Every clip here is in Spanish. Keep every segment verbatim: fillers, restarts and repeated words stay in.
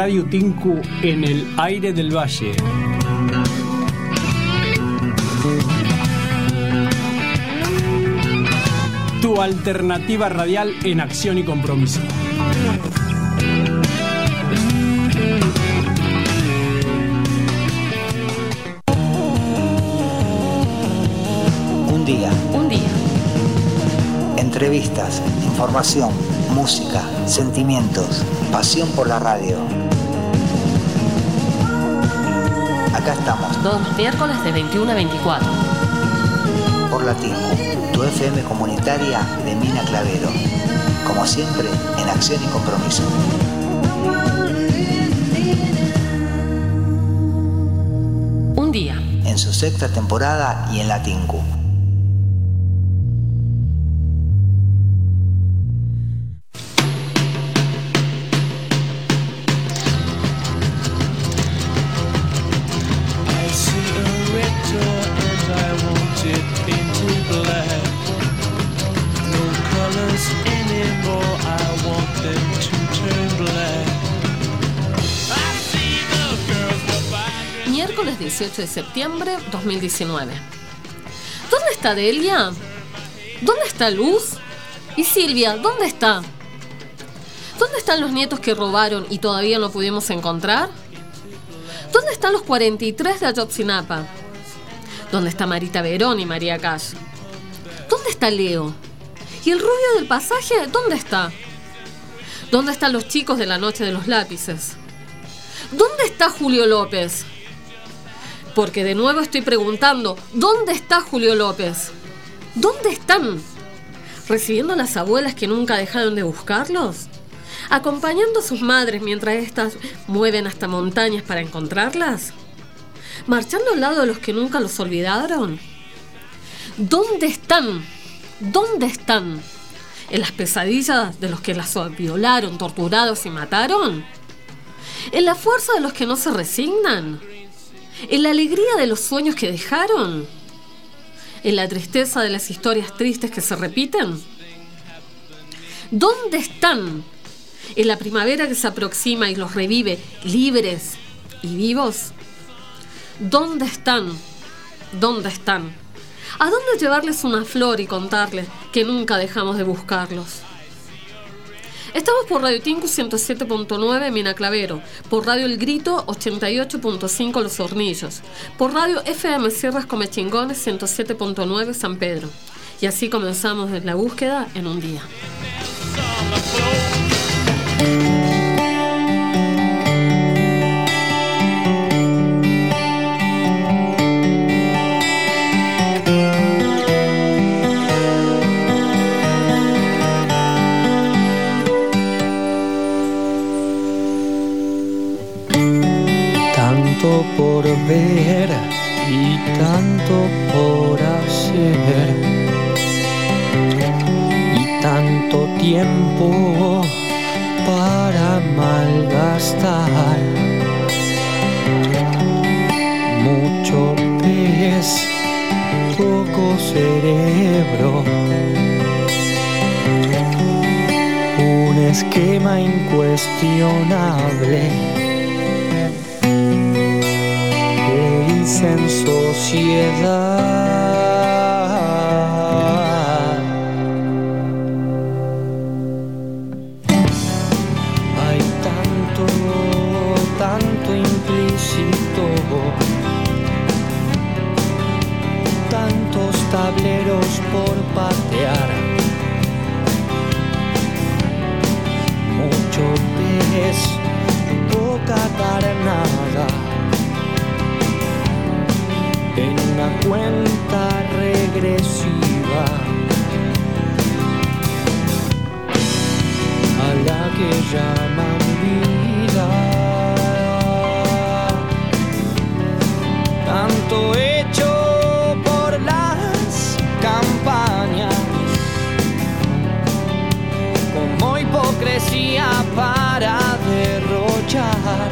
Radio Tinku en el aire del valle. Tu alternativa radial en acción y compromiso. Un día. Un día. Entrevistas, información, música, sentimientos, pasión por la radio. Acá estamos. Todos los miércoles de veintiuno a veinticuatro. Por la Tinku, tu F M comunitaria de Mina Clavero. Como siempre, en acción y compromiso. Un día. En su sexta temporada y en la Tinku. Miércoles dieciocho de septiembre de dos mil diecinueve. ¿Dónde está Delia? ¿Dónde está Luz? ¿Y Silvia? ¿Dónde está? ¿Dónde están los nietos que robaron y todavía no pudimos encontrar? ¿Dónde están los cuarenta y tres de Ayotzinapa? ¿Dónde está Marita Verón y María Cash? ¿Dónde está Leo? ¿Y el rubio del pasaje? ¿Dónde está? ¿Dónde están los chicos de la noche de los lápices? ¿Dónde está Julio López? Porque de nuevo estoy preguntando, ¿dónde está Julio López? ¿Dónde están? ¿Recibiendo a las abuelas que nunca dejaron de buscarlos? ¿Acompañando a sus madres mientras éstas mueven hasta montañas para encontrarlas? ¿Marchando al lado de los que nunca los olvidaron? ¿Dónde están? ¿Dónde están? ¿En las pesadillas de los que las violaron, torturados y mataron? ¿En la fuerza de los que no se resignan? ¿En la alegría de los sueños que dejaron? ¿En la tristeza de las historias tristes que se repiten? ¿Dónde están? ¿En la primavera que se aproxima y los revive libres y vivos? ¿Dónde están? ¿Dónde están? ¿A dónde llevarles una flor y contarles que nunca dejamos de buscarlos? Estamos por Radio Tinku ciento siete punto nueve Mina Clavero, por Radio El Grito ochenta y ocho punto cinco Los Hornillos, por Radio F M Sierras Comechingones ciento siete punto nueve San Pedro. Y así comenzamos la búsqueda en un día. Tanto por ver y tanto por hacer, y tanto tiempo para malgastar. Mucho pez, poco cerebro, un esquema incuestionable. En sociedad hay tanto, tanto implícito, tantos tableros por patear, mucho pez, poca carnada. En una cuenta regresiva a la que llaman vida. Tanto hecho por las campañas como hipocresía para derrochar.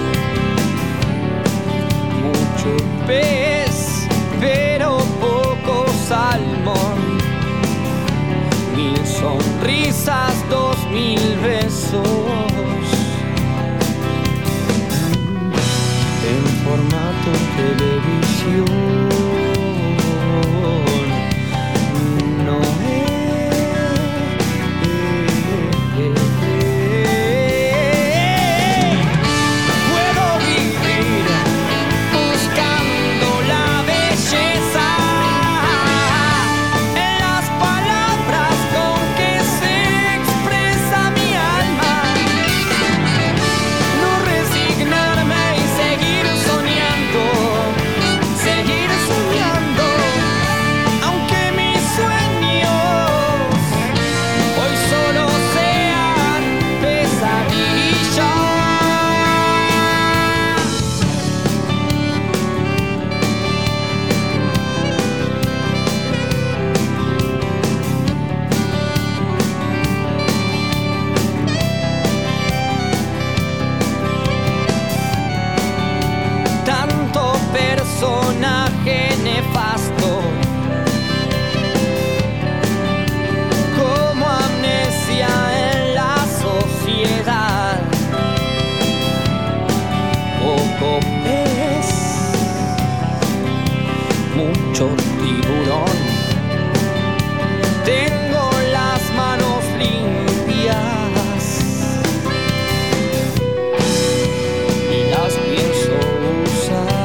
Mucho pez, pero poco salmón. Mil sonrisas, dos mil besos. formato televisión. No personaje nefasto, como amnesia en la sociedad. Poco pez, mucho tiburón. Tengo las manos limpias y las pienso usar.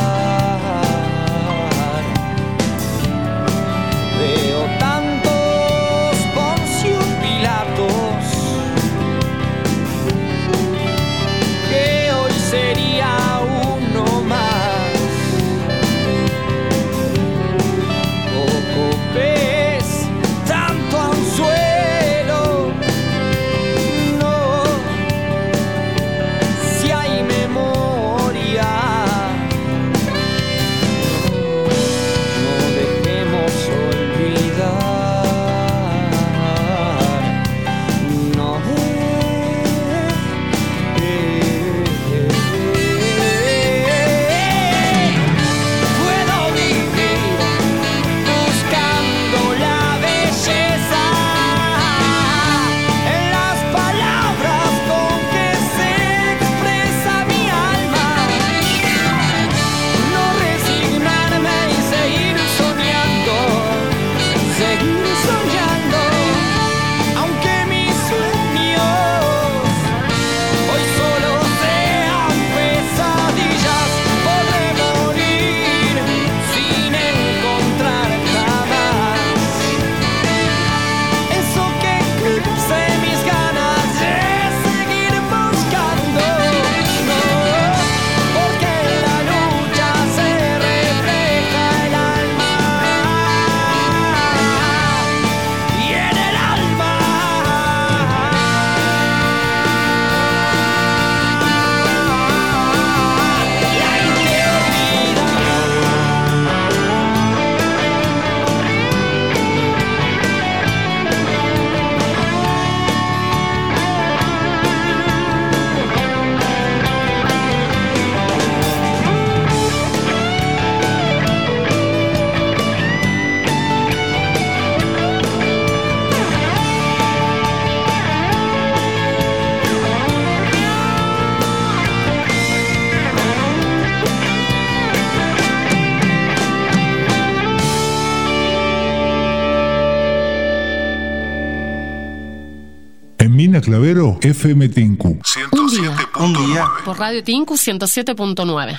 Mina Clavero, F M Tinku. Un día, un día. Por Radio Tinku ciento siete punto nueve.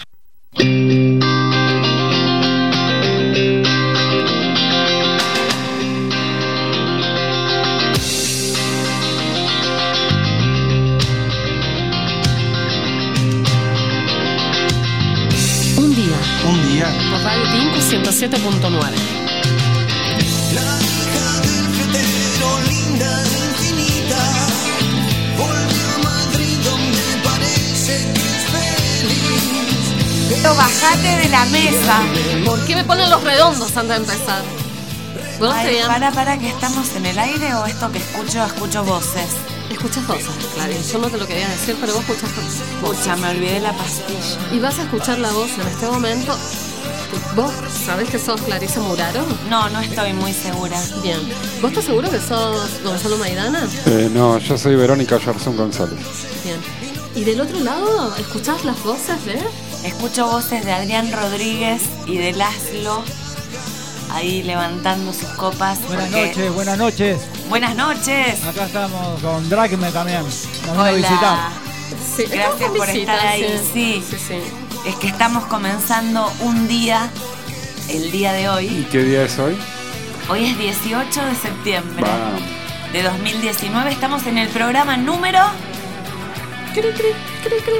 Un día. Un día. Por Radio Tinku ciento siete punto nueve. La hija del fletero, linda e infinita, volvió a Madrid donde parece que es feliz. Pero bajate de la mesa. ¿Por qué me ponen los redondos antes de empezar? ¿Vos Ay, para, para, que estamos en el aire o esto que escucho, escucho voces. Escuchas voces, claro. Yo no te lo quería decir, pero vos escuchas voces. Escucha, me olvidé la pastilla. Y vas a escuchar la voz en este momento. ¿Vos sabés que sos Clarisa Muraro? No, no estoy muy segura. Bien. ¿Vos estás seguro que sos Gonzalo Maidana? Eh, no, yo soy Verónica Yarzón González. Bien. ¿Y del otro lado escuchás las voces de...? Escucho voces de Adrián Rodríguez y de Laszlo ahí levantando sus copas. Buenas porque- noches, buenas noches. Buenas noches. Acá estamos con Dracme también. Nos vino a Hola. visitar. Sí, estamos Gracias con por visita, estar ahí. sí. Sí. Sí, sí. Es que estamos comenzando un día, el día de ¿Y hoy. qué día es hoy? Hoy es dieciocho de septiembre Va. de dos mil diecinueve. Estamos en el programa número... Cri, cri, cri, cri.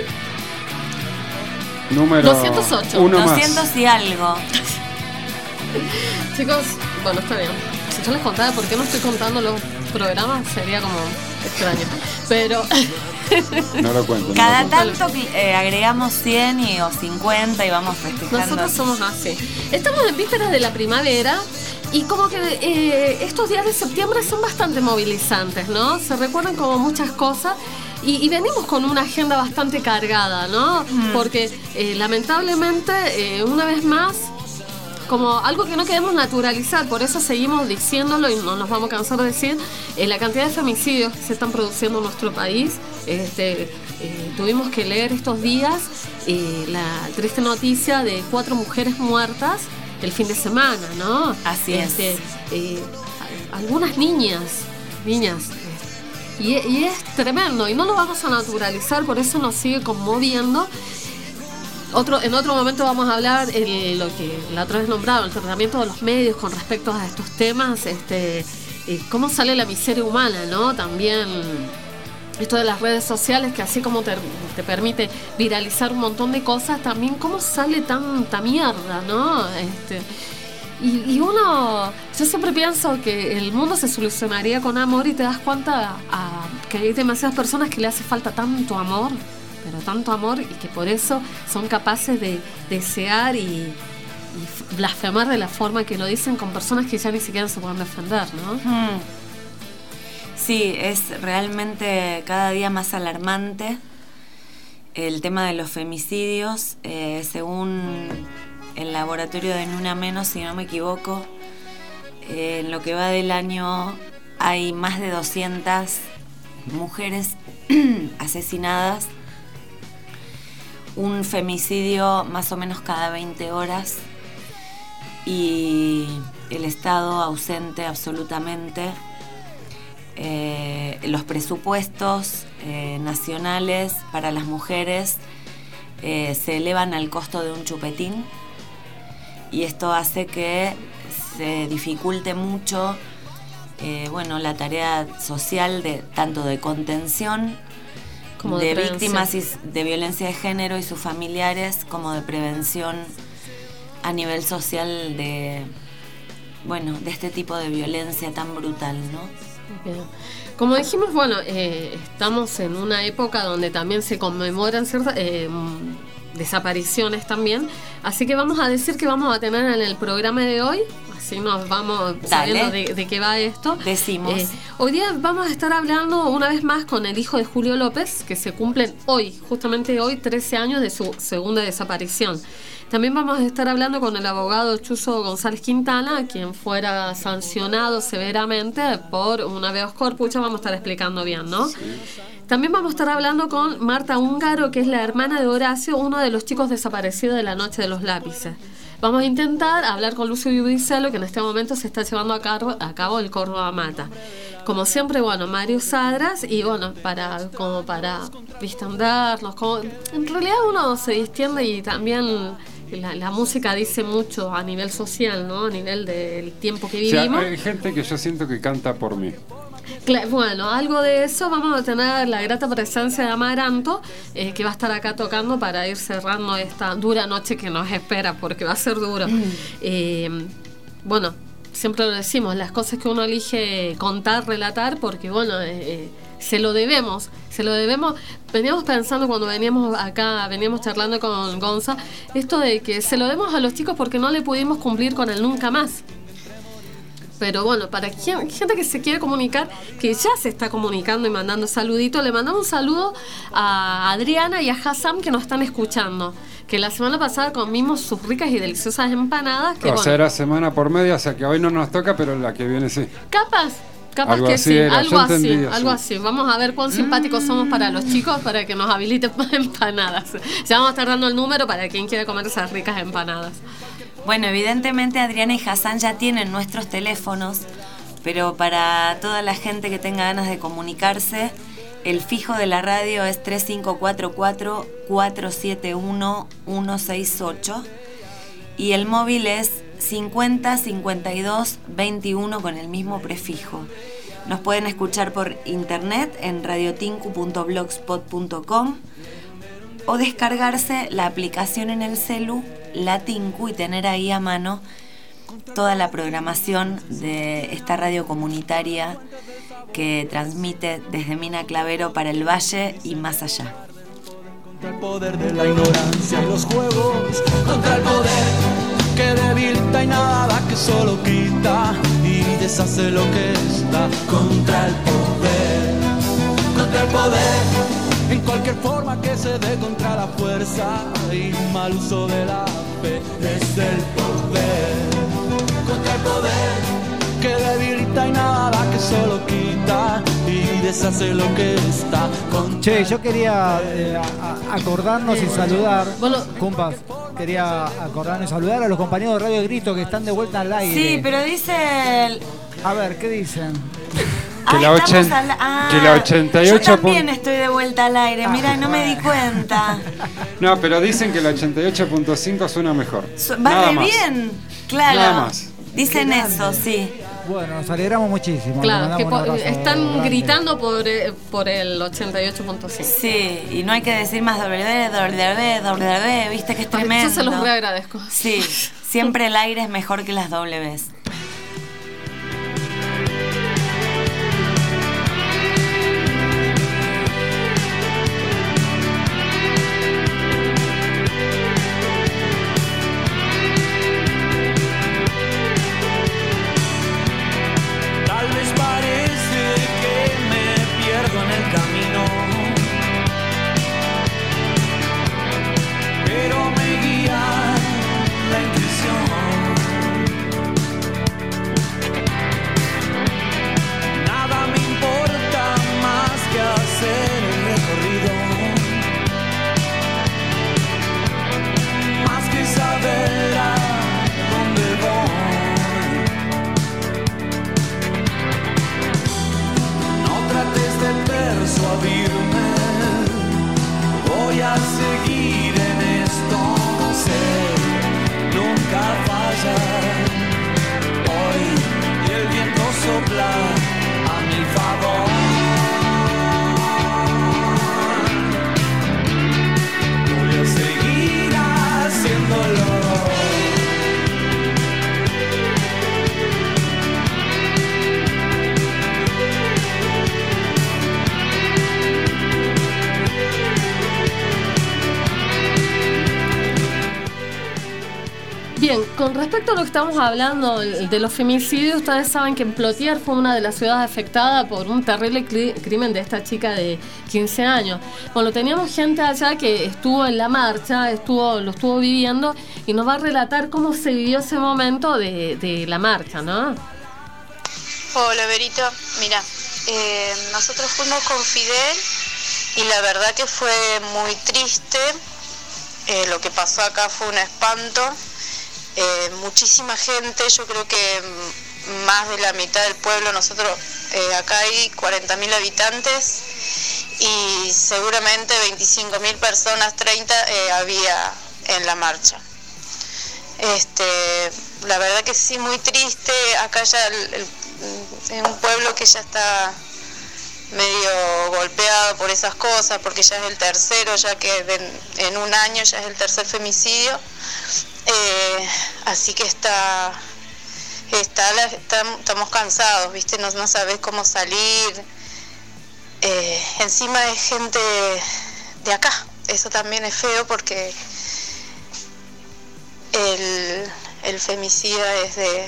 Número doscientos ocho. Uno más. doscientos y algo. Chicos, bueno, está bien. Si yo les contara por qué no estoy contando los programas, sería como extraño. Pero No lo cuento. no Cada lo cuento. tanto eh, agregamos cien y, o cincuenta y vamos festejando. nosotros somos así. Estamos en vísperas de la primavera y como que eh, estos días de septiembre son bastante movilizantes, ¿no? Se recuerdan como muchas cosas. Y, y venimos con una agenda bastante cargada, ¿no? Mm. Porque eh, lamentablemente, eh, una vez más, como algo que no queremos naturalizar, por eso seguimos diciéndolo y no nos vamos a cansar de decir, eh, la cantidad de femicidios que se están produciendo en nuestro país. Este, eh, tuvimos que leer estos días eh, la triste noticia de cuatro mujeres muertas el fin de semana, ¿no? Así Este, es. eh, a- algunas niñas, niñas. Y, y es tremendo, y no lo vamos a naturalizar, por eso nos sigue conmoviendo. Otro, en otro momento vamos a hablar eh, lo que la otra vez nombraba, el tratamiento de los medios con respecto a estos temas, este, eh, cómo sale la miseria humana, ¿no? También esto de las redes sociales, que así como te, te permite viralizar un montón de cosas, también cómo sale tanta mierda, ¿no? Este, Y, y uno, yo siempre pienso que el mundo se solucionaría con amor y te das cuenta a, que hay demasiadas personas que le hace falta tanto amor, pero tanto amor, y que por eso son capaces de desear y, y blasfemar de la forma que lo dicen con personas que ya ni siquiera se pueden defender, ¿no? Mm. Sí, es realmente cada día más alarmante el tema de los femicidios. Eh, según el laboratorio de Nuna Menos, si no me equivoco, eh, en lo que va del año hay más de doscientas mujeres asesinadas, un femicidio más o menos cada veinte horas y el Estado ausente absolutamente. Eh, los presupuestos eh, nacionales para las mujeres eh, se elevan al costo de un chupetín, y esto hace que se dificulte mucho eh, bueno, la tarea social de tanto de contención Como de, de víctimas y- de violencia de género y sus familiares, como de prevención a nivel social de bueno de este tipo de violencia tan brutal, ¿no? Bien. Como dijimos, bueno, eh, estamos en una época donde también se conmemoran ciertas eh, desapariciones también, así que vamos a decir que vamos a tener en el programa de hoy, así nos vamos sabiendo de, de qué va esto. Decimos. Eh, hoy día vamos a estar hablando una vez más con el hijo de Julio López, que se cumplen hoy, justamente hoy, trece años de su segunda desaparición. También vamos a estar hablando con el abogado Chuzo González Quintana, quien fuera sancionado severamente por un habeas corpus. Ya vamos a estar explicando bien, ¿no? También vamos a estar hablando con Marta Húngaro, que es la hermana de Horacio, uno de los chicos desaparecidos de la noche de los lápices. Vamos a intentar hablar con Lucio Bibicelo, que en este momento se está llevando a cabo, a cabo el Córdoba Mata. Como siempre, bueno, Mario Sadras, y bueno, para como para distendernos, como en realidad uno se distiende y también la, la música dice mucho a nivel social, ¿no? A nivel del tiempo que O sea, vivimos. hay gente que yo siento que canta por mí. Cla- Bueno, algo de eso. Vamos a tener la grata presencia de Amaranto, eh, que va a estar acá tocando para ir cerrando esta dura noche que nos espera, porque va a ser duro. Eh, bueno, siempre lo decimos, las cosas que uno elige contar, relatar, porque bueno, eh, eh, se lo debemos, se lo debemos. Veníamos pensando cuando veníamos acá, veníamos charlando con Gonza, esto de que se lo debemos a los chicos porque no le pudimos cumplir con el nunca más. Pero bueno, para quien, gente que se quiere comunicar, que ya se está comunicando y mandando saluditos, le mandamos un saludo a Adriana y a Hassam, que nos están escuchando. Que la semana pasada comimos sus ricas y deliciosas empanadas. Que O bueno, sea, era semana por media, o sea que hoy no nos toca, pero la que viene sí. capaz, Capaz Algo que así sí, era, algo yo así, entendí algo así. así. Vamos a ver cuán simpáticos somos para los chicos para que nos habiliten más empanadas. Ya vamos a estar dando el número para quien quiera comer esas ricas empanadas. Bueno, evidentemente Adriana y Hassan ya tienen nuestros teléfonos, pero para toda la gente que tenga ganas de comunicarse, el fijo de la radio es tres cinco cuatro cuatro, cuatro siete uno, uno seis ocho y el móvil es cincuenta, cincuenta y dos, veintiuno con el mismo prefijo. Nos pueden escuchar por internet en radiotinku punto blogspot punto com o descargarse la aplicación en el celu, la Tinku, y tener ahí a mano toda la programación de esta radio comunitaria que transmite desde Mina Clavero para el Valle y más allá. Contra el poder de la ignorancia y los juegos, contra el poder que debilita y nada que solo quita y deshace lo que está. Contra el poder, contra el poder, en cualquier forma que se dé, contra la fuerza y mal uso de la fe. Desde el poder, contra el poder que debilita y nada que solo quita y deshace lo que está. Contra Che, yo quería eh, a- a- acordarnos y saludar, Bueno, compas, quería acordarnos y saludar a los compañeros de Radio Grito que están de vuelta al aire. Sí, pero dice el... A ver, ¿qué dicen? Que Ah, la estamos ochen- al- ah, que la ochenta y ocho Yo también pun- estoy de vuelta al aire, mira, no me di cuenta. No, pero dicen que el ochenta y ocho punto cinco suena mejor. Su- Va Nada re más. bien, claro. Nada más. Dicen Qué eso, grande. sí. Bueno, nos alegramos muchísimo. le Claro, mandamos que un po- abrazo están grande. gritando por, eh, por el ochenta y ocho punto cinco. Sí, y no hay que decir más W, W, W, viste que es tremendo. Yo se los reagradezco. Sí, siempre el aire es mejor que las Ws. Tal vez parece que me pierdo en el camino, pero me guía la intuición. Nada me importa más que hacer el recorrido, más que saber a dónde voy. No trates de persuadirme, voy a seguir en esto, sé, nunca fallar. Hoy y el viento sopla a mi favor. Voy a seguir haciéndolo. Bien, con respecto a lo que estamos hablando el- de los femicidios, ustedes saben que en Plotier fue una de las ciudades afectadas por un terrible cri- crimen de esta chica de quince años. Bueno, teníamos gente allá que estuvo en la marcha, estuvo, lo estuvo viviendo y nos va a relatar cómo se vivió ese momento de, de la marcha, ¿no? Hola, Berito. Mira, eh, nosotros fuimos con Fidel y la verdad que fue muy triste. Eh, lo que pasó acá fue un espanto. Eh, muchísima gente, yo creo que mm, más de la mitad del pueblo, nosotros eh, acá hay cuarenta mil habitantes y seguramente veinticinco mil personas, treinta eh, había en la marcha. Este, la verdad que sí, muy triste. Acá ya el, el, es un pueblo que ya está medio golpeado por esas cosas, porque ya es el tercero, ya que de, en un año ya es el tercer femicidio. Eh, así que está, está, la, está estamos cansados, ¿viste? No, no sabes cómo salir. Eh, encima es gente de acá, eso también es feo porque el, el femicida es de,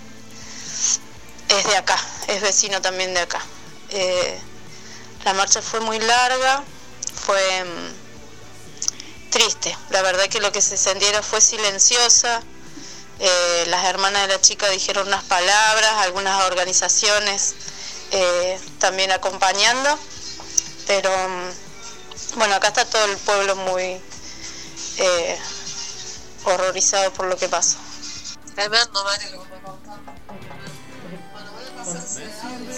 es de acá, es vecino también de acá. Eh, la marcha fue muy larga, fue triste, la verdad que lo que se sentía fue silenciosa. Eh, las hermanas de la chica dijeron unas palabras, algunas organizaciones eh, también acompañando, pero bueno, acá está todo el pueblo muy eh, horrorizado por lo que pasó. Tremendo, Mari, lo que me contaste. Bueno, voy a pasar ese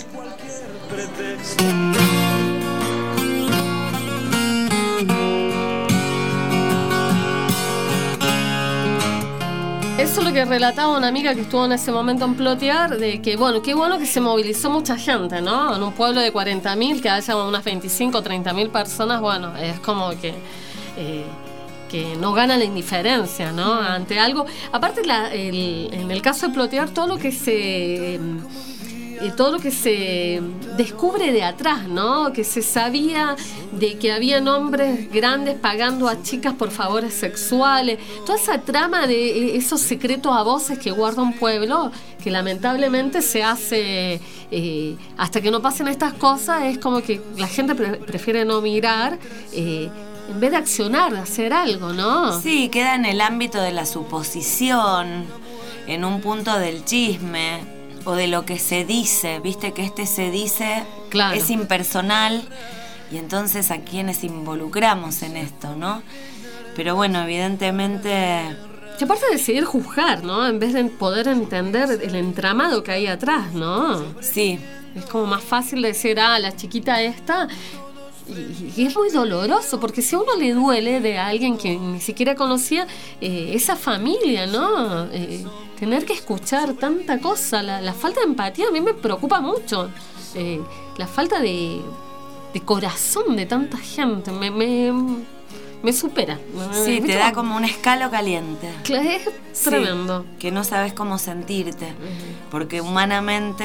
Eso es lo que relataba una amiga que estuvo en ese momento en Plotear, de que, bueno, qué bueno que se movilizó mucha gente, ¿no? En un pueblo de cuarenta mil, que haya unas veinticinco o treinta mil personas, bueno, es como que... Eh, que no gana la indiferencia, ¿no? Mm. Ante algo. Aparte, la, el, en el caso de Plotear, todo lo que se... Eh, todo lo que se descubre de atrás, ¿no? Que se sabía de que habían hombres grandes pagando a chicas por favores sexuales, toda esa trama de esos secretos a voces que guarda un pueblo, que lamentablemente se hace eh, hasta que no pasen estas cosas, es como que la gente pre- prefiere no mirar eh, en vez de accionar, de hacer algo, ¿no? Sí, queda en el ámbito de la suposición, en un punto del chisme o de lo que se dice, viste que este se dice, claro, es impersonal, y entonces a quienes involucramos en esto, ¿no? Pero bueno, evidentemente... Y aparte de decidir juzgar, ¿no? En vez de poder entender el entramado que hay atrás, ¿no? Sí. Es como más fácil decir, ah, la chiquita esta... Y, y es muy doloroso, porque si a uno le duele de alguien que ni siquiera conocía, eh, esa familia, ¿no? Eh, tener que escuchar tanta cosa, la, la falta de empatía a mí me preocupa mucho. Eh, la falta de, de corazón de tanta gente me, me, me supera. Sí, te da como un escalo caliente. Es tremendo. Sí, que no sabes cómo sentirte, porque humanamente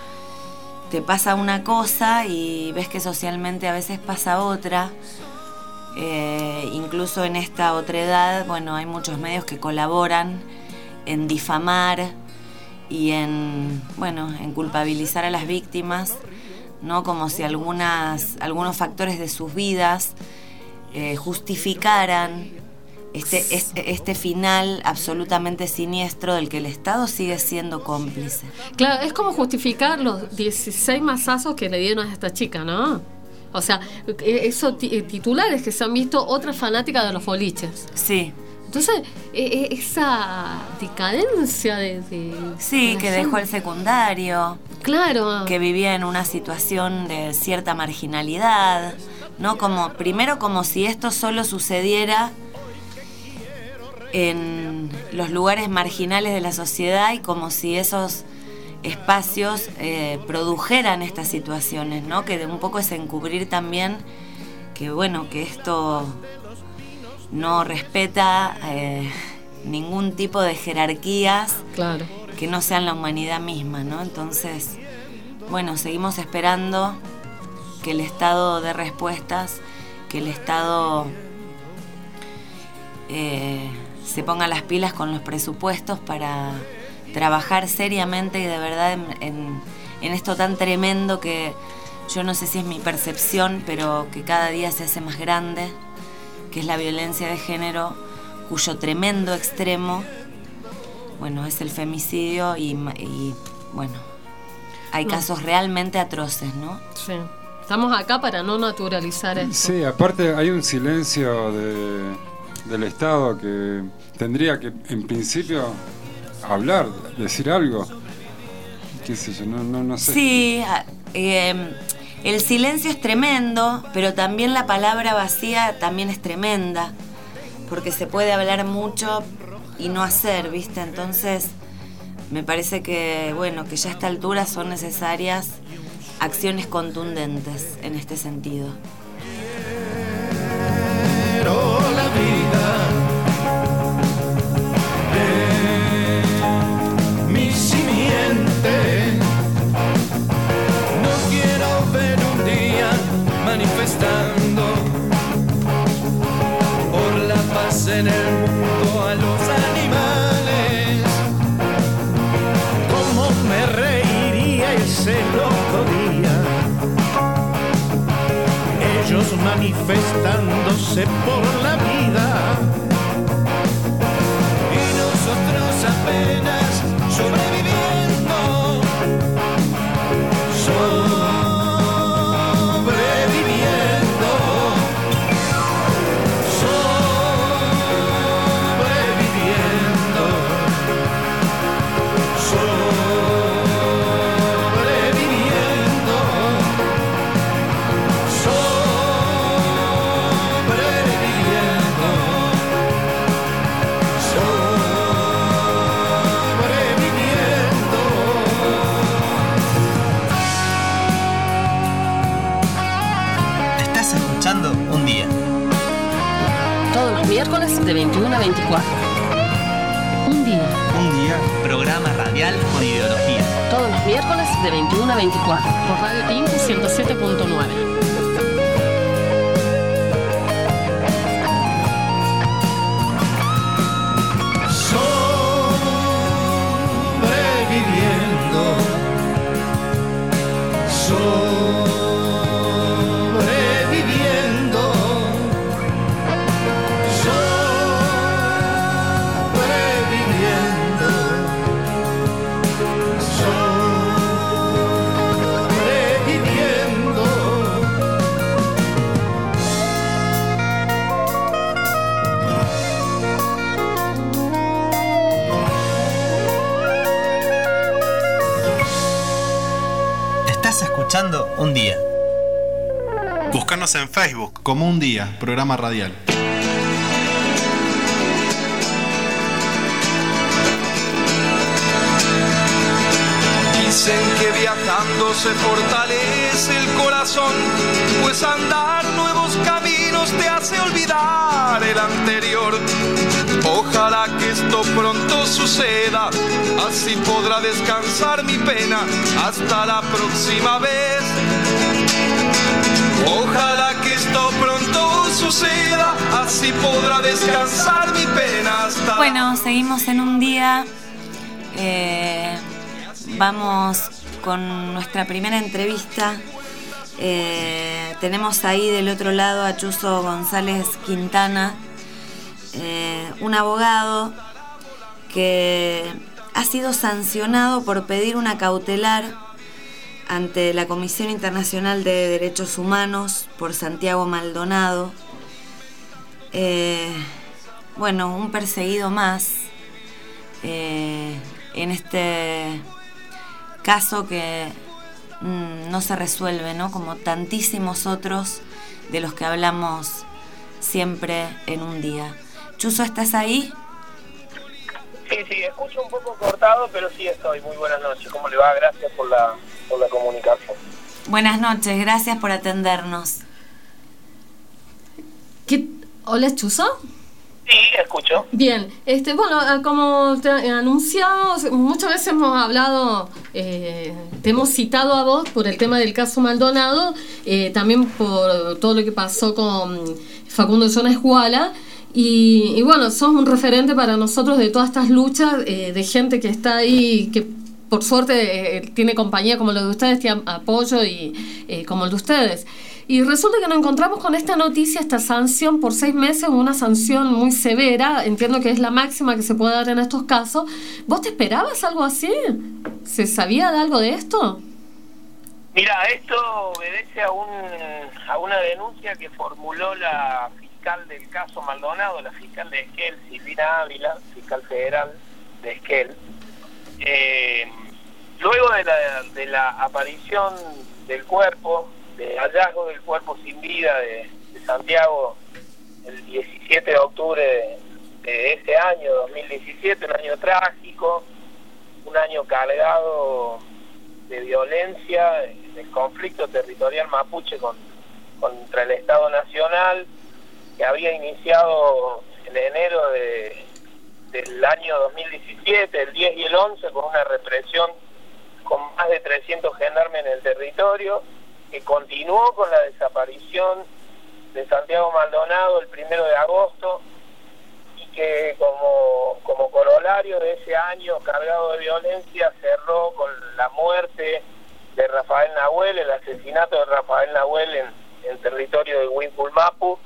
te pasa una cosa y ves que socialmente a veces pasa otra. Eh, incluso en esta otredad, bueno, hay muchos medios que colaboran en difamar y en, bueno, en culpabilizar a las víctimas, ¿no? Como si algunas, algunos factores de sus vidas eh, justificaran este, este, este final absolutamente siniestro del que el Estado sigue siendo cómplice. Claro, es como justificar los dieciséis mazazos que le dieron a esta chica, ¿no? O sea, esos titulares que se han visto otras fanáticas de los boliches. Sí. Entonces, esa decadencia de... de sí, de que gente. dejó el secundario. Claro. Que vivía en una situación de cierta marginalidad, ¿no? Como, primero como si esto solo sucediera en los lugares marginales de la sociedad y como si esos espacios eh, produjeran estas situaciones, ¿no? Que de un poco es encubrir también que, bueno, que esto no respeta eh, ningún tipo de jerarquías, claro, que no sean la humanidad misma, ¿no? Entonces, bueno, seguimos esperando que el Estado dé respuestas, que el Estado eh, se ponga las pilas con los presupuestos para trabajar seriamente y de verdad en, en, en esto tan tremendo que yo no sé si es mi percepción, pero que cada día se hace más grande, que es la violencia de género, cuyo tremendo extremo, bueno, es el femicidio y, y bueno, hay no. casos realmente atroces, ¿no? Sí. Estamos acá para no naturalizar esto. Sí, aparte hay un silencio de, del Estado que tendría que, en principio, hablar, decir algo. ¿Qué sé yo? No, no, no sé. Sí, eh, el silencio es tremendo, pero también la palabra vacía también es tremenda, porque se puede hablar mucho y no hacer, ¿viste? Entonces, me parece que, bueno, que ya a esta altura son necesarias acciones contundentes en este sentido. Pero la vida de mi simiente, no quiero ver un día manifestando por la paz en el mundo a los animales. Cómo me reiría ese loco día, ellos manifestándose por la vida y nosotros apenas sobreviviendo. So Todos los miércoles de veintiuno a veinticuatro. Un día. Un día. Programa radial con ideología. Todos los miércoles de veintiuno a veinticuatro. Por Radio Tinku ciento siete punto nueve. Sobreviviendo, sobreviviendo, sobreviviendo. Estás escuchando Un Día. Búscanos en Facebook como Un Día, programa radial. Dicen que viajando se fortalece el corazón, pues andar nuevos caminos te hace olvidar el anterior. Ojalá que esto pronto suceda, así podrá descansar mi pena hasta la próxima vez. Ojalá que esto pronto suceda, así podrá descansar mi pena hasta... Bueno, seguimos en Un Día. Eh, vamos con nuestra primera entrevista. Eh, tenemos ahí del otro lado a Chuso González Quintana, eh, un abogado que ha sido sancionado por pedir una cautelar ante la Comisión Internacional de Derechos Humanos por Santiago Maldonado. Eh, bueno, un perseguido más eh, en este caso que mm, no se resuelve, ¿no? Como tantísimos otros de los que hablamos siempre en Un Día. Chuso, ¿estás ahí? Sí, sí, escucho un poco cortado, pero sí estoy. Muy buenas noches. ¿Cómo le va? Gracias por la, por la comunicación. Buenas noches, gracias por atendernos. ¿Qué? Hola, Chuso. Sí, escucho. Bien, este, bueno, como te anunciamos, muchas veces hemos hablado, eh, te hemos citado a vos por el tema del caso Maldonado, eh, también por todo lo que pasó con Facundo Jones Guala. Y, y bueno, sos un referente para nosotros de todas estas luchas, eh, de gente que está ahí, que por suerte eh, tiene compañía como la de ustedes, tiene apoyo y eh, como el de ustedes. Y resulta que nos encontramos con esta noticia, esta sanción por seis meses, una sanción muy severa, entiendo que es la máxima que se puede dar en estos casos. ¿Vos te esperabas algo así? ¿Se sabía de algo de esto? Mira, esto obedece a, un, a una denuncia que formuló la fiscal del caso Maldonado, la fiscal de Esquel, Silvina Ávila, fiscal federal de Esquel. Eh, luego de la, de la aparición del cuerpo, del hallazgo del cuerpo sin vida de, de Santiago el diecisiete de octubre de, de ese año, dos mil diecisiete, un año trágico, un año cargado de violencia, del conflicto territorial mapuche con, contra el Estado Nacional, que había iniciado en enero de, del año dos mil diecisiete, el diez y el once, con una represión con más de trescientos gendarmes en el territorio, que continuó con la desaparición de Santiago Maldonado el primero de agosto, y que como, como corolario de ese año cargado de violencia cerró con la muerte de Rafael Nahuel, el asesinato de Rafael Nahuel en, en territorio de Huincul-Mapu.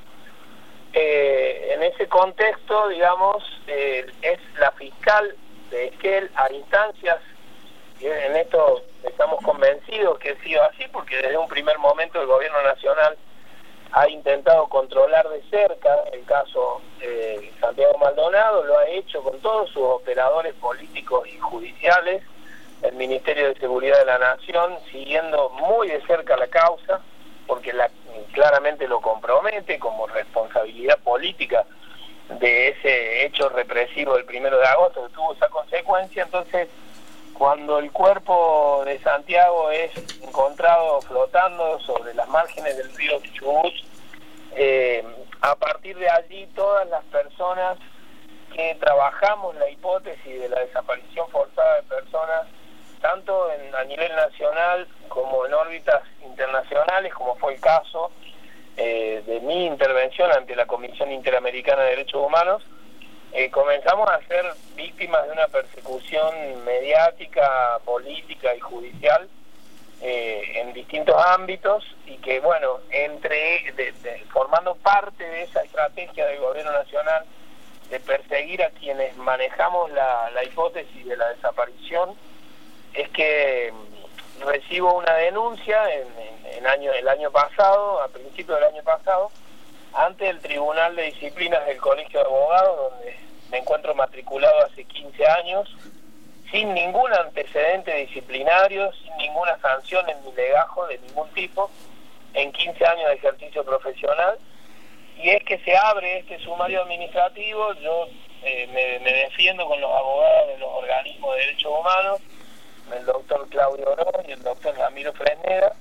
Eh, en ese contexto, digamos, eh, es la fiscal de Esquel a instancias, y en esto estamos convencidos que ha sido así, porque desde un primer momento el gobierno nacional ha intentado controlar de cerca el caso eh, Santiago Maldonado, lo ha hecho con todos sus operadores políticos y judiciales, el Ministerio de Seguridad de la Nación siguiendo muy de cerca la causa, porque la, claramente lo compromete como responsabilidad política de ese hecho represivo del primero de agosto que tuvo esa consecuencia. Entonces, cuando el cuerpo de Santiago es encontrado flotando sobre las márgenes del río Chubut, eh, a partir de allí todas las personas que trabajamos la hipótesis de la desaparición forzada de personas, tanto en, a nivel nacional como en órbitas internacionales, como fue el caso eh, de mi intervención ante la Comisión Interamericana de Derechos Humanos, eh, comenzamos a ser víctimas de una persecución mediática, política y judicial eh, en distintos ámbitos, y que, bueno, entre de, de, formando parte de esa estrategia del Gobierno Nacional de perseguir a quienes manejamos la, la hipótesis de la desaparición, es que recibo una denuncia en, en, en año, el año pasado, a principios del año pasado, ante el Tribunal de Disciplinas del Colegio de Abogados, donde me encuentro matriculado hace quince años, sin ningún antecedente disciplinario, sin ninguna sanción en mi legajo de ningún tipo, en quince años de ejercicio profesional. Y es que se abre este sumario administrativo. Yo eh, me, me defiendo con los abogados de los organismos de derechos humanos, el doctor Claudio Orón y el doctor Ramiro Fresneda,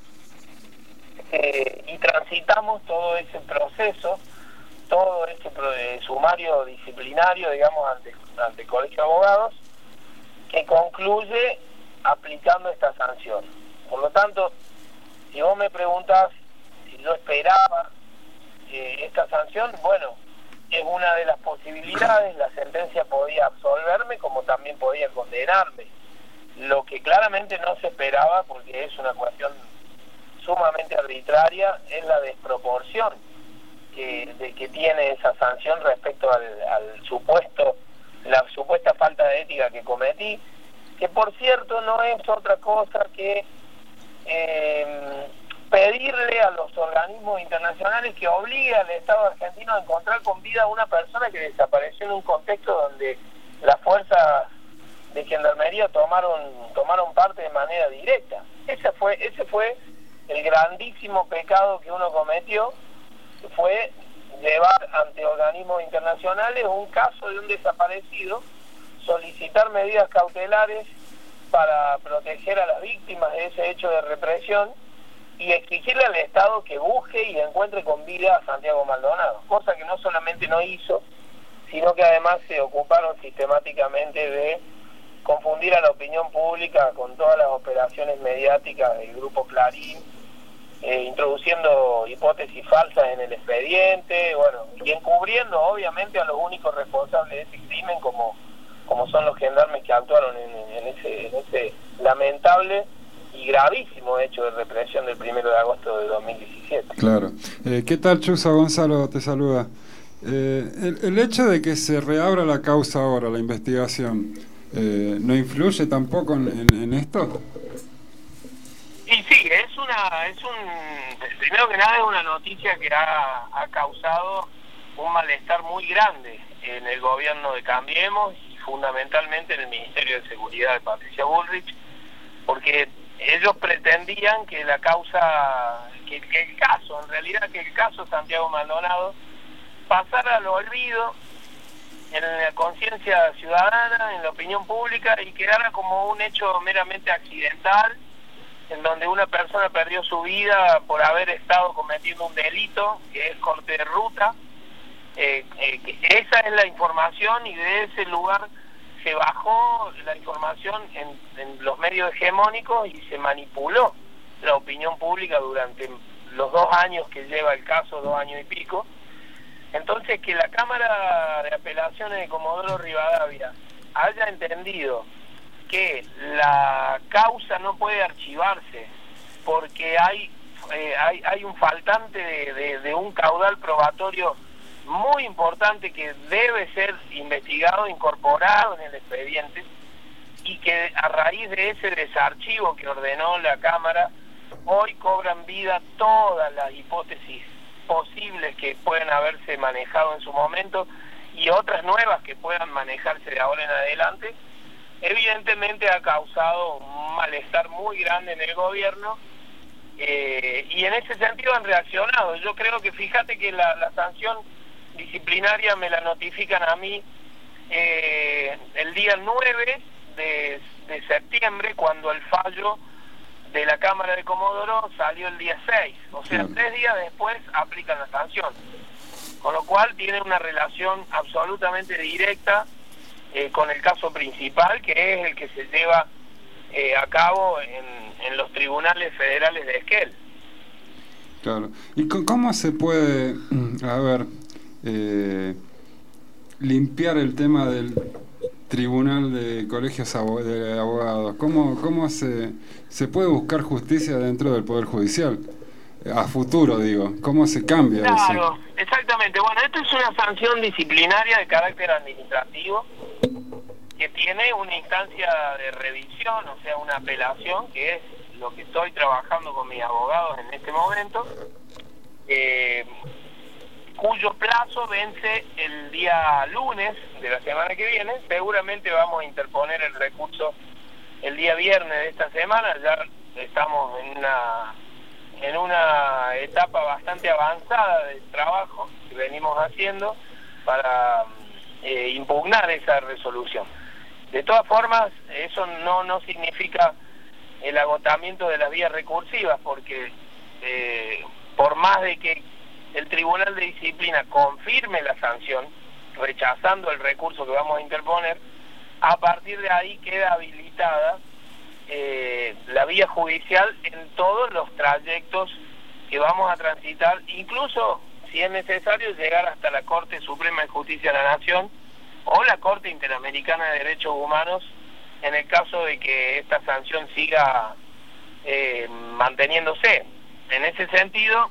eh, y transitamos todo ese proceso, todo ese pro, eh, sumario disciplinario, digamos, ante, ante el Colegio de Abogados, que concluye aplicando esta sanción. Por lo tanto, si vos me preguntás si yo esperaba eh, esta sanción, bueno, es una de las posibilidades. La sentencia podía absolverme como también podía condenarme. Lo que claramente no se esperaba, porque es una cuestión sumamente arbitraria, es la desproporción que, de que tiene esa sanción respecto al, al supuesto, la supuesta falta de ética que cometí, que por cierto no es otra cosa que eh, pedirle a los organismos internacionales que obligue al Estado argentino a encontrar con vida a una persona que desapareció en un contexto donde las fuerzas de gendarmería tomaron tomaron parte de manera directa. Ese fue ese fue el grandísimo pecado que uno cometió, que fue llevar ante organismos internacionales un caso de un desaparecido, solicitar medidas cautelares para proteger a las víctimas de ese hecho de represión y exigirle al Estado que busque y encuentre con vida a Santiago Maldonado, cosa que no solamente no hizo, sino que además se ocuparon sistemáticamente de confundir a la opinión pública con todas las operaciones mediáticas del Grupo Clarín, eh, introduciendo hipótesis falsas en el expediente, bueno, y encubriendo obviamente a los únicos responsables de ese crimen, como, como son los gendarmes que actuaron en, en, ese, en ese lamentable y gravísimo hecho de represión del primero de agosto de dos mil diecisiete. Claro. Eh, ¿Qué tal, Chuza? Gonzalo te saluda. Eh, el, el hecho de que se reabra la causa ahora, la investigación, eh, ¿no influye tampoco en, en, en esto? Y sí, es una, es un, primero que nada es una noticia que ha, ha causado un malestar muy grande en el gobierno de Cambiemos y fundamentalmente en el Ministerio de Seguridad de Patricia Bullrich, porque ellos pretendían que la causa, que, que el caso, en realidad que el caso Santiago Maldonado pasara al olvido en la conciencia ciudadana, en la opinión pública, y quedara como un hecho meramente accidental, en donde una persona perdió su vida por haber estado cometiendo un delito, que es corte de ruta. Eh, eh, que esa es la información, y de ese lugar se bajó la información en, en los medios hegemónicos y se manipuló la opinión pública durante los dos años que lleva el caso, dos años y pico. Entonces, que la Cámara de Apelaciones de Comodoro Rivadavia haya entendido que la causa no puede archivarse porque hay eh, hay, hay un faltante de, de, de un caudal probatorio muy importante que debe ser investigado, incorporado en el expediente, y que a raíz de ese desarchivo que ordenó la Cámara, hoy cobran vida todas las hipótesis posibles que pueden haberse manejado en su momento y otras nuevas que puedan manejarse de ahora en adelante. Evidentemente ha causado un malestar muy grande en el gobierno, eh, y en ese sentido han reaccionado. Yo creo que, fíjate que la, la sanción disciplinaria me la notifican a mí eh, el día nueve de, de septiembre, cuando el fallo de la Cámara de Comodoro salió el día seis, o sea, tres días después aplican la sanción. con lo cual tiene una relación absolutamente directa eh, con el caso principal, que es el que se lleva eh, a cabo en, en los tribunales federales de Esquel. Claro. ¿Y cómo se puede, a ver, eh, limpiar el tema del tribunal de colegios de abogados? ¿Cómo, cómo se, se puede buscar justicia dentro del Poder Judicial? A futuro, digo. ¿Cómo se cambia claro, eso? Claro, exactamente. Bueno, esto es una sanción disciplinaria de carácter administrativo que tiene una instancia de revisión, o sea, una apelación, que es lo que estoy trabajando con mis abogados en este momento, eh, cuyo plazo vence el día lunes de la semana que viene. Seguramente vamos a interponer el recurso el día viernes de esta semana. Ya estamos en una en una etapa bastante avanzada del trabajo que venimos haciendo para eh, impugnar esa resolución. De todas formas, eso no no significa el agotamiento de las vías recursivas, porque eh, por más de que el Tribunal de Disciplina confirme la sanción, rechazando el recurso que vamos a interponer, a partir de ahí queda habilitada eh, la vía judicial en todos los trayectos que vamos a transitar, incluso si es necesario llegar hasta la Corte Suprema de Justicia de la Nación o la Corte Interamericana de Derechos Humanos, en el caso de que esta sanción siga eh, manteniéndose. En ese sentido,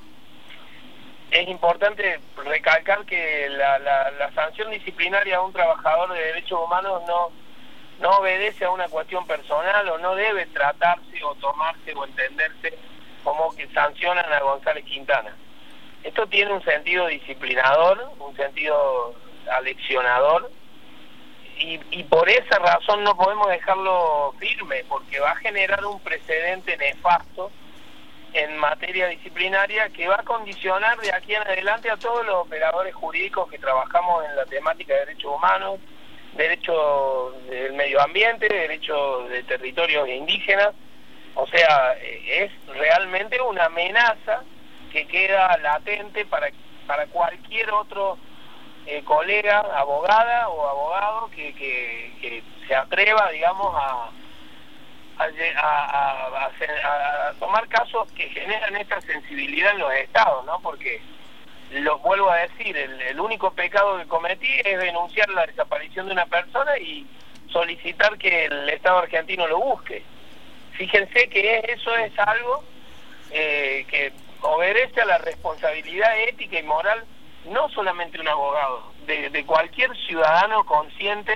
es importante recalcar que la, la, la sanción disciplinaria a un trabajador de derechos humanos no, no obedece a una cuestión personal, o no debe tratarse o tomarse o entenderse como que sancionan a González Quintana. Esto tiene un sentido disciplinador, un sentido aleccionador, y, y por esa razón no podemos dejarlo firme, porque va a generar un precedente nefasto en materia disciplinaria que va a condicionar de aquí en adelante a todos los operadores jurídicos que trabajamos en la temática de derechos humanos, derechos del medio ambiente, derechos de territorios indígenas. O sea, es realmente una amenaza que queda latente para, para cualquier otro eh, colega, abogada o abogado que, que, que se atreva, digamos, a A, a, a, a tomar casos que generan esta sensibilidad en los estados, ¿no? Porque, lo vuelvo a decir, el, el único pecado que cometí es denunciar la desaparición de una persona y solicitar que el Estado argentino lo busque. Fíjense que eso es algo eh, que obedece a la responsabilidad ética y moral, no solamente de un abogado, de, de cualquier ciudadano consciente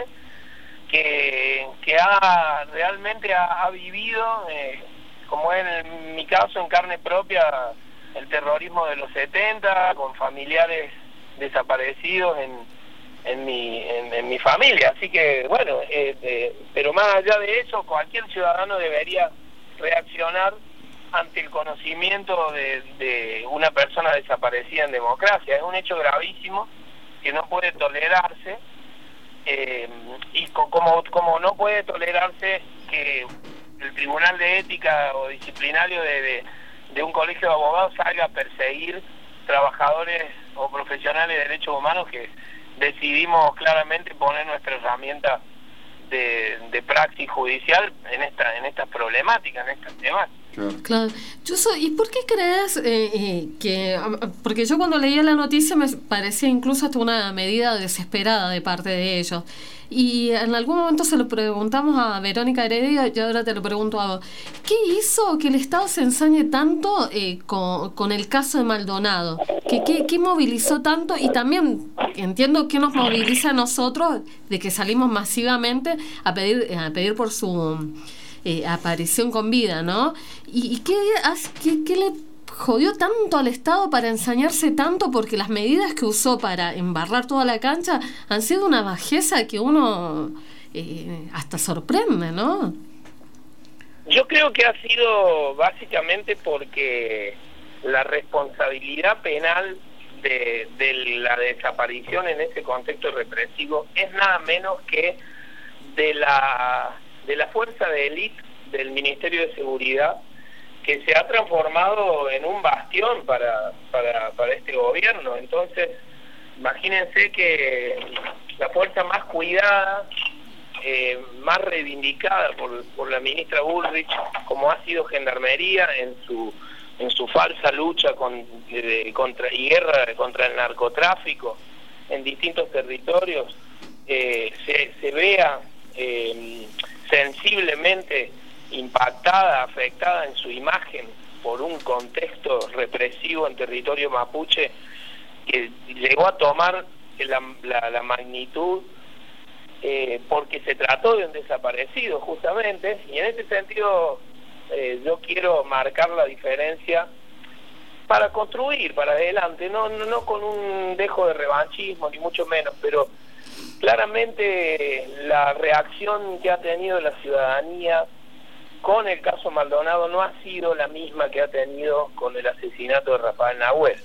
que, que ha realmente ha, ha vivido, eh, como en, el, en mi caso, en carne propia, el terrorismo de los setenta, con familiares desaparecidos en, en, mi, en, en mi familia. Así que, bueno, eh, eh, pero más allá de eso, cualquier ciudadano debería reaccionar ante el conocimiento de, de una persona desaparecida en democracia. Es un hecho gravísimo que no puede tolerarse. Eh, y co como, como no puede tolerarse que el Tribunal de Ética o Disciplinario de, de, de un colegio de abogados salga a perseguir trabajadores o profesionales de derechos humanos que decidimos claramente poner nuestra herramienta de, de praxis judicial en esta en estas problemáticas, en estos temas. Claro. Yo soy, ¿y por qué crees eh, eh, que...? Porque yo cuando leía la noticia me parecía incluso hasta una medida desesperada de parte de ellos. Y en algún momento se lo preguntamos a Verónica Heredia y ahora te lo pregunto a vos. ¿Qué hizo que el Estado se ensañe tanto eh, con, con el caso de Maldonado? ¿Qué, qué, ¿Qué movilizó tanto? Y también entiendo que nos moviliza a nosotros de que salimos masivamente a pedir, a pedir por su... Eh, aparición con vida, ¿no? ¿Y, y qué, qué, qué le jodió tanto al Estado para ensañarse tanto? Porque las medidas que usó para embarrar toda la cancha han sido una bajeza que uno eh, hasta sorprende, ¿no? Yo creo que ha sido básicamente porque la responsabilidad penal de, de la desaparición en ese contexto represivo es nada menos que de la... de la fuerza de élite del Ministerio de Seguridad, que se ha transformado en un bastión para, para, para este gobierno. Entonces, imagínense que la fuerza más cuidada, eh, más reivindicada por, por la ministra Bullrich, como ha sido Gendarmería en su en su falsa lucha con, de, contra y guerra contra el narcotráfico en distintos territorios, eh, se, se vea eh, sensiblemente impactada, afectada en su imagen por un contexto represivo en territorio mapuche que llegó a tomar la, la, la magnitud eh, porque se trató de un desaparecido justamente, y en ese sentido eh, yo quiero marcar la diferencia para construir para adelante, no, no, no con un dejo de revanchismo ni mucho menos, pero claramente la reacción que ha tenido la ciudadanía con el caso Maldonado no ha sido la misma que ha tenido con el asesinato de Rafael Nahuel.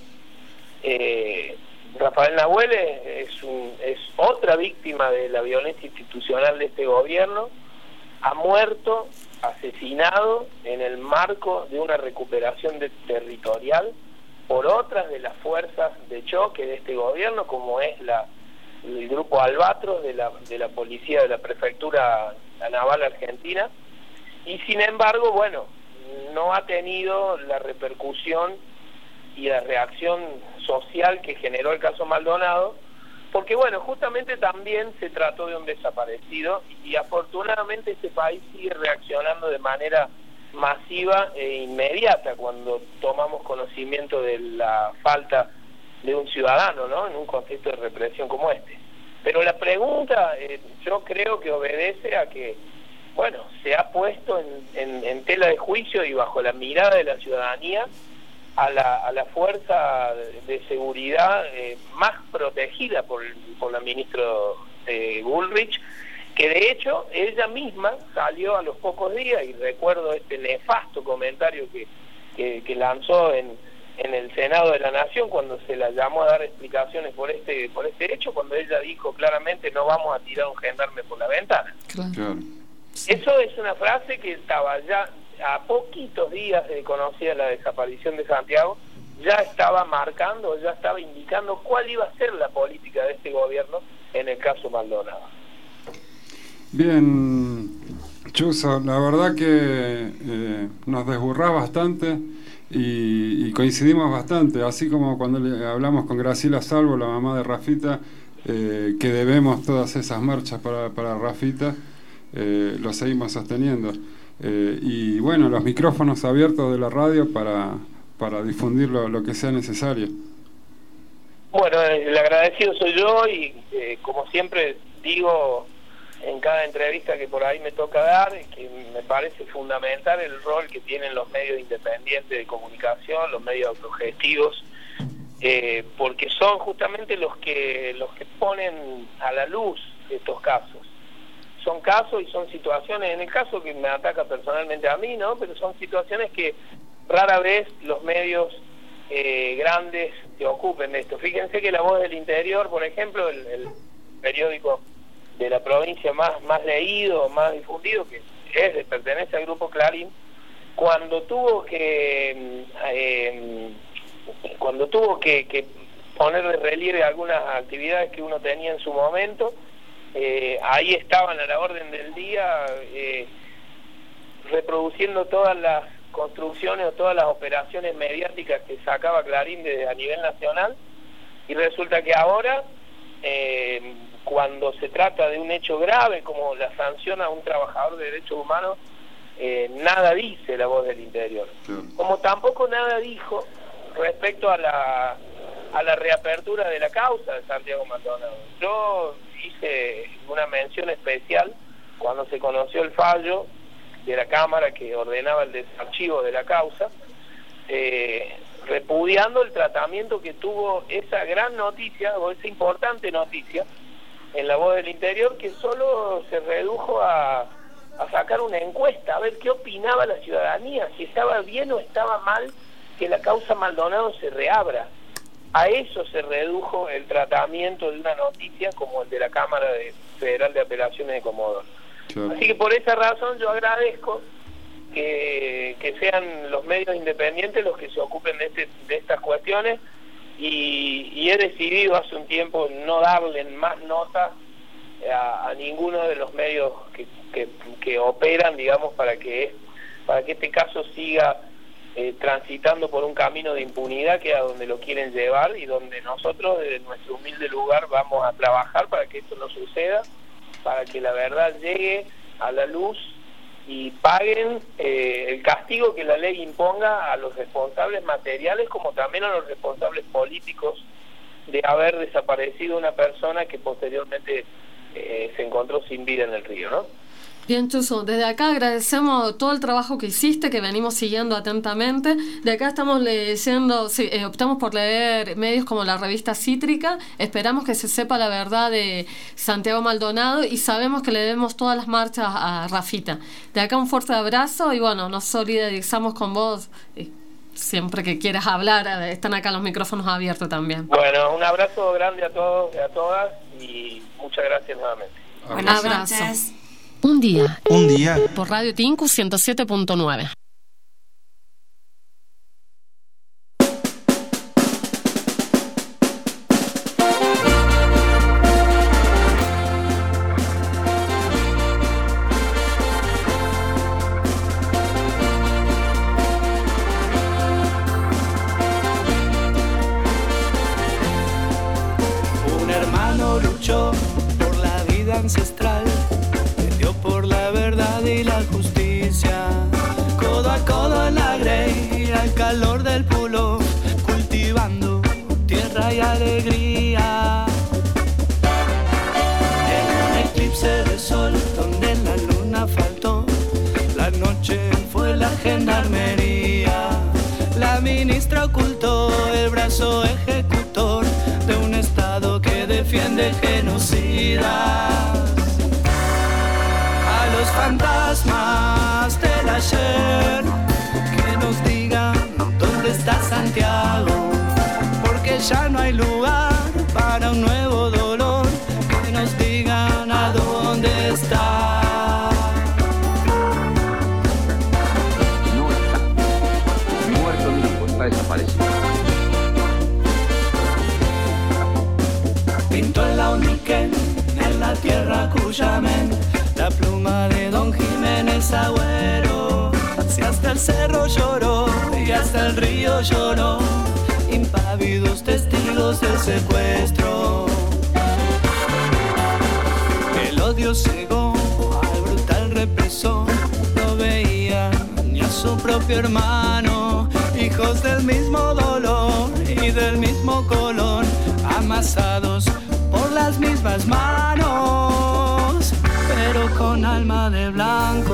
Eh, Rafael Nahuel es, es, un, es otra víctima de la violencia institucional de este gobierno, ha muerto, asesinado en el marco de una recuperación de, territorial por otras de las fuerzas de choque de este gobierno, como es la el grupo Albatros de la, de la policía de la prefectura naval argentina, y sin embargo, bueno, no ha tenido la repercusión y la reacción social que generó el caso Maldonado, porque bueno, justamente también se trató de un desaparecido, y afortunadamente este país sigue reaccionando de manera masiva e inmediata cuando tomamos conocimiento de la falta de un ciudadano, ¿no?, en un contexto de represión como este. Pero la pregunta, eh, yo creo que obedece a que, bueno, se ha puesto en, en, en tela de juicio y bajo la mirada de la ciudadanía a la, a la fuerza de seguridad eh, más protegida por, por la ministra eh, Bullrich, que de hecho ella misma salió a los pocos días, y recuerdo este nefasto comentario que, que, que lanzó en, en el Senado de la Nación cuando se la llamó a dar explicaciones por este por este hecho, cuando ella dijo claramente: no vamos a tirar un gendarme por la ventana. Claro. Eso es una frase que estaba ya a poquitos días de conocida la desaparición de Santiago, ya estaba marcando, ya estaba indicando cuál iba a ser la política de este gobierno en el caso Maldonado. Bien, Chuzo, la verdad que eh, nos desburrás bastante y, y coincidimos bastante, así como cuando le hablamos con Graciela Salvo, la mamá de Rafita, eh, que debemos todas esas marchas para, para Rafita, eh, lo seguimos sosteniendo. Eh, y bueno, los micrófonos abiertos de la radio para, para difundir lo, lo que sea necesario. Bueno, el agradecido soy yo, y eh, como siempre digo en cada entrevista que por ahí me toca dar, que me parece fundamental el rol que tienen los medios independientes de comunicación, los medios autogestivos, eh, porque son justamente los que los que ponen a la luz estos casos. Son casos y son situaciones, en el caso que me ataca personalmente a mí, ¿no?, pero son situaciones que rara vez los medios eh, grandes se ocupen de esto. Fíjense que La Voz del Interior, por ejemplo, el, el periódico de la provincia más más leído, más difundido, que es pertenece al grupo Clarín, cuando tuvo que eh, cuando tuvo que, que poner de relieve algunas actividades que uno tenía en su momento, eh, ahí estaban a la orden del día eh, reproduciendo todas las construcciones o todas las operaciones mediáticas que sacaba Clarín de, a nivel nacional, y resulta que ahora eh, cuando se trata de un hecho grave como la sanción a un trabajador de derechos humanos, eh, nada dice La Voz del Interior, como tampoco nada dijo respecto a la a la reapertura de la causa de Santiago Maldonado. Yo hice una mención especial cuando se conoció el fallo de la Cámara que ordenaba el desarchivo de la causa, eh, repudiando el tratamiento que tuvo esa gran noticia, o esa importante noticia, en La Voz del Interior, que solo se redujo a, a sacar una encuesta, a ver qué opinaba la ciudadanía, si estaba bien o estaba mal que la causa Maldonado se reabra. A eso se redujo el tratamiento de una noticia como el de la Cámara de Federal de Apelaciones de Comodoro. Claro. Así que por esa razón yo agradezco que, que sean los medios independientes los que se ocupen de, este, de estas cuestiones, y, y he decidido hace un tiempo no darle más nota a, a ninguno de los medios que, que, que operan, digamos, para que, para que este caso siga eh, transitando por un camino de impunidad, que es a donde lo quieren llevar y donde nosotros desde nuestro humilde lugar vamos a trabajar para que esto no suceda, para que la verdad llegue a la luz y paguen eh, el castigo que la ley imponga a los responsables materiales como también a los responsables políticos de haber desaparecido una persona que posteriormente eh, se encontró sin vida en el río, ¿no? Bien, Chuso, desde acá agradecemos todo el trabajo que hiciste, que venimos siguiendo atentamente. De acá estamos leyendo, sí, eh, optamos por leer medios como la revista Cítrica. Esperamos que se sepa la verdad de Santiago Maldonado y sabemos que le debemos todas las marchas a Rafita. De acá un fuerte abrazo y bueno, nos solidarizamos con vos. Eh, siempre que quieras hablar, eh, están acá los micrófonos abiertos también. Bueno, un abrazo grande a todos y a todas y muchas gracias nuevamente. Buenas abrazo. Noches. Un día. Un día. Por Radio Tinku ciento siete punto nueve. Un hermano luchó por la vida ancestral, por la verdad y la justicia, codo a codo en la grey, al calor del pulo, cultivando tierra y alegría. En un eclipse de sol donde la luna faltó, la noche fue la gendarmería. La ministra ocultó el brazo ejecutor de un estado que defiende genocidas. Los fantasmas del ayer, que nos digan dónde está Santiago, porque ya no hay lugar para un nuevo dolor, que nos digan a dónde está. No está, muerto vivo, está desaparecido. Pintó en la Uniquén, en la tierra Cuyamen, la pluma de Don Jiménez Agüero. Si hasta el cerro lloró y hasta el río lloró, impávidos testigos del secuestro. El odio cegó al brutal represor, no veía ni a su propio hermano, hijos del mismo dolor y del mismo color, amasados por las mismas manos, pero con alma de blanco,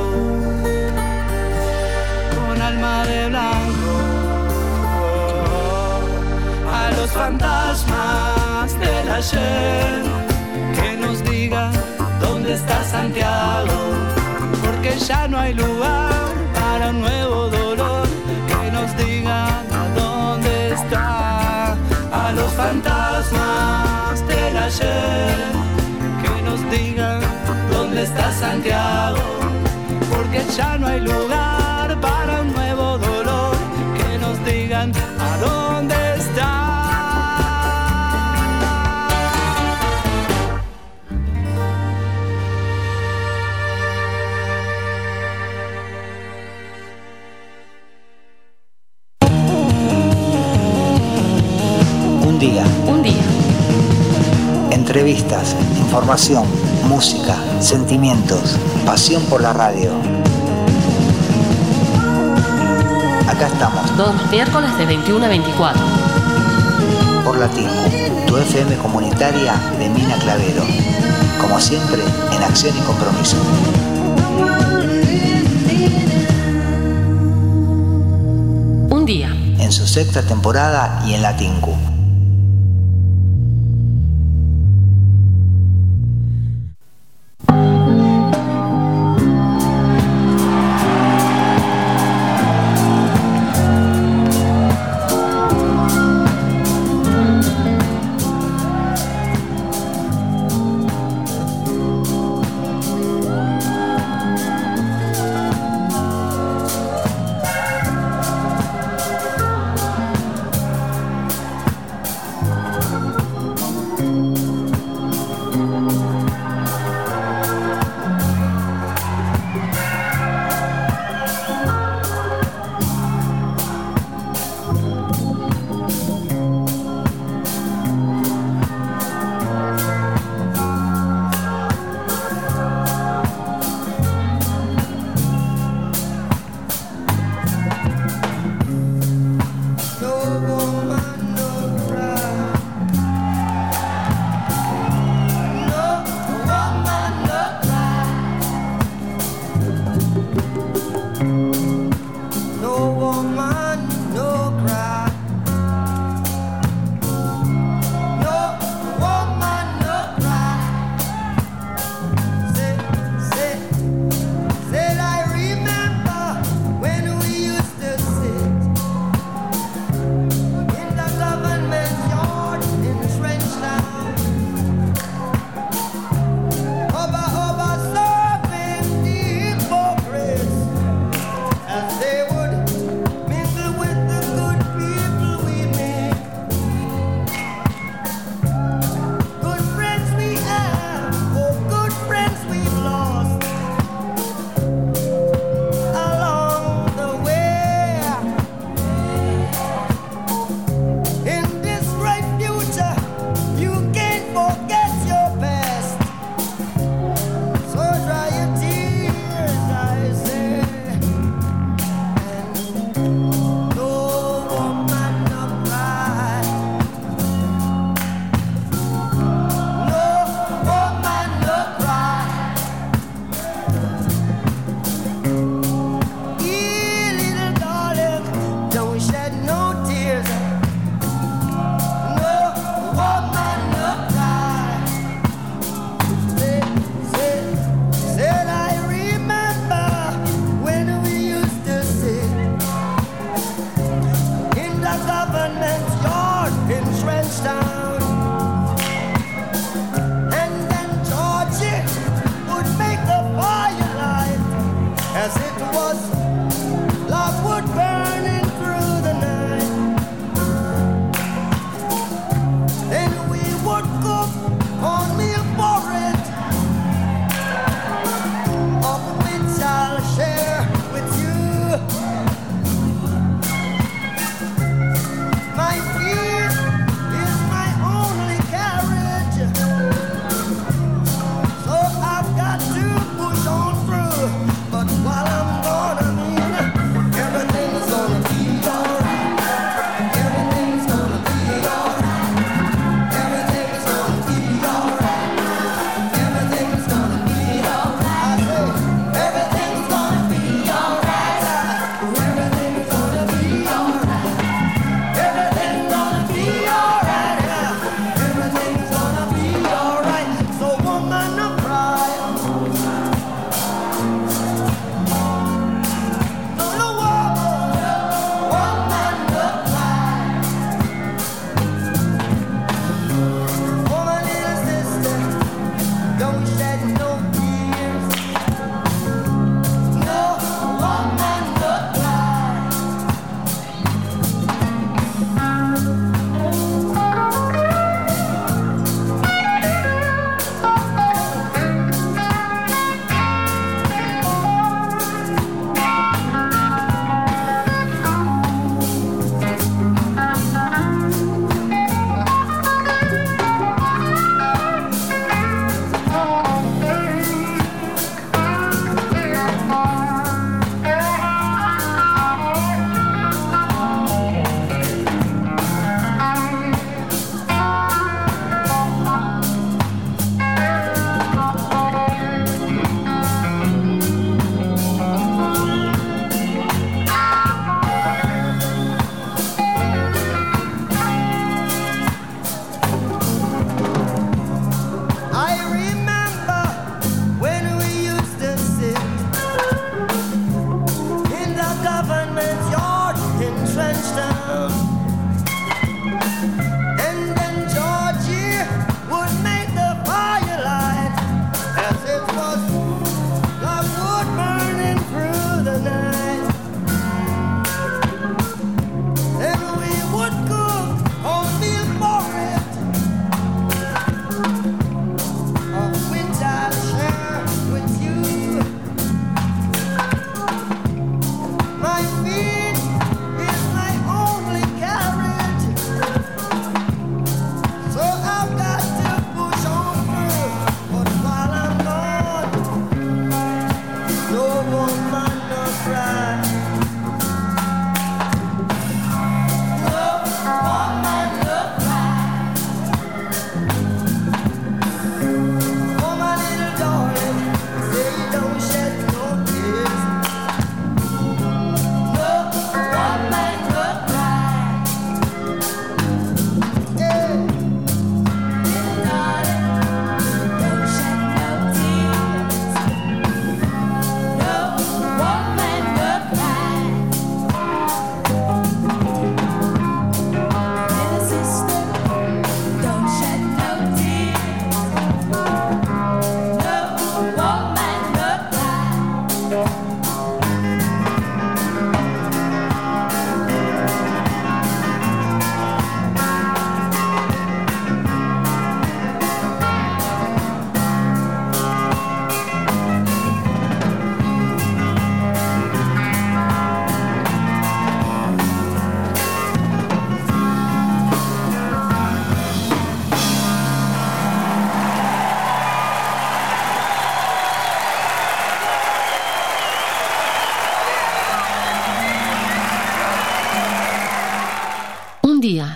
con alma de blanco. A los fantasmas del ayer, que nos digan dónde está Santiago, porque ya no hay lugar para un nuevo dolor, que nos digan a dónde está. A los fantasmas del ayer, que nos digan dónde está Santiago, porque ya no hay lugar para un nuevo dolor, que nos digan a dónde está. Un día. Un día. Entrevistas, información, música, sentimientos, pasión por la radio. Acá estamos. Todos los miércoles de veintiuno a veinticuatro. Por la Tinku, tu F M comunitaria de Mina Clavero. Como siempre, en acción y compromiso. Un día. En su sexta temporada y en la Tinku.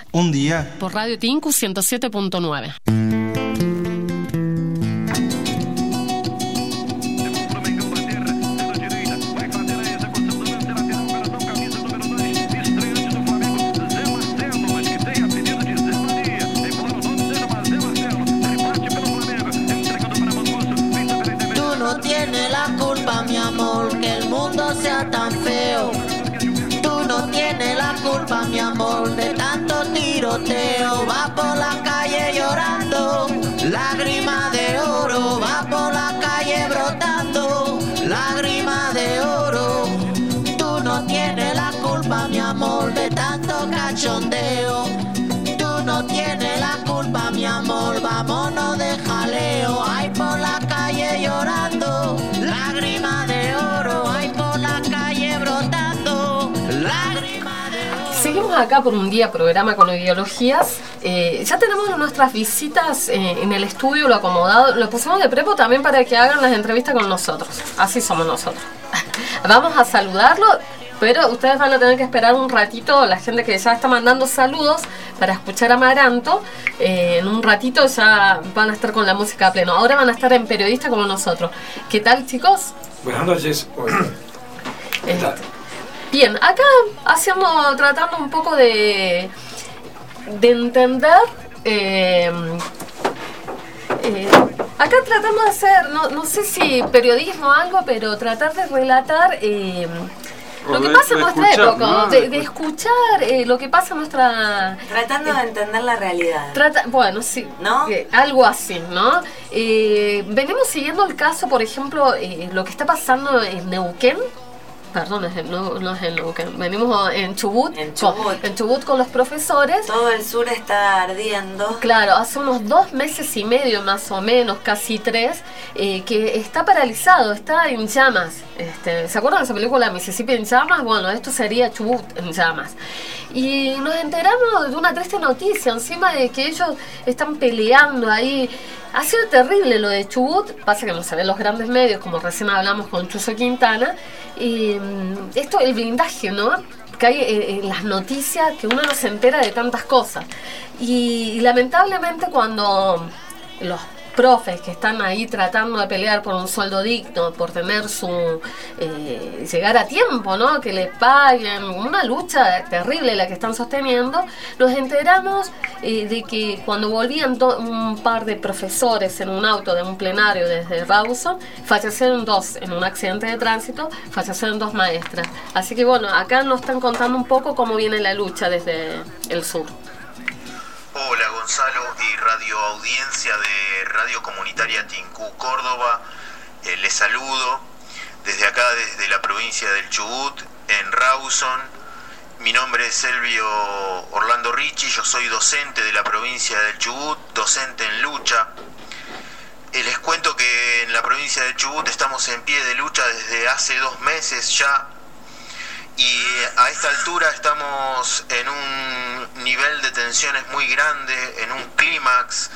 Un día. Por Radio Tinku ciento siete punto nueve. Tú no tienes la culpa, mi amor, que el mundo sea tan feo. Tú no tienes la culpa, mi amor, de tanto tiroteo. Va por la calle llorando, lágrima de oro. Va por la calle brotando, lágrima de oro. Tú no tienes la culpa, mi amor, de tanto cachondeo. Tú no tienes la culpa, mi amor, vámonos de jaleo. Ay, por la calle llorando, lágrima de oro. Ay, por la calle brotando, lágrima de oro. Seguimos acá por un día, programa con ideologías. Eh, ya tenemos nuestras visitas eh, en el estudio, lo acomodado. Lo pusimos de prepo también para que hagan las entrevistas con nosotros. Así somos nosotros. Vamos a saludarlo, pero ustedes van a tener que esperar un ratito, la gente que ya está mandando saludos, para escuchar a Amaranto. Eh, en un ratito ya van a estar con la música a pleno. Ahora van a estar en Periodista como nosotros. ¿Qué tal, chicos? Buenas noches. ¿Qué tal? Bien, acá hacemos, tratando un poco de, de entender... Eh, eh, acá tratando de hacer, no, no sé si periodismo o algo, pero tratar de relatar... Eh, Lo que pasa en nuestra época, ¿no? de, de escuchar eh, lo que pasa en nuestra... Tratando eh, de entender la realidad. Trata, bueno, sí, ¿no? Eh, algo así, ¿no? Eh, venimos siguiendo el caso, por ejemplo, eh, lo que está pasando en Neuquén. Perdón, es en, no, no es en Neuquén. Venimos en Chubut, en Chubut. Con, en Chubut con los profesores. Todo el sur está ardiendo. Claro, hace unos dos meses y medio más o menos, casi tres, eh, que está paralizado, está en llamas. Este, ¿se acuerdan de esa película Mississippi en llamas? Bueno, esto sería Chubut en llamas. Y nos enteramos de una triste noticia, encima de que ellos están peleando ahí. Ha sido terrible lo de Chubut, pasa que no se ven los grandes medios, como recién hablamos con Chuzo Quintana. Y esto, el blindaje, ¿no? Que hay en, en las noticias, que uno no se entera de tantas cosas. Y, y lamentablemente cuando los profes que están ahí tratando de pelear por un sueldo digno, por tener su eh, llegar a tiempo, ¿no? Que le paguen, una lucha terrible la que están sosteniendo, nos enteramos eh, de que cuando volvían to- un par de profesores en un auto de un plenario desde Rawson, fallecieron dos en un accidente de tránsito, fallecieron dos maestras. Así que bueno, acá nos están contando un poco cómo viene la lucha desde el sur. Hola Gonzalo y radio audiencia de Radio Comunitaria Tinku Córdoba, eh, les saludo desde acá, desde la provincia del Chubut, en Rawson. Mi nombre es Elvio Orlando Ricci, yo soy docente de la provincia del Chubut, docente en lucha. Eh, les cuento que en la provincia del Chubut estamos en pie de lucha desde hace dos meses ya. Y a esta altura estamos en un nivel de tensiones muy grande, en un clímax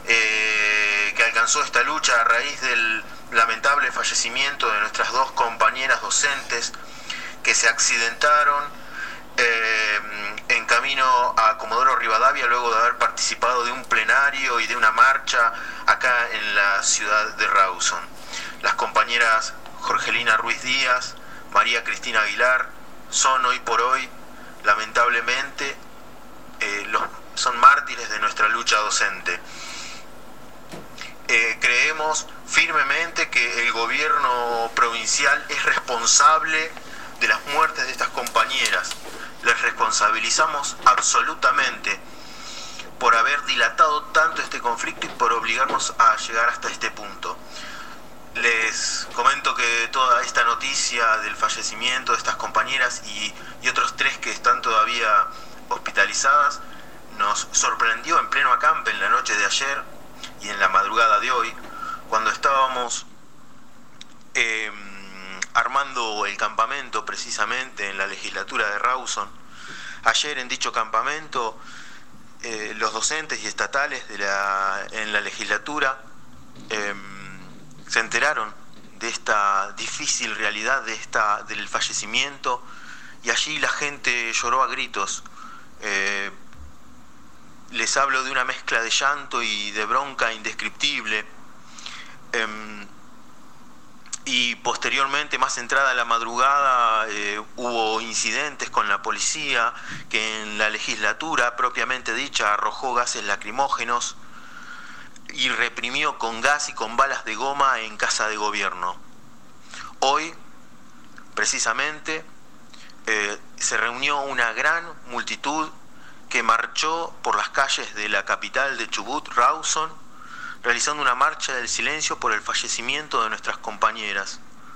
eh, que alcanzó esta lucha a raíz del lamentable fallecimiento de nuestras dos compañeras docentes que se accidentaron eh, en camino a Comodoro Rivadavia luego de haber participado de un plenario y de una marcha acá en la ciudad de Rawson. Las compañeras Jorgelina Ruiz Díaz, María Cristina Aguilar, son hoy por hoy, lamentablemente, eh, los, son mártires de nuestra lucha docente. Eh, creemos firmemente que el gobierno provincial es responsable de las muertes de estas compañeras. Les responsabilizamos absolutamente por haber dilatado tanto este conflicto y por obligarnos a llegar hasta este punto. Les comento que toda esta noticia del fallecimiento de estas compañeras y, y otros tres que están todavía hospitalizadas nos sorprendió en pleno acampe en la noche de ayer y en la madrugada de hoy, cuando estábamos eh, armando el campamento precisamente en la legislatura de Rawson. Ayer en dicho campamento eh, los docentes y estatales de la, en la legislatura eh, se enteraron de esta difícil realidad de esta, del fallecimiento, y allí la gente lloró a gritos, eh, les hablo de una mezcla de llanto y de bronca indescriptible. Eh, y posteriormente, más entrada la madrugada, eh, hubo incidentes con la policía, que en la legislatura propiamente dicha arrojó gases lacrimógenos y reprimió con gas y con balas de goma en Casa de Gobierno. Hoy, precisamente, eh, se reunió una gran multitud que marchó por las calles de la capital de Chubut, Rawson, realizando una marcha del silencio por el fallecimiento de nuestras compañeras.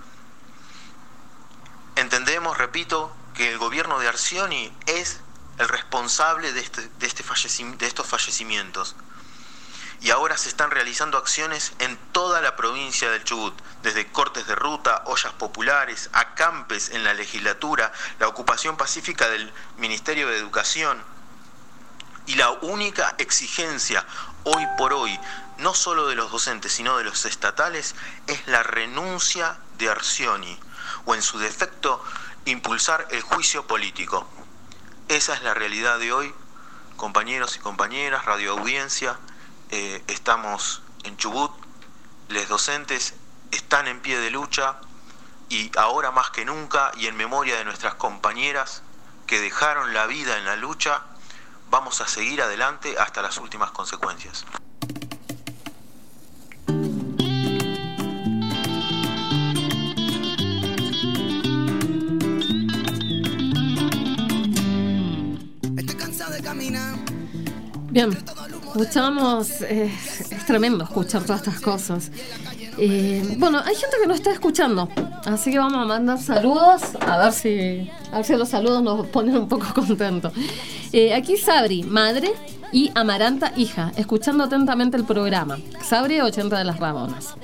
Entendemos, repito, que el gobierno de Arcioni es el responsable de, este, de, este fallecimiento, de estos fallecimientos. Y ahora se están realizando acciones en toda la provincia del Chubut, desde cortes de ruta, ollas populares, acampes en la legislatura, la ocupación pacífica del Ministerio de Educación. Y la única exigencia hoy por hoy, no solo de los docentes, sino de los estatales, es la renuncia de Arcioni, o en su defecto, impulsar el juicio político. Esa es la realidad de hoy, compañeros y compañeras, radioaudiencia. Eh, estamos en Chubut, los docentes están en pie de lucha, y ahora más que nunca, y en memoria de nuestras compañeras que dejaron la vida en la lucha, vamos a seguir adelante hasta las últimas consecuencias. Bien, escuchamos, eh, es tremendo escuchar todas estas cosas. Eh, bueno, hay gente que no está escuchando, así que vamos a mandar saludos, a ver si, a ver si los saludos nos ponen un poco contentos. Eh, aquí Sabri, madre, y Amaranta, hija, escuchando atentamente el programa. Sabri, ochenta de las Ramonas.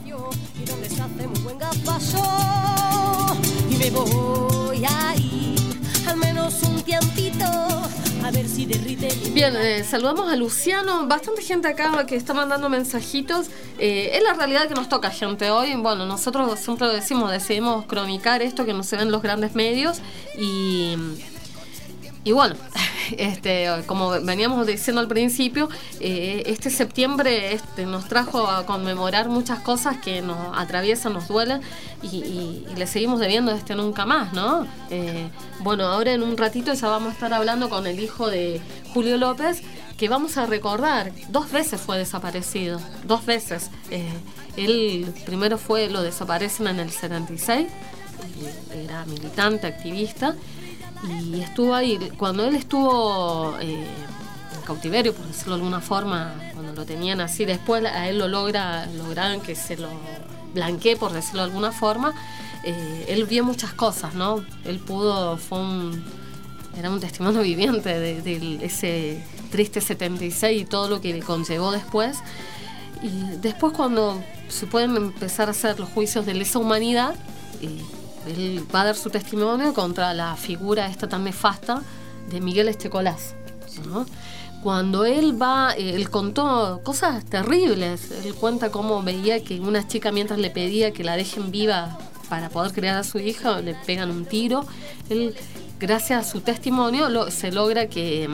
Y me voy a ir al menos un tiempito. A ver si derrite. Bien, eh, saludamos a Luciano, bastante gente acá que está mandando mensajitos. Eh, es la realidad que nos toca, gente, hoy. Bueno, nosotros siempre lo decimos, decidimos cronicar esto que no se ve en los grandes medios. Y, y bueno, este, como veníamos diciendo al principio, eh, este septiembre este, nos trajo a conmemorar muchas cosas que nos atraviesan, nos duelen. Y, y, y le seguimos debiendo este nunca más, ¿no? Eh, bueno, ahora en un ratito ya vamos a estar hablando con el hijo de Julio López, que vamos a recordar, dos veces fue desaparecido, dos veces. Eh, él primero fue, lo desaparecen en el setenta y seis, era militante, activista, y estuvo ahí, cuando él estuvo eh, en cautiverio, por decirlo de alguna forma, cuando lo tenían así, después a él lo logra, lograron que se lo blanquee, por decirlo de alguna forma. Eh, él vio muchas cosas, ¿no? Él pudo, fue un, era un testimonio viviente de, de ese triste setenta y seis y todo lo que conllevó después. Y después, cuando se pueden empezar a hacer los juicios de lesa humanidad, eh, él va a dar su testimonio contra la figura esta tan nefasta de Miguel Estecolás, ¿no? Cuando él va, él contó cosas terribles. Él cuenta cómo veía que una chica, mientras le pedía que la dejen viva para poder criar a su hija, le pegan un tiro. Él, gracias a su testimonio, lo, se logra que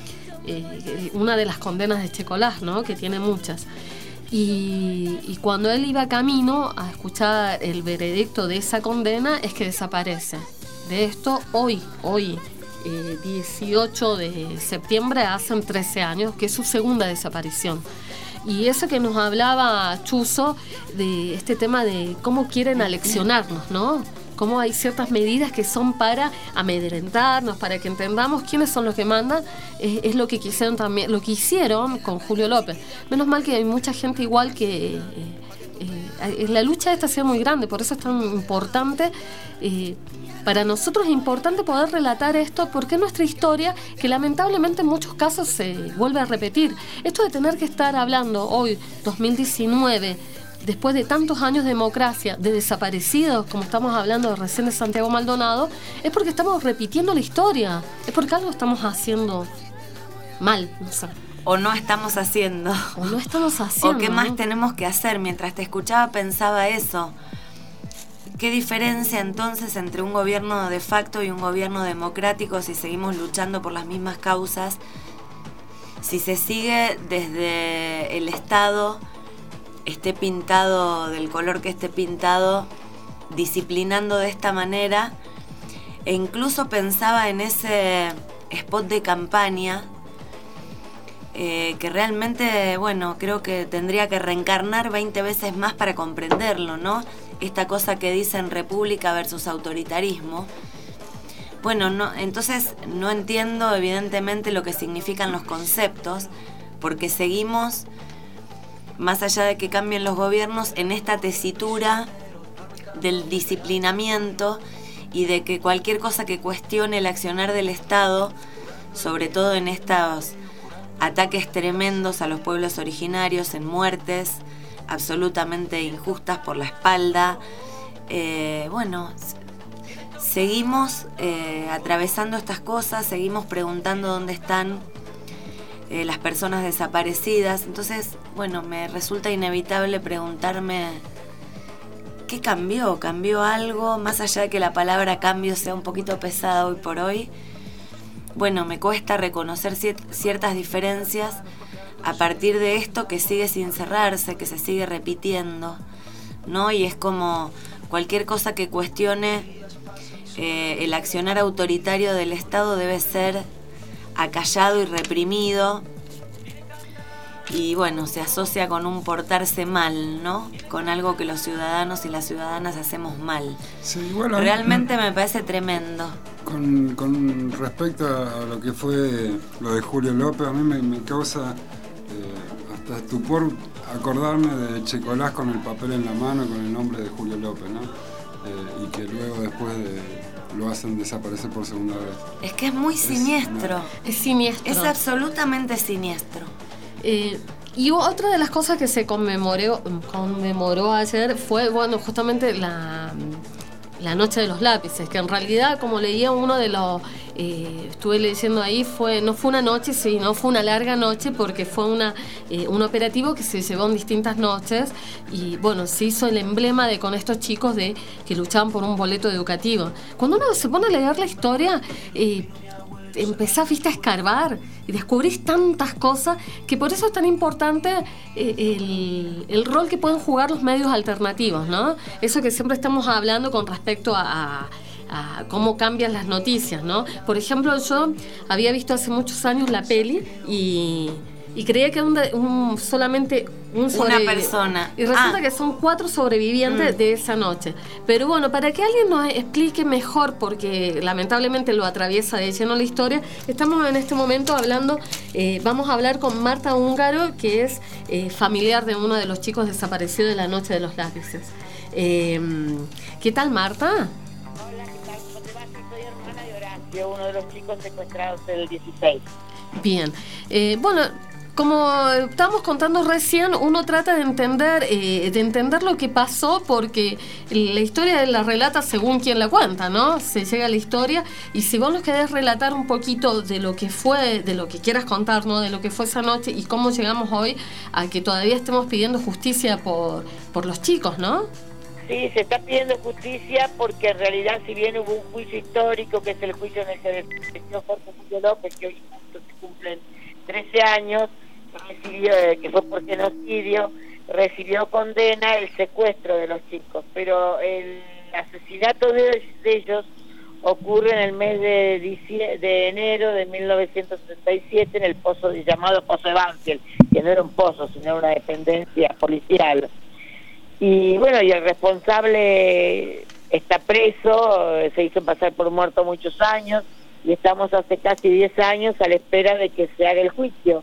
eh, una de las condenas de Estecolás, ¿no? Que tiene muchas. Y, y cuando él iba camino a escuchar el veredicto de esa condena, es que desaparece. De esto, hoy, hoy... Eh, dieciocho de septiembre, hacen trece años, que es su segunda desaparición. Y eso que nos hablaba Chuzo de este tema de cómo quieren aleccionarnos, ¿no? Cómo hay ciertas medidas que son para amedrentarnos, para que entendamos quiénes son los que mandan. Eh, es lo que quisieron también, lo que hicieron con Julio López. Menos mal que hay mucha gente igual que eh, eh, la lucha esta ha sido muy grande, por eso es tan importante. Eh, Para nosotros es importante poder relatar esto porque es nuestra historia que lamentablemente en muchos casos se vuelve a repetir. Esto de tener que estar hablando hoy, dos mil diecinueve, después de tantos años de democracia, de desaparecidos, como estamos hablando recién de Santiago Maldonado, es porque estamos repitiendo la historia, es porque algo estamos haciendo mal, no sé. O no estamos haciendo. O no estamos haciendo. O qué más tenemos que hacer. Mientras te escuchaba pensaba eso. ¿Qué diferencia entonces entre un gobierno de facto y un gobierno democrático si seguimos luchando por las mismas causas si se sigue desde el Estado, esté pintado del color que esté pintado, disciplinando de esta manera. E incluso pensaba en ese spot de campaña, eh, que realmente, bueno, creo que tendría que reencarnar veinte veces más para comprenderlo, ¿no? Esta cosa que dicen república versus autoritarismo. Bueno, no, entonces no entiendo evidentemente lo que significan los conceptos, porque seguimos, más allá de que cambien los gobiernos, en esta tesitura del disciplinamiento y de que cualquier cosa que cuestione el accionar del Estado, sobre todo en estos ataques tremendos a los pueblos originarios, en muertes absolutamente injustas por la espalda, eh, bueno, seguimos eh, atravesando estas cosas, seguimos preguntando dónde están eh, las personas desaparecidas. Entonces, bueno, me resulta inevitable preguntarme ¿qué cambió? ¿Cambió algo? Más allá de que la palabra cambio sea un poquito pesada hoy por hoy, bueno, me cuesta reconocer ciertas diferencias a partir de esto que sigue sin cerrarse, que se sigue repitiendo, ¿no? Y es como cualquier cosa que cuestione eh, el accionar autoritario del Estado debe ser acallado y reprimido. Y bueno, se asocia con un portarse mal, ¿no? Con algo que los ciudadanos y las ciudadanas hacemos mal. Sí, igual a mí, realmente me parece tremendo. Con, con respecto a lo que fue lo de Julio López, a mí me, me causa eh, hasta estupor acordarme de Checolás con el papel en la mano, con el nombre de Julio López, ¿no? Eh, y que luego después de, lo hacen desaparecer por segunda vez. Es que es muy es, siniestro. No. Es siniestro. Es absolutamente siniestro. Eh, y otra de las cosas que se conmemoró, conmemoró ayer fue, bueno, justamente la, la Noche de los Lápices, que en realidad, como leía uno de los, eh, estuve leyendo ahí, fue no fue una noche, sino fue una larga noche, porque fue una eh, un operativo que se llevó en distintas noches y, bueno, se hizo el emblema de con estos chicos de que luchaban por un boleto educativo. Cuando uno se pone a leer la historia, eh, empezás, viste, a escarbar y descubrís tantas cosas que por eso es tan importante eh, el, el rol que pueden jugar los medios alternativos, ¿no? Eso que siempre estamos hablando con respecto a, a, a cómo cambian las noticias, ¿no? Por ejemplo, yo había visto hace muchos años la peli y... Y creía que un, un, solamente un una persona. Y resulta ah. que son cuatro sobrevivientes mm. de esa noche. Pero bueno, para que alguien nos explique mejor, porque lamentablemente lo atraviesa de lleno la historia, estamos en este momento hablando, eh, vamos a hablar con Marta Húngaro, que es eh, familiar de uno de los chicos desaparecidos de la Noche de los Lápices. Eh, ¿Qué tal, Marta? Hola, ¿qué tal? ¿Cómo te va? Soy hermana de Horacio, uno de los chicos secuestrados del dieciséis. Bien. Eh, bueno... Como estábamos contando recién, uno trata de entender eh, de entender lo que pasó, porque la historia la relata según quien la cuenta, ¿no? Se llega a la historia, y si vos nos querés relatar un poquito de lo que fue, de lo que quieras contar, ¿no? De lo que fue esa noche y cómo llegamos hoy a que todavía estemos pidiendo justicia por, por los chicos, ¿no? Sí, se está pidiendo justicia porque en realidad, si bien hubo un juicio histórico, que es el juicio en el que defendió Jorge Julio López, que hoy justo se cumplen trece años, recibió, que fue por genocidio, recibió condena el secuestro de los chicos, pero el asesinato de, de ellos ocurre en el mes de, dicie, de enero de mil novecientos setenta y siete en el pozo llamado Pozo de Banfield, que no era un pozo, sino una dependencia policial. Y bueno, y el responsable está preso, se hizo pasar por muerto muchos años, y estamos hace casi diez años a la espera de que se haga el juicio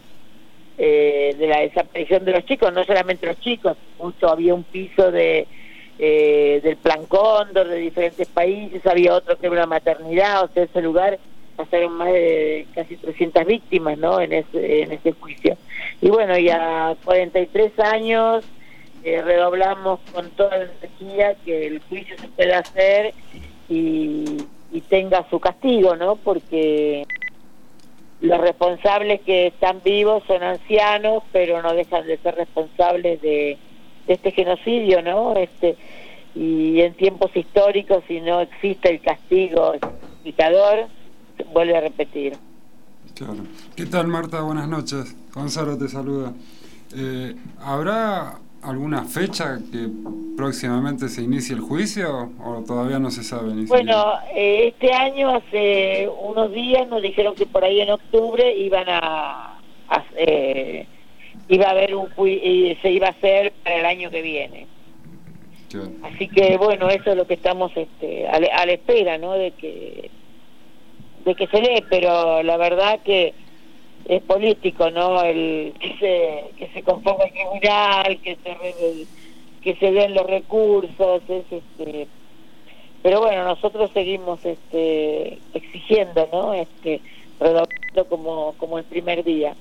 eh, de la desaparición de los chicos, no solamente los chicos, mucho, había un piso de eh, del Plan Cóndor de diferentes países, había otro que era una maternidad, o sea, ese lugar pasaron más de casi trescientas víctimas, ¿no?, en ese, en ese juicio. Y bueno, ya cuarenta y tres años eh, redoblamos con toda la energía que el juicio se pueda hacer y, y tenga su castigo, ¿no?, porque los responsables que están vivos son ancianos, pero no dejan de ser responsables de, de este genocidio, ¿no? Este, y en tiempos históricos, si no existe el castigo justificador, se vuelve a repetir. Claro. ¿Qué tal, Marta? Buenas noches. Gonzalo te saluda. Eh, ¿Habrá alguna fecha que próximamente se inicie el juicio o todavía no se sabe? Ni bueno, eh, este año, hace unos días, nos dijeron que por ahí en octubre iban a... a eh, iba a haber un juicio, se iba a hacer para el año que viene. Claro. Así que, bueno, eso es lo que estamos este, a, la, a la espera, ¿no? De que de que se dé, pero la verdad que es político, ¿no? El que se que se componga el tribunal, que se re, que se den los recursos, es este, pero bueno, nosotros seguimos este exigiendo, ¿no? Este, redoblando como como el primer día.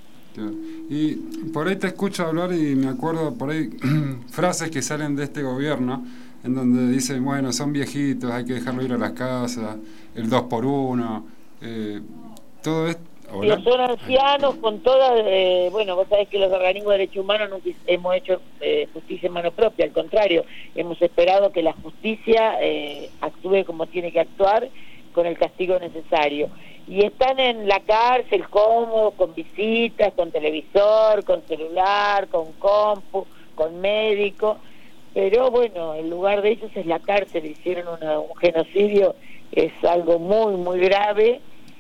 Y por ahí te escucho hablar y me acuerdo por ahí frases que salen de este gobierno en donde dicen, bueno, son viejitos, hay que dejarlo ir a las casas, el dos por uno, eh, todo esto. Hola. Son ancianos con todas, eh, bueno, vos sabés que los organismos de derechos humanos nunca hemos hecho eh, justicia en mano propia, al contrario, hemos esperado que la justicia eh, actúe como tiene que actuar con el castigo necesario. Y están en la cárcel cómodos, con visitas, con televisor, con celular, con compu, con médico, pero bueno, el lugar de ellos es la cárcel. Hicieron una, un genocidio, es algo muy, muy grave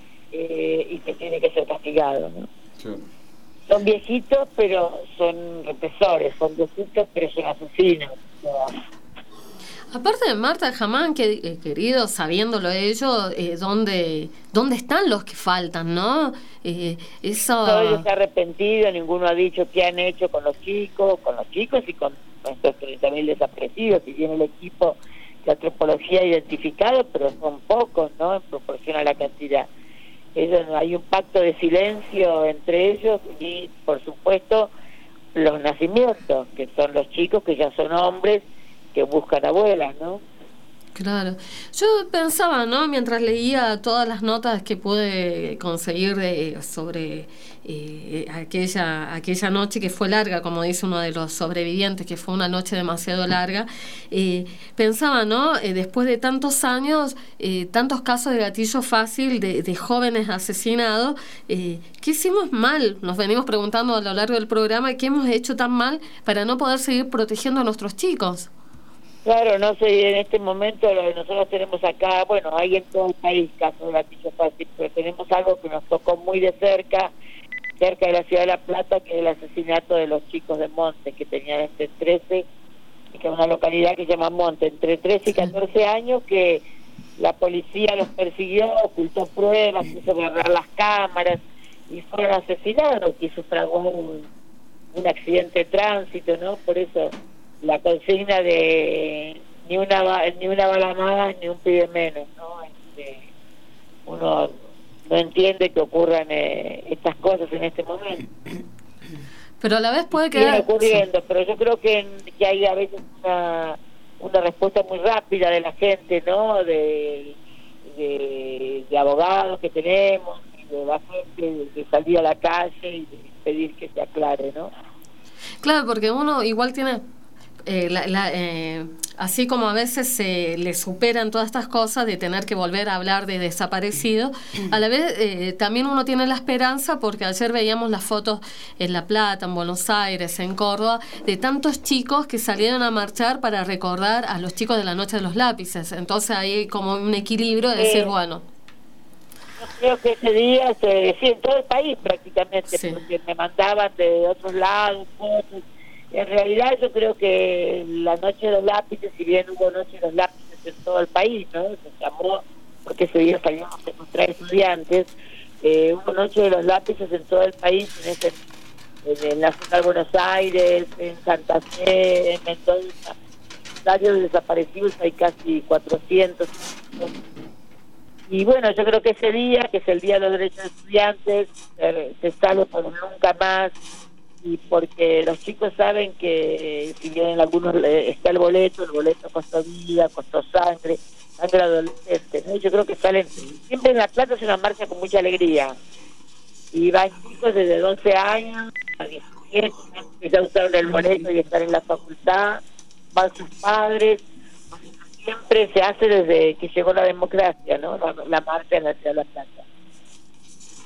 eh, y que tiene que ser castigado, ¿no? Sí. Son viejitos, pero son represores, son viejitos, pero son asesinos. O sea, aparte de Marta, jamás que, eh, querido, sabiéndolo ellos, eh, ¿dónde, ¿dónde están los que faltan, no? Eh, eso... Todos ellos se han arrepentido, ninguno ha dicho qué han hecho con los chicos, con los chicos y con estos treinta mil desaparecidos, si tiene el equipo de antropología identificado, pero son pocos, ¿no? En proporción a la cantidad. Ellos, hay un pacto de silencio entre ellos y, por supuesto, los nacimientos, que son los chicos que ya son hombres, que buscan abuelas, ¿no? Claro. Yo pensaba, ¿no? Mientras leía todas las notas que pude conseguir de, sobre eh, aquella aquella noche que fue larga, como dice uno de los sobrevivientes, que fue una noche demasiado larga, eh, pensaba, ¿no? Eh, después de tantos años, eh, tantos casos de gatillo fácil de, de jóvenes asesinados, eh, ¿qué hicimos mal? Nos venimos preguntando a lo largo del programa, ¿qué hemos hecho tan mal para no poder seguir protegiendo a nuestros chicos? Claro, no sé, en este momento lo que nosotros tenemos acá, bueno, hay en todo el país casos de gatillo fácil, pero tenemos algo que nos tocó muy de cerca, cerca de la ciudad de La Plata, que es el asesinato de los chicos de Monte, que tenían entre trece, que es una localidad que se llama Monte, entre trece y catorce años, que la policía los persiguió, ocultó pruebas, hizo borrar las cámaras, y fueron asesinados, y sufragó un, un accidente de tránsito, ¿no? Por eso la consigna de ni una ni una bala más ni un pibe menos, ¿no? Este, uno no entiende que ocurran eh, estas cosas en este momento, pero a la vez puede quedar siguen ocurriendo, sí. Pero yo creo que, que hay a veces una una respuesta muy rápida de la gente, ¿no? De, de, de abogados que tenemos y de la gente de, de salir a la calle y de pedir que se aclare, ¿no? Claro, porque uno igual tiene Eh, la, la, eh, así como a veces se le superan todas estas cosas de tener que volver a hablar de desaparecido, a la vez eh, también uno tiene la esperanza, porque ayer veíamos las fotos en La Plata, en Buenos Aires, en Córdoba, de tantos chicos que salieron a marchar para recordar a los chicos de la Noche de los Lápices. Entonces hay como un equilibrio de decir, eh, bueno, yo creo que ese día se decía en todo el país prácticamente, sí. Porque me mandaban de otros lados fotos. En realidad yo creo que la Noche de los Lápices, si bien hubo Noche de los Lápices en todo el país, ¿no? Se llamó, porque ese día salíamos a encontrar estudiantes, eh, hubo Noche de los Lápices en todo el país, en, ese, en, en la ciudad de Buenos Aires, en Santa Fe, en Mendoza, varios desaparecidos, hay casi cuatrocientos. Y bueno, yo creo que ese día, que es el Día de los Derechos de Estudiantes, eh, se sale por nunca más, y porque los chicos saben que si bien en algunos está el boleto, el boleto costó vida, costó sangre, sangre adolescente, ¿no? Yo creo que salen, siempre en La Plata es una marcha con mucha alegría, y van chicos desde doce años a diecisiete, que ya usaron el boleto y están en la facultad, van sus padres, siempre se hace desde que llegó la democracia, ¿no? La, la marcha en la ciudad de La Plata.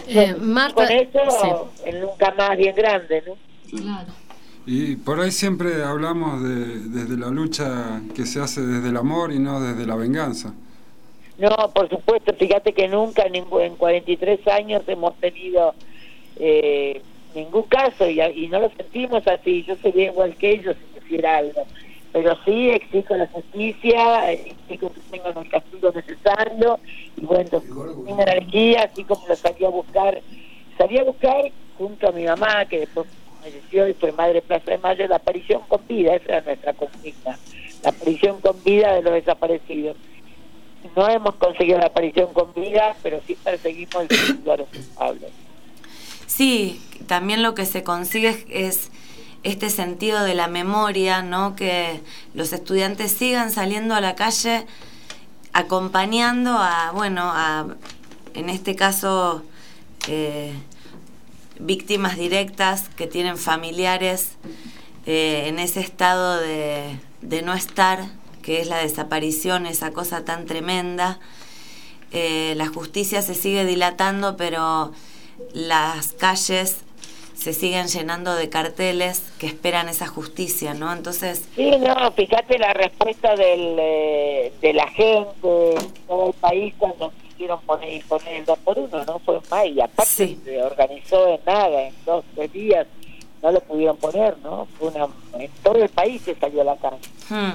Eh, Marta, con eso, sí. el nunca más bien grande, ¿no? Claro. Y por ahí siempre hablamos de, desde la lucha que se hace desde el amor y no desde la venganza. No, por supuesto, fíjate que nunca en, en cuarenta y tres años hemos tenido eh, ningún caso y, y no lo sentimos así. Yo sería igual que ellos si hiciera algo. Pero sí exijo la justicia, exijo que tengan el castigo necesario y bueno, tengan energía, así como lo salí a buscar. Salí a buscar junto a mi mamá, que después falleció y fue madre Plaza de Mayo, la aparición con vida, esa era nuestra consigna, la aparición con vida de los desaparecidos. No hemos conseguido la aparición con vida, pero sí perseguimos el castigo a los culpables. Sí, también lo que se consigue es este sentido de la memoria, ¿no? Que los estudiantes sigan saliendo a la calle acompañando a, bueno, a, en este caso, eh, víctimas directas que tienen familiares eh, en ese estado de, de no estar, que es la desaparición, esa cosa tan tremenda. Eh, la justicia se sigue dilatando, pero las calles se siguen llenando de carteles que esperan esa justicia, ¿no? Entonces... Sí, no, fíjate la respuesta del, eh, de la gente, de todo el país cuando quisieron poner, poner el dos por uno, ¿no? Fue más, y aparte sí. Se organizó en nada, en dos, tres días, no lo pudieron poner, ¿no? Fue una, en todo el país se salió a la calle. Hmm.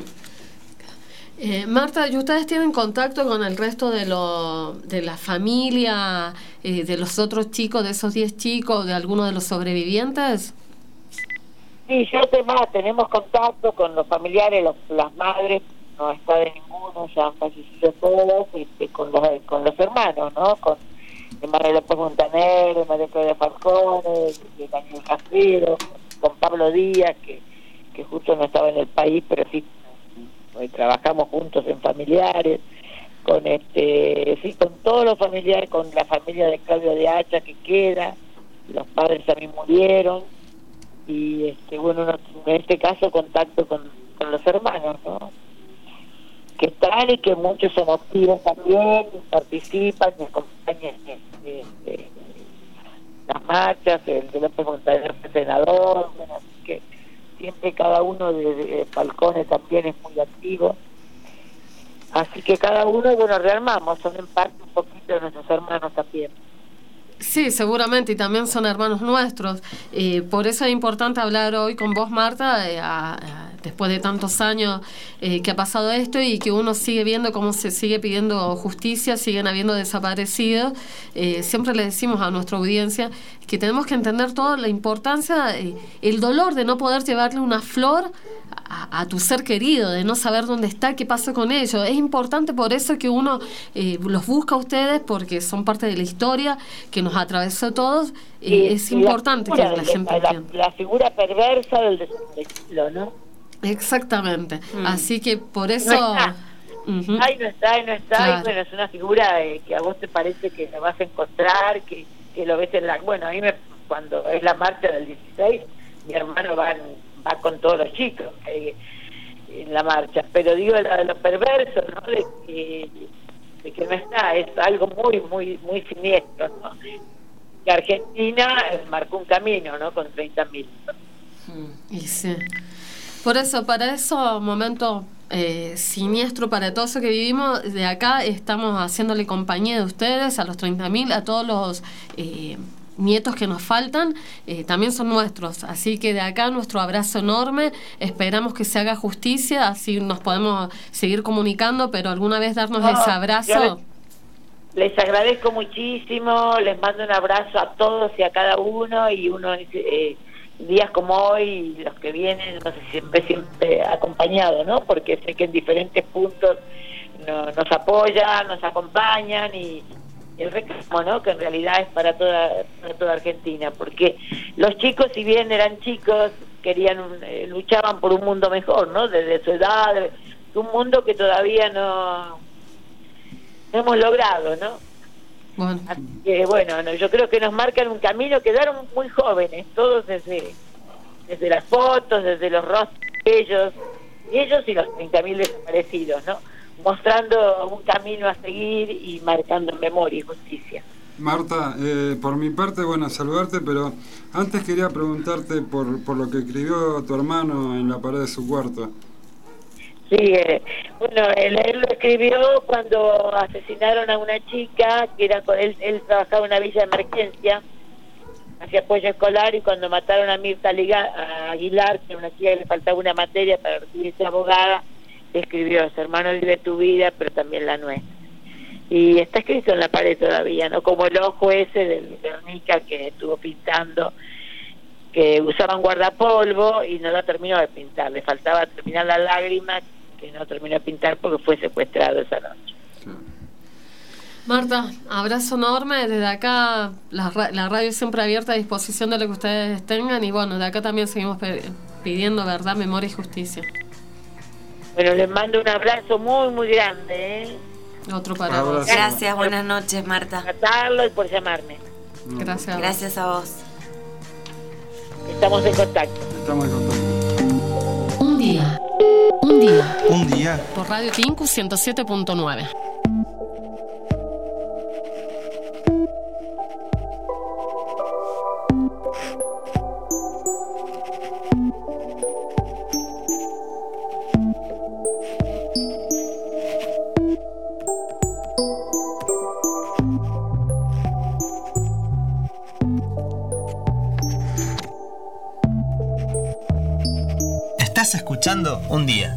Eh, Marta, ¿y ustedes tienen contacto con el resto de lo, de la familia, eh, de los otros chicos, de esos diez chicos, de algunos de los sobrevivientes? Sí, yo te más, tenemos contacto con los familiares, los, las madres, no está de ninguno, ya han fallecido todos, este, con, los, con los hermanos, ¿no? Con María López Montaner, María Claudia Falcone, Daniel Casero, con Pablo Díaz, que, que justo no estaba en el país, pero sí hoy trabajamos juntos en familiares, con este, sí, con todos los familiares, con la familia de Claudio de Hacha que queda, los padres también murieron, y este, bueno, en este caso contacto con, con los hermanos, ¿no? Que están y que muchos son activos también, y participan y acompañan este, este, las marchas, el de López Montaner fue senador, bueno, así que siempre cada uno de, de Falcone también es muy activo, así que cada uno, bueno, rearmamos, son en parte un poquito de nuestros hermanos también. Sí, seguramente, y también son hermanos nuestros. Eh, por eso es importante hablar hoy con vos, Marta, eh, a, a, después de tantos años eh, que ha pasado esto y que uno sigue viendo cómo se sigue pidiendo justicia, siguen habiendo desaparecidos. Eh, siempre le decimos a nuestra audiencia que tenemos que entender toda la importancia, eh, el dolor de no poder llevarle una flor a, a tu ser querido, de no saber dónde está, qué pasa con ellos. Es importante por eso que uno eh, los busca a ustedes, porque son parte de la historia que nos atravesó a todos. Eh, y, es importante la que la gente la, entienda. La figura perversa del desaparecido, ¿no? Exactamente. Mm. Así que por eso... No está. Uh-huh. Ay, no está, y no está, Claro. y bueno, es una figura eh, que a vos te parece que lo vas a encontrar, que, que lo ves en la... Bueno, a mí me, cuando es la marcha del dieciséis, mi hermano va, va con todos los chicos eh, en la marcha, pero digo la de lo perverso, ¿no? De que, de que no está, es algo muy, muy, muy siniestro, ¿no? Que Argentina eh, marcó un camino, ¿no? Con treinta mil. Y sí. Por eso, para esos momentos eh, siniestros, para todo eso que vivimos, de acá estamos haciéndole compañía de ustedes, a los treinta mil, a todos los eh, nietos que nos faltan, eh, también son nuestros. Así que de acá nuestro abrazo enorme, esperamos que se haga justicia, así nos podemos seguir comunicando, pero alguna vez darnos No, ese abrazo. Les, les agradezco muchísimo, les mando un abrazo a todos y a cada uno, y uno... Eh, días como hoy y los que vienen, no sé, siempre siempre acompañado, ¿no? Porque sé que en diferentes puntos no, nos apoyan, nos acompañan, y el reclamo, ¿no? Que en realidad es para toda para toda Argentina, porque los chicos, si bien eran chicos, querían eh, luchaban por un mundo mejor, ¿no? Desde su edad, un mundo que todavía no, no hemos logrado, ¿no? Bueno. Así que bueno, no, yo creo que nos marcan un camino, quedaron muy jóvenes, todos desde, desde las fotos, desde los rostros de ellos, ellos y los treinta mil desaparecidos, ¿no? Mostrando un camino a seguir y marcando memoria y justicia. Marta, eh, por mi parte, bueno, saludarte, pero antes quería preguntarte por, por lo que escribió tu hermano en la pared de su cuarto. Sí, eh, bueno, él, él lo escribió cuando asesinaron a una chica, que era con él, él trabajaba en una villa de emergencia, hacía apoyo escolar, y cuando mataron a Mirta Liga, a Aguilar, que era una chica que le faltaba una materia para recibirse abogada, escribió: su hermano vive tu vida, pero también la nuestra. Y está escrito en la pared todavía, ¿no? Como el ojo ese de Guernica que estuvo pintando, que usaban guardapolvo y no la terminó de pintar, le faltaba terminar la lágrima, que no terminó de pintar porque fue secuestrado esa noche. Marta, abrazo enorme desde acá, la, la radio siempre abierta a disposición de lo que ustedes tengan, y bueno, de acá también seguimos pidiendo verdad, memoria y justicia. Bueno, les mando un abrazo muy muy grande, ¿eh? Otro para vos. Gracias, buenas noches, Marta. Por tratarlo y por llamarme. Gracias. Gracias a vos. Estamos en contacto. Estamos en contacto. Un día. Un día. Un día. Por Radio Tinku ciento siete punto nueve. Estás escuchando Un Día.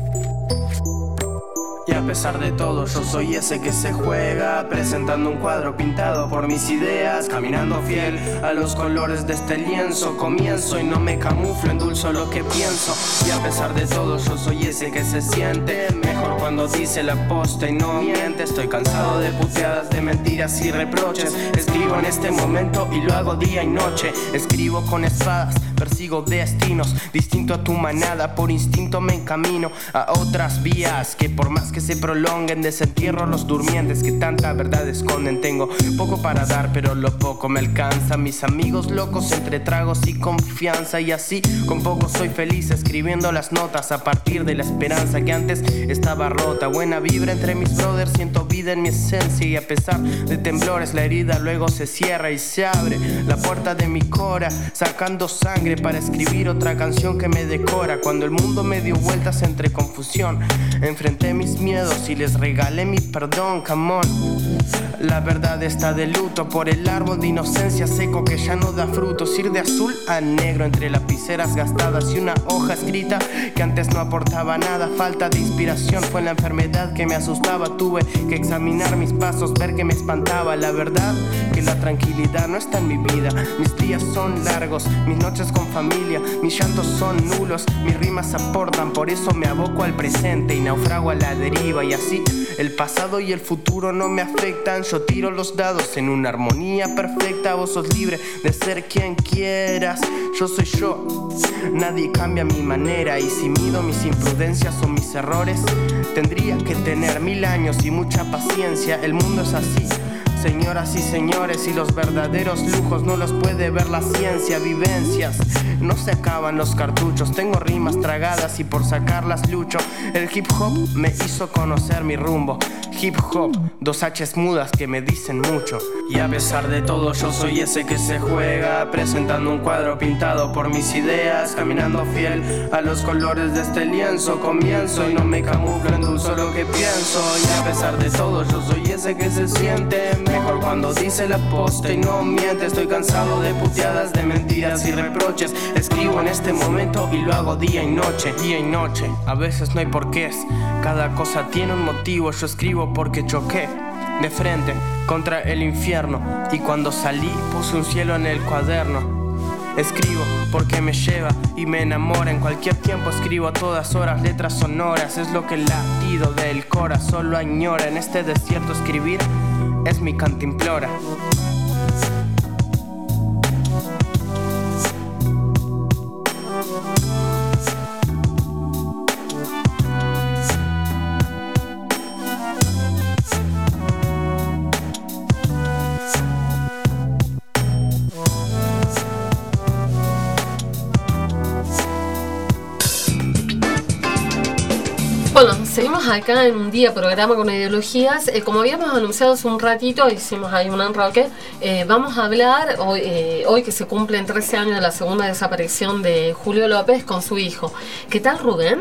Y a pesar de todo yo soy ese que se juega, presentando un cuadro pintado por mis ideas, caminando fiel a los colores de este lienzo. Comienzo y no me camuflo, endulzo lo que pienso. Y a pesar de todo yo soy ese que se siente mejor cuando dice la posta y no miente. Estoy cansado de puteadas, de mentiras y reproches. Escribo en este momento y lo hago día y noche. Escribo con espadas, persigo destinos, distinto a tu manada, por instinto me encamino a otras vías que por más que se prolonguen, desentierro los durmientes que tanta verdad esconden. Tengo poco para dar, pero lo poco me alcanza. Mis amigos locos entre tragos y confianza, y así con poco soy feliz, escribiendo las notas a partir de la esperanza que antes estaba rota. Buena vibra entre mis brothers, siento vida en mi esencia, y a pesar de temblores la herida luego se cierra y se abre la puerta de mi cora, sacando sangre para escribir otra canción que me decora. Cuando el mundo me dio vueltas entre confusión, enfrenté mis miedos y les regalé mi perdón, come on. La verdad está de luto por el árbol de inocencia seco que ya no da frutos. Ir de azul a negro entre lapiceras gastadas y una hoja escrita que antes no aportaba nada. Falta de inspiración fue la enfermedad que me asustaba. Tuve que examinar mis pasos, ver que me espantaba. La verdad que la tranquilidad no está en mi vida. Mis días son largos, mis noches con familia, mis llantos son nulos, mis rimas aportan, por eso me aboco al presente y naufrago a la deriva. Y así el pasado y el futuro no me afectan. Yo tiro los dados en una armonía perfecta. Vos sos libre de ser quien quieras, yo soy yo, nadie cambia mi manera. Y si mido mis imprudencias o mis errores, tendría que tener mil años y mucha paciencia. El mundo es así, señoras y señores, y los verdaderos lujos no los puede ver la ciencia. Vivencias, no se acaban los cartuchos. Tengo rimas tragadas y por sacarlas lucho. El hip hop me hizo conocer mi rumbo. Hip hop, dos H's mudas que me dicen mucho. Y a pesar de todo yo soy ese que se juega, presentando un cuadro pintado por mis ideas, caminando fiel a los colores de este lienzo. Comienzo y no me camuflo, endulzo lo que pienso. Y a pesar de todo yo soy ese que se siente mejor cuando dice la posta y no miente. Estoy cansado de puteadas, de mentiras y reproches. Escribo en este momento y lo hago día y noche, día y noche. A veces no hay porqués, cada cosa tiene un motivo. Yo escribo porque choqué de frente contra el infierno, y cuando salí puse un cielo en el cuaderno. Escribo porque me lleva y me enamora. En cualquier tiempo escribo a todas horas letras sonoras. Es lo que el latido del cora solo añora. En este desierto escribir es mi cantimplora. seguimos acá en un día programa con ideologías. Eh, como habíamos anunciado hace un ratito, hicimos ahí un enroque. Eh, vamos a hablar hoy, eh, hoy que se cumplen trece años de la segunda desaparición de Julio López con su hijo. ¿Qué tal, Rubén?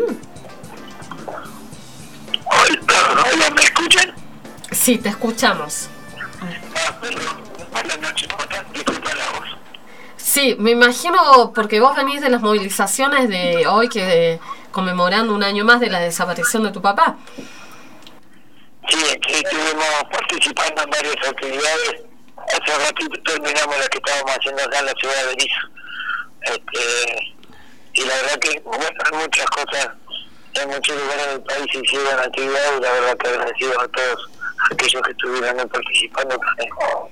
Hola, ¿me escuchan? Sí, te escuchamos. Ah, perdón. Buenas noches, disculpa la voz. Sí, me imagino porque vos venís de las movilizaciones de hoy que conmemorando un año más de la desaparición de tu papá. Sí, aquí estuvimos participando en varias actividades. Hace ratito terminamos la que estábamos haciendo acá en la ciudad de Berizo. Este, y la verdad que, bueno, hay muchas cosas, en muchos lugares del país se hicieron actividades y la verdad que agradecidos a todos aquellos que estuvieron participando también.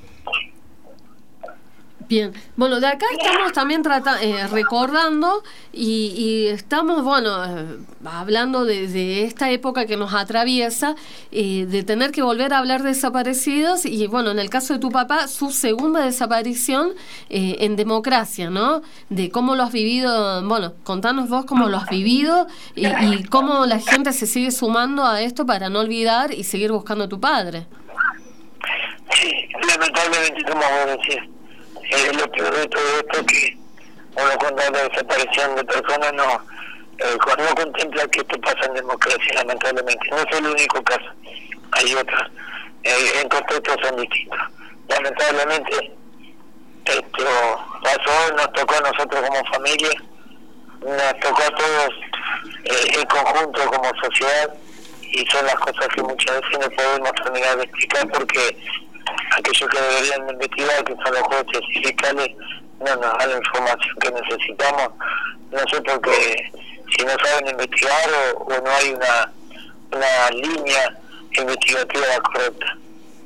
Bien, bueno, de acá estamos también trata, eh, recordando y, y estamos, bueno, eh, hablando de, de esta época que nos atraviesa, eh, de tener que volver a hablar de desaparecidos y, bueno, en el caso de tu papá, su segunda desaparición eh, en democracia, ¿no? De cómo lo has vivido, bueno, contanos vos cómo lo has vivido y, y cómo la gente se sigue sumando a esto para no olvidar y seguir buscando a tu padre. Sí, lamentablemente, como vos decís, Eh, lo peor de todo esto es que uno cuando habla de desaparición de personas no, eh, no contempla que esto pasa en democracia, lamentablemente. No es el único caso, hay otros. Eh, en contextos son distintos. Lamentablemente esto pasó, nos tocó a nosotros como familia, nos tocó a todos eh, en conjunto como sociedad y son las cosas que muchas veces no podemos terminar de explicar porque aquellos que deberían investigar, que son los jueces y fiscales, no nos dan la información que necesitamos. No sé por qué, si no saben investigar o, o no hay una, una línea investigativa correcta.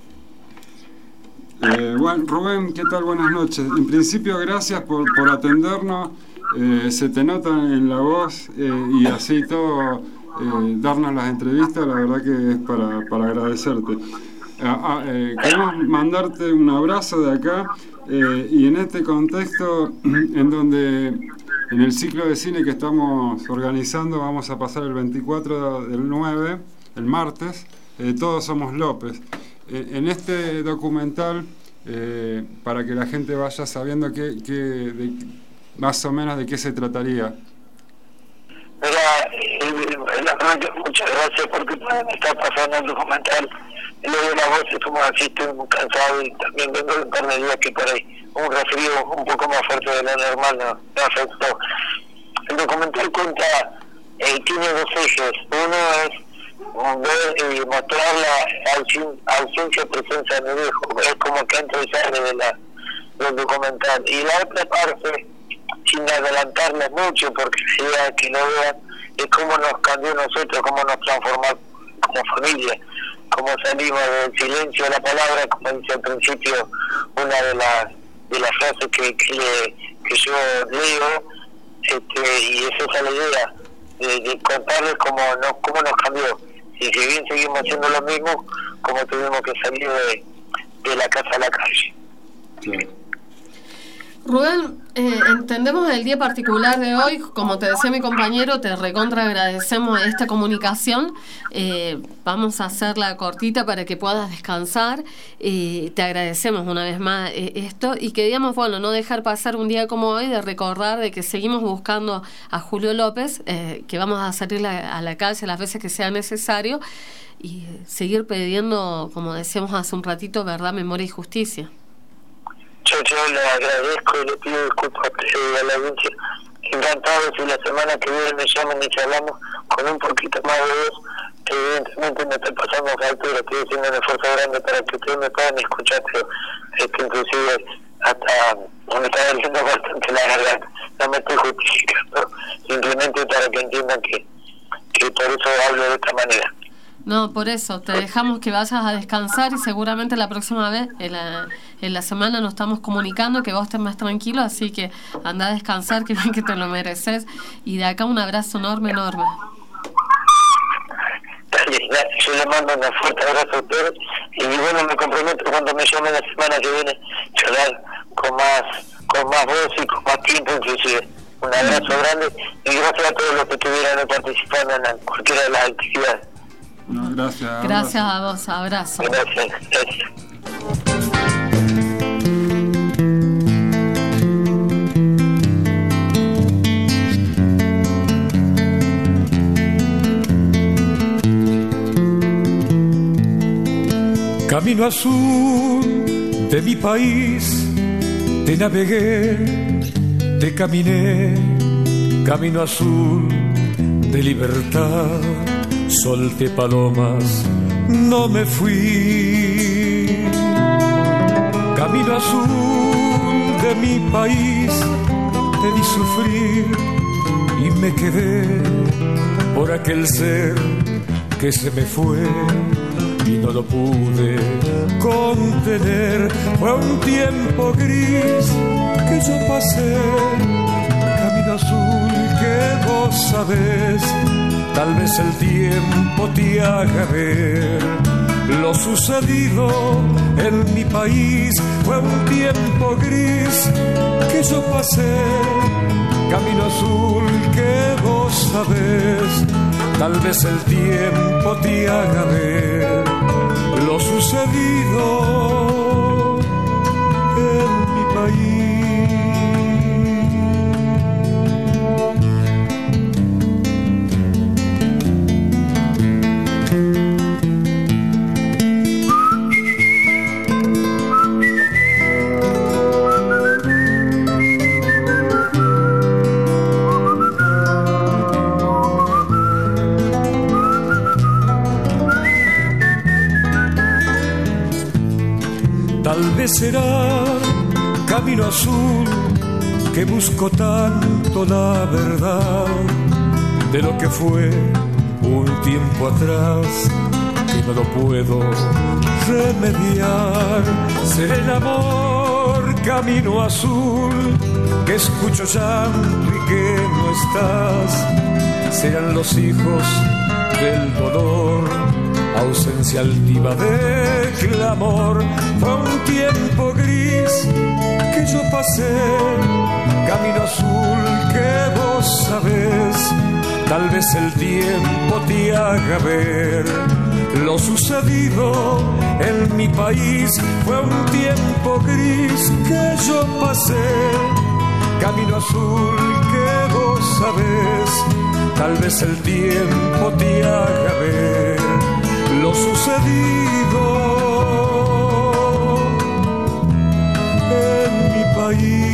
Eh, bueno, Rubén, ¿qué tal? Buenas noches. En principio, gracias por, por atendernos. Eh, se te nota en la voz eh, y así todo, eh, darnos las entrevistas, la verdad que es para, para agradecerte. Ah, ah, eh, queremos mandarte un abrazo de acá eh, y en este contexto en donde en el ciclo de cine que estamos organizando vamos a pasar el veinticuatro del nueve, el martes, eh, Todos Somos López. Eh, en este documental, eh, para que la gente vaya sabiendo que, que, de, más o menos de qué se trataría. Mira, eh, la verdad que muchas gracias porque me está pasando el documental. Luego la voz es como así, estoy muy cansado y también vengo de un par de días que por ahí un resfrío un poco más fuerte de lo normal no, no afectó. El documental cuenta, eh, tiene dos ejes. Uno es ver y eh, mostrar la ausen, ausencia o presencia de mi hijo, es como que entra y sale de la, del documental. Y la otra parte, sin adelantarles mucho porque la idea que lo vean, es cómo nos cambió nosotros, cómo nos transformamos como familia, cómo salimos del silencio de la palabra, como dice al principio una de las de las frases que que, le, que yo leo, este, y esa es la idea de, de contarles cómo nos cómo nos cambió, y si bien seguimos haciendo lo mismo, cómo tuvimos que salir de, de la casa a la calle. Sí. Rubén, eh, entendemos el día particular de hoy, como te decía mi compañero, te recontra agradecemos esta comunicación, eh, vamos a hacerla cortita para que puedas descansar, eh, te agradecemos una vez más eh, esto y queríamos, bueno, no dejar pasar un día como hoy de recordar de que seguimos buscando a Julio López, eh, que vamos a salir la, a la calle las veces que sea necesario y seguir pidiendo, como decíamos hace un ratito, verdad, memoria y justicia. Yo, yo le agradezco y le pido disculpas a la audiencia. Encantado si la semana que viene me llaman y charlamos con un poquito más de voz, que evidentemente me estoy pasando factura, estoy haciendo un esfuerzo grande para que ustedes me puedan escuchar, pero este, inclusive hasta me está doliendo bastante la garganta. No me estoy justificando, simplemente para que entiendan que, que por eso hablo de esta manera. No, por eso, te dejamos que vayas a descansar y seguramente la próxima vez, en la, en la semana nos estamos comunicando, que vos estés más tranquilo, así que anda a descansar, que bien que te lo mereces. Y de acá un abrazo enorme, enorme. Dale, dale, yo le mando un fuerte abrazo a ustedes y bueno, me comprometo cuando me llamen la semana que viene a charlar con más, con más voz y con más tiempo inclusive. Un abrazo grande y gracias a todos los que estuvieron participando en cualquiera de las actividades. No, gracias. Gracias a vos, abrazo. Gracias. Camino azul de mi país, te navegué, te caminé, camino azul de libertad, solté palomas, no me fui. Camino azul de mi país, te vi sufrir y me quedé por aquel ser que se me fue y no lo pude contener. Fue un tiempo gris que yo pasé, camino azul que vos sabés. Tal vez el tiempo te haga ver lo sucedido en mi país. Fue un tiempo gris que yo pasé, camino azul que vos sabés. Tal vez el tiempo te haga ver lo sucedido en mi país. Tal vez será camino azul que busco tanto la verdad de lo que fue un tiempo atrás, que no lo puedo remediar. Será el amor camino azul que escucho llanto y que no estás. Serán los hijos del dolor, ausencia altiva de clamor. Fue un tiempo gris que yo pasé, camino azul que vos sabés. Tal vez el tiempo te haga ver lo sucedido en mi país. Fue un tiempo gris que yo pasé, camino azul que vos sabés. Tal vez el tiempo te haga ver lo sucedido en mi país.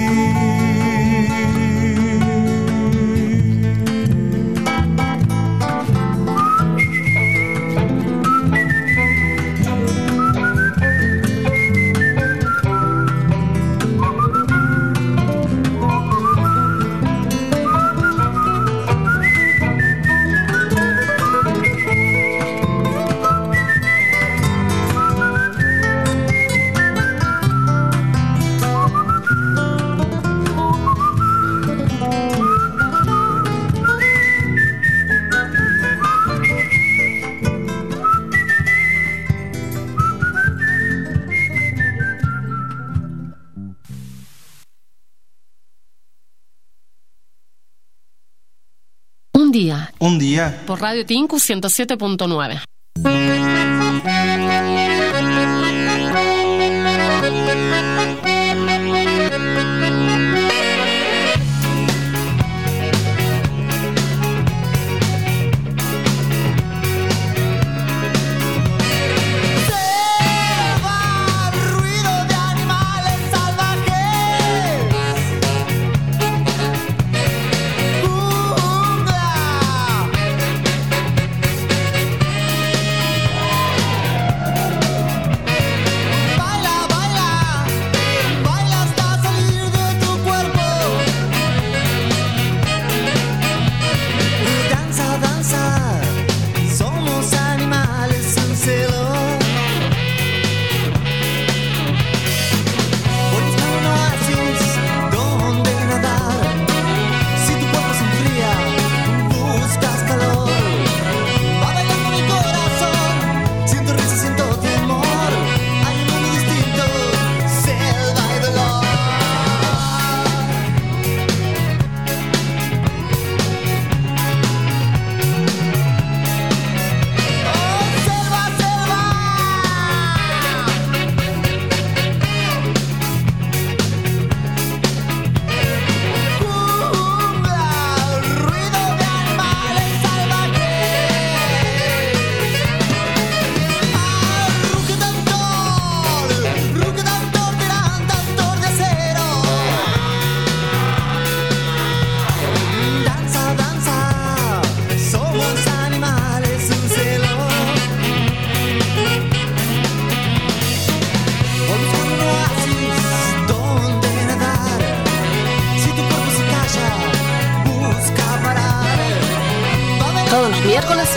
Día. Un día. Por Radio Tinku ciento siete punto nueve.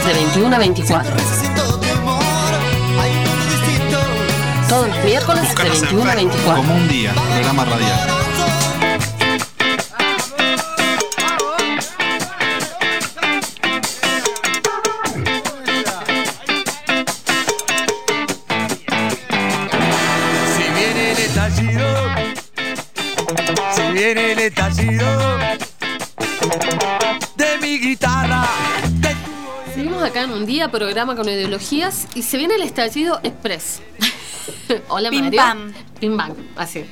de veintiuno a veinticuatro. Todos los miércoles de Búscanos en veintiuno a Facebook veinticuatro. como un día, programa radial. Si viene el estallido, si viene el estallido de mi guitarra. Seguimos acá en un día, programa con ideologías, y se viene el estallido express. Hola, Pim Mario. pam. Pim pam, así.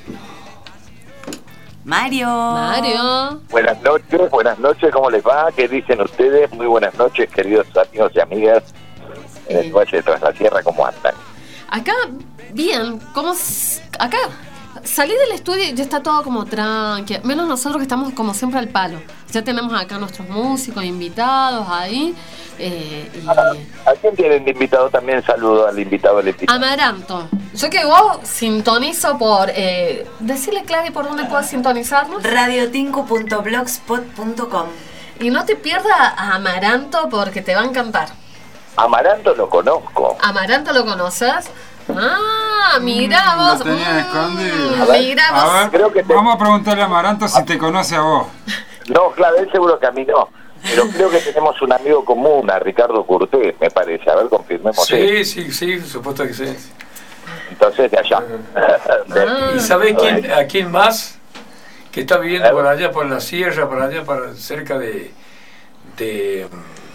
Mario. Mario. Buenas noches, buenas noches, ¿cómo les va? ¿Qué dicen ustedes? Muy buenas noches, queridos amigos y amigas en el Valle de Tras la Sierra, ¿cómo andan? Acá, bien, ¿cómo s- acá salí del estudio y ya está todo como tranqui, menos nosotros que estamos como siempre al palo. Ya tenemos acá nuestros músicos invitados ahí. Eh, y ¿A quién tienen de invitado también? Saludo al invitado del episodio. Amaranto. Yo que vos sintonizo por... Eh, decirle, Clary, por dónde puedes sintonizarnos. radiotinku punto blogspot punto com. Y no te pierdas a Amaranto porque te va a encantar. Amaranto lo conozco. ¿Amaranto lo conoces? Ah, mira vos. Lo tenía mm, escondido. Mira vos. A ver, Creo que te- vamos a preguntarle a Amaranto si te conoce a vos. No, claro, él seguro que a mí no. Pero creo que tenemos un amigo común, a Ricardo Curtés, me parece. A ver, confirmemos eso. Sí, sí, sí, supuesto que sí. Entonces, de allá. ¿Y sabe quién, a quién más que está viviendo por allá, por la sierra, por allá, por cerca de, de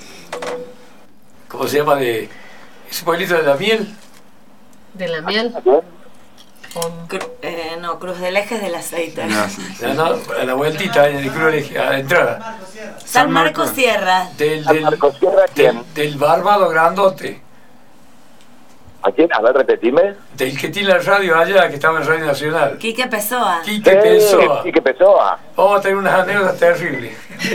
¿cómo se llama? De ese pueblito de la miel. De la miel. Cru- eh, no, Cruz del Eje es del aceite. No, no, a la vueltita, en el Cruz del Eje, a la entrada. San Marcos Sierra. Del, del, del, del bárbaro grandote. ¿A quién? A ver, repetime. Del que tiene la radio allá, que estaba en Radio Nacional. Quique Pessoa. Quique Pessoa. Quique Pessoa. Vamos a tener unas anécdotas terribles.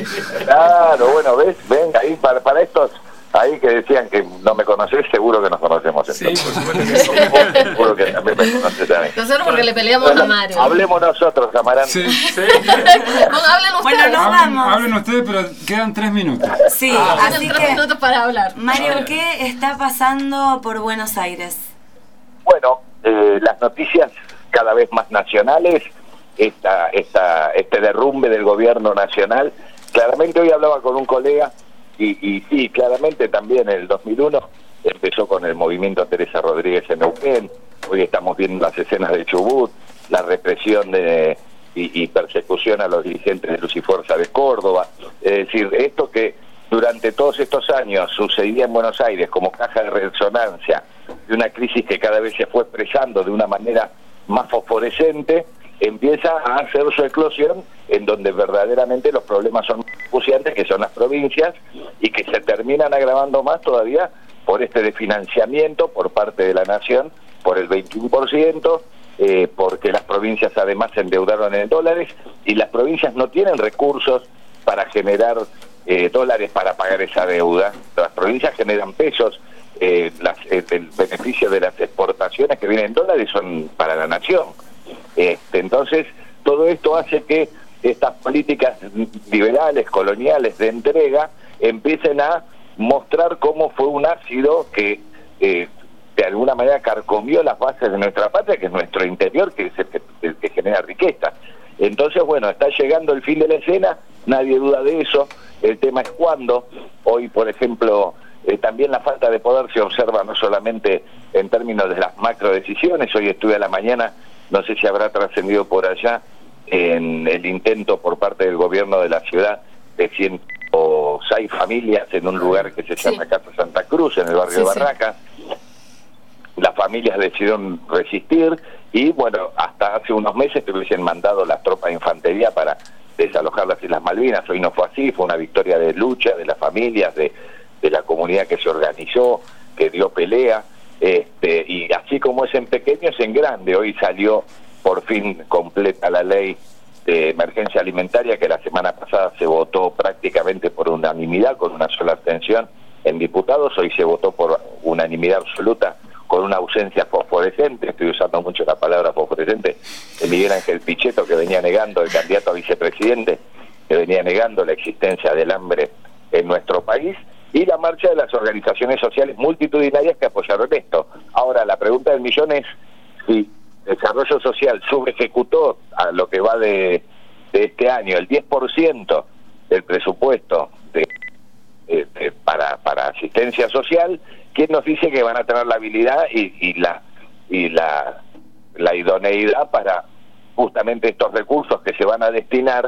Claro, bueno, ¿ves? Ven, ahí para, para estos, ahí que decían que no me conocés, seguro que nos conocemos. Sí, por supuesto que sí. Seguro que también me conoces también. Nosotros porque le peleamos a Mario. Hablemos nosotros, Amaranto. Sí, sí. No, hablen ustedes. Bueno, nos Hablen, vamos. hablen ustedes, pero quedan tres minutos. Sí, Ah, así tienen tres que, minutos para hablar. Mario, ¿qué está pasando por Buenos Aires? Bueno, eh, las noticias cada vez más nacionales, esta, esta, este derrumbe del gobierno nacional. Claramente hoy hablaba con un colega y, y sí, claramente también en el dos mil uno empezó con el movimiento Teresa Rodríguez en Neuquén. Hoy estamos viendo las escenas de Chubut, la represión de, y, y persecución a los dirigentes de Luz y Fuerza de Córdoba. Es decir, esto que durante todos estos años sucedía en Buenos Aires como caja de resonancia de una crisis que cada vez se fue expresando de una manera más fosforescente, empieza a hacer su eclosión en donde verdaderamente los problemas son más acuciantes, que son las provincias, y que se terminan agravando más todavía por este desfinanciamiento por parte de la nación por el veintiuno por ciento, eh, porque las provincias además se endeudaron en dólares y las provincias no tienen recursos para generar eh, dólares para pagar esa deuda. Las provincias generan pesos. Eh, las, eh, el beneficio de las exportaciones que vienen en dólares son para la nación. Este, entonces, todo esto hace que estas políticas liberales, coloniales de entrega, empiecen a mostrar cómo fue un ácido que eh, de alguna manera carcomió las bases de nuestra patria, que es nuestro interior, que es el que, el que genera riqueza. Entonces, bueno, está llegando el fin de la escena, nadie duda de eso. El tema es cuándo. Hoy, por ejemplo, Eh, también la falta de poder se observa no solamente en términos de las macro decisiones. Hoy estuve a la mañana, no sé si habrá trascendido por allá, en el intento por parte del gobierno de la ciudad de ciento seis familias en un lugar que se llama sí. Casa Santa Cruz, en el barrio sí, de Barracas. Sí. Las familias decidieron resistir y, bueno, hasta hace unos meses que hubiesen mandado las tropas de infantería para desalojar las Islas Malvinas. Hoy no fue así, fue una victoria de lucha de las familias, de de la comunidad que se organizó, que dio pelea, este, y así como es en pequeño, es en grande. Hoy salió por fin completa la ley de emergencia alimentaria, que la semana pasada se votó prácticamente por unanimidad, con una sola abstención en diputados. Hoy se votó por unanimidad absoluta, con una ausencia fosforescente, estoy usando mucho la palabra fosforescente, de Miguel Ángel Pichetto, que venía negando, el candidato a vicepresidente, que venía negando la existencia del hambre en nuestro país. Y la marcha muchas de las organizaciones sociales multitudinarias que apoyaron esto. Ahora, la pregunta del millón es si Desarrollo Social subejecutó a lo que va de, de este año el diez por ciento del presupuesto de, de, de, para, para asistencia social. ¿Quién nos dice que van a tener la habilidad y, y la y la, la idoneidad para justamente estos recursos que se van a destinar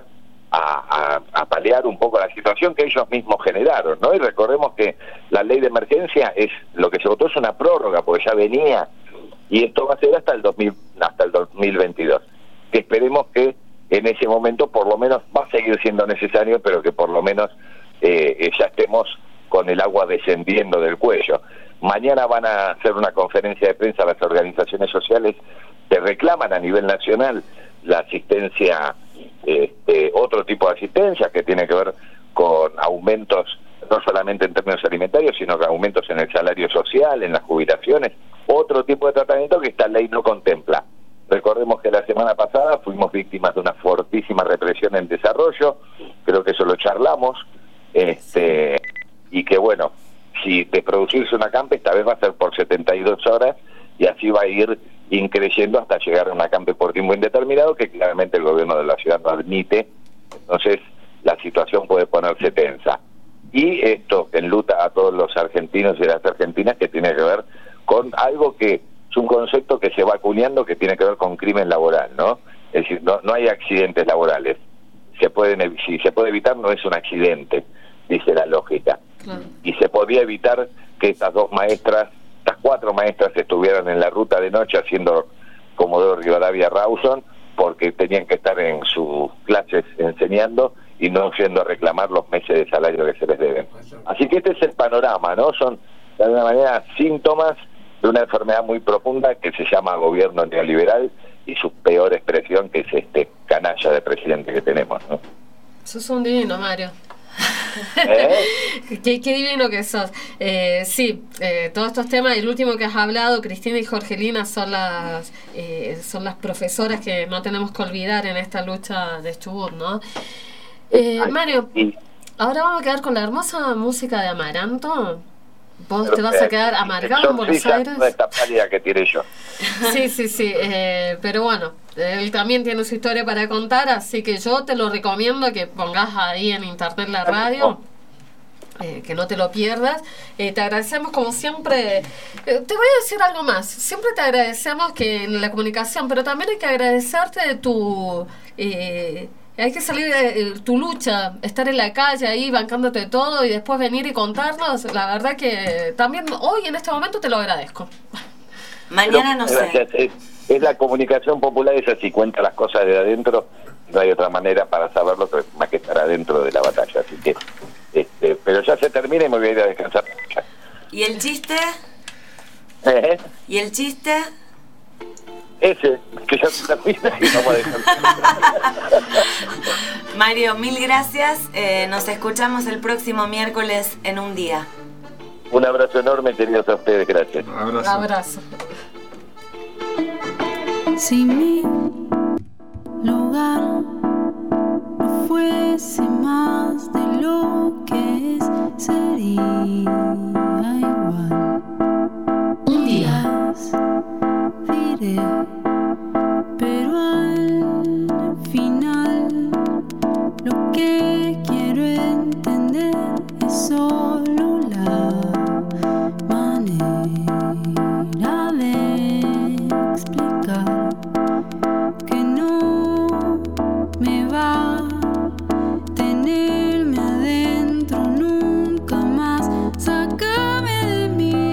a, a, a paliar un poco la situación que ellos mismos generaron, ¿no? Y recordemos que la ley de emergencia es lo que se votó es una prórroga, porque ya venía, y esto va a ser hasta el dos mil, hasta el dos mil veintidós, que esperemos que en ese momento por lo menos va a seguir siendo necesario, pero que por lo menos eh, ya estemos con el agua descendiendo del cuello. Mañana van a hacer una conferencia de prensa las organizaciones sociales que reclaman a nivel nacional la asistencia, este, otro tipo de asistencia que tiene que ver con aumentos, no solamente en términos alimentarios, sino que aumentos en el salario social, en las jubilaciones, otro tipo de tratamiento que esta ley no contempla. Recordemos que la semana pasada fuimos víctimas de una fortísima represión en desarrollo, creo que eso lo charlamos, este, y que bueno, si de producirse una campe, esta vez va a ser por setenta y dos horas, y así va a ir increyendo hasta llegar a una campe por tiempo indeterminado, que claramente el gobierno de la ciudad no admite. Entonces la situación puede ponerse tensa. Y esto enluta a todos los argentinos y las argentinas, que tiene que ver con algo que es un concepto que se va acuñando, que tiene que ver con crimen laboral, ¿no? Es decir, no, no hay accidentes laborales. Se pueden, si se puede evitar, no es un accidente, dice la lógica. Claro. Y se podía evitar que estas dos maestras, estas cuatro maestras estuvieran en la ruta de noche haciendo Comodoro Rivadavia Rawson, porque tenían que estar en sus clases enseñando y no yendo a reclamar los meses de salario que se les deben. Así que este es el panorama, ¿no? Son de alguna manera síntomas de una enfermedad muy profunda que se llama gobierno neoliberal y su peor expresión, que es este canalla de presidente que tenemos, ¿no? Eso es un divino, Mario. ¿Eh? qué, qué divino que sos. Eh, sí, eh, todos estos temas, el último que has hablado, Cristina y Jorgelina, son las eh, son las profesoras que no tenemos que olvidar en esta lucha de Chubut, ¿no? Eh, Mario, ahora vamos a quedar con la hermosa música de Amaranto. ¿Vos te vas a quedar amargado en Buenos Aires? No, esta pálida que tiene yo. Sí, sí, sí, eh, pero bueno, él también tiene su historia para contar, así que yo te lo recomiendo que pongas ahí en internet la radio, eh, que no te lo pierdas. Eh, te agradecemos como siempre, eh, te voy a decir algo más, siempre te agradecemos que en la comunicación, pero también hay que agradecerte de tu... Eh, Hay que salir de tu lucha, estar en la calle ahí bancándote todo y después venir y contarnos. La verdad que también hoy en este momento te lo agradezco. Mañana no sé. Es, es la comunicación popular, es así, cuenta las cosas de adentro. No hay otra manera para saberlo que más que estar adentro de la batalla. Así que, este, pero ya se termina y me voy a ir a descansar. ¿Y el chiste? ¿Eh? ¿Y el chiste? Ese, que ya se termina y vamos a dejar. Mario, mil gracias. Eh, nos escuchamos el próximo miércoles en un día. Un abrazo enorme, queridos a ustedes. Gracias. Abrazo. Abrazo. Si mi lugar no fuese más de lo que es, sería igual. Un día. Diré, pero al final lo que quiero entender es solo la manera de explicar que no me va a tenerme adentro nunca más. Sácame de mí.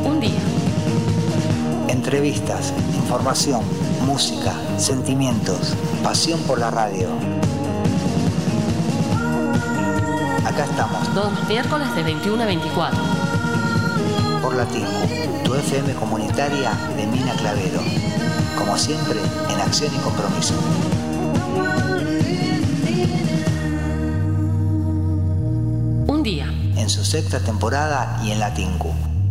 Un día. Entrevistas, información, música, sentimientos, pasión por la radio. Acá estamos. Todos los miércoles de veintiuno a veinticuatro. Por la Tincu, tu F M comunitaria de Mina Clavero. Como siempre, en acción y compromiso. Un día. En su sexta temporada y en la Tincu.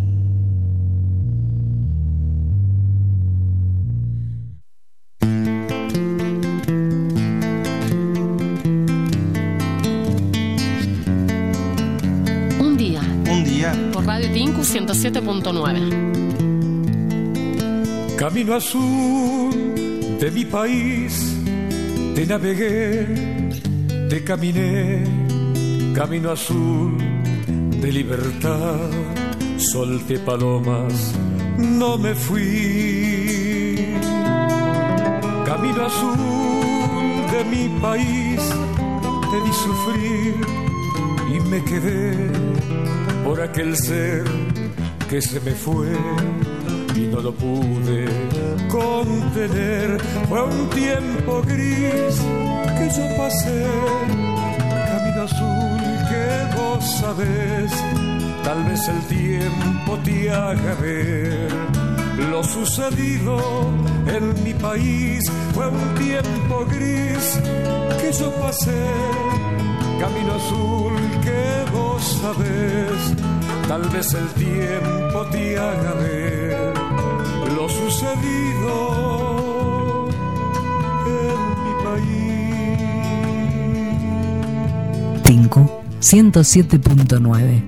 Un día. Un día. Por Radio Tincu ciento siete punto nueve. Camino azul de mi país, te navegué, te caminé, camino azul de libertad, solté palomas, no me fui. Camino azul de mi país, te vi sufrir y me quedé por aquel ser que se me fue y no lo pude contener. Fue un tiempo gris que yo pasé, camino azul que vos sabés. Tal vez el tiempo te haga ver lo sucedido en mi país. Fue un tiempo gris que yo pasé, camino azul que vos sabés. Tal vez el tiempo te haga ver lo sucedido en mi país. Tincu ciento siete punto nueve.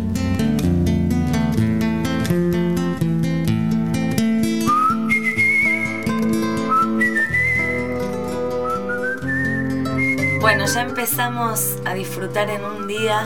Bueno, ya empezamos a disfrutar en un día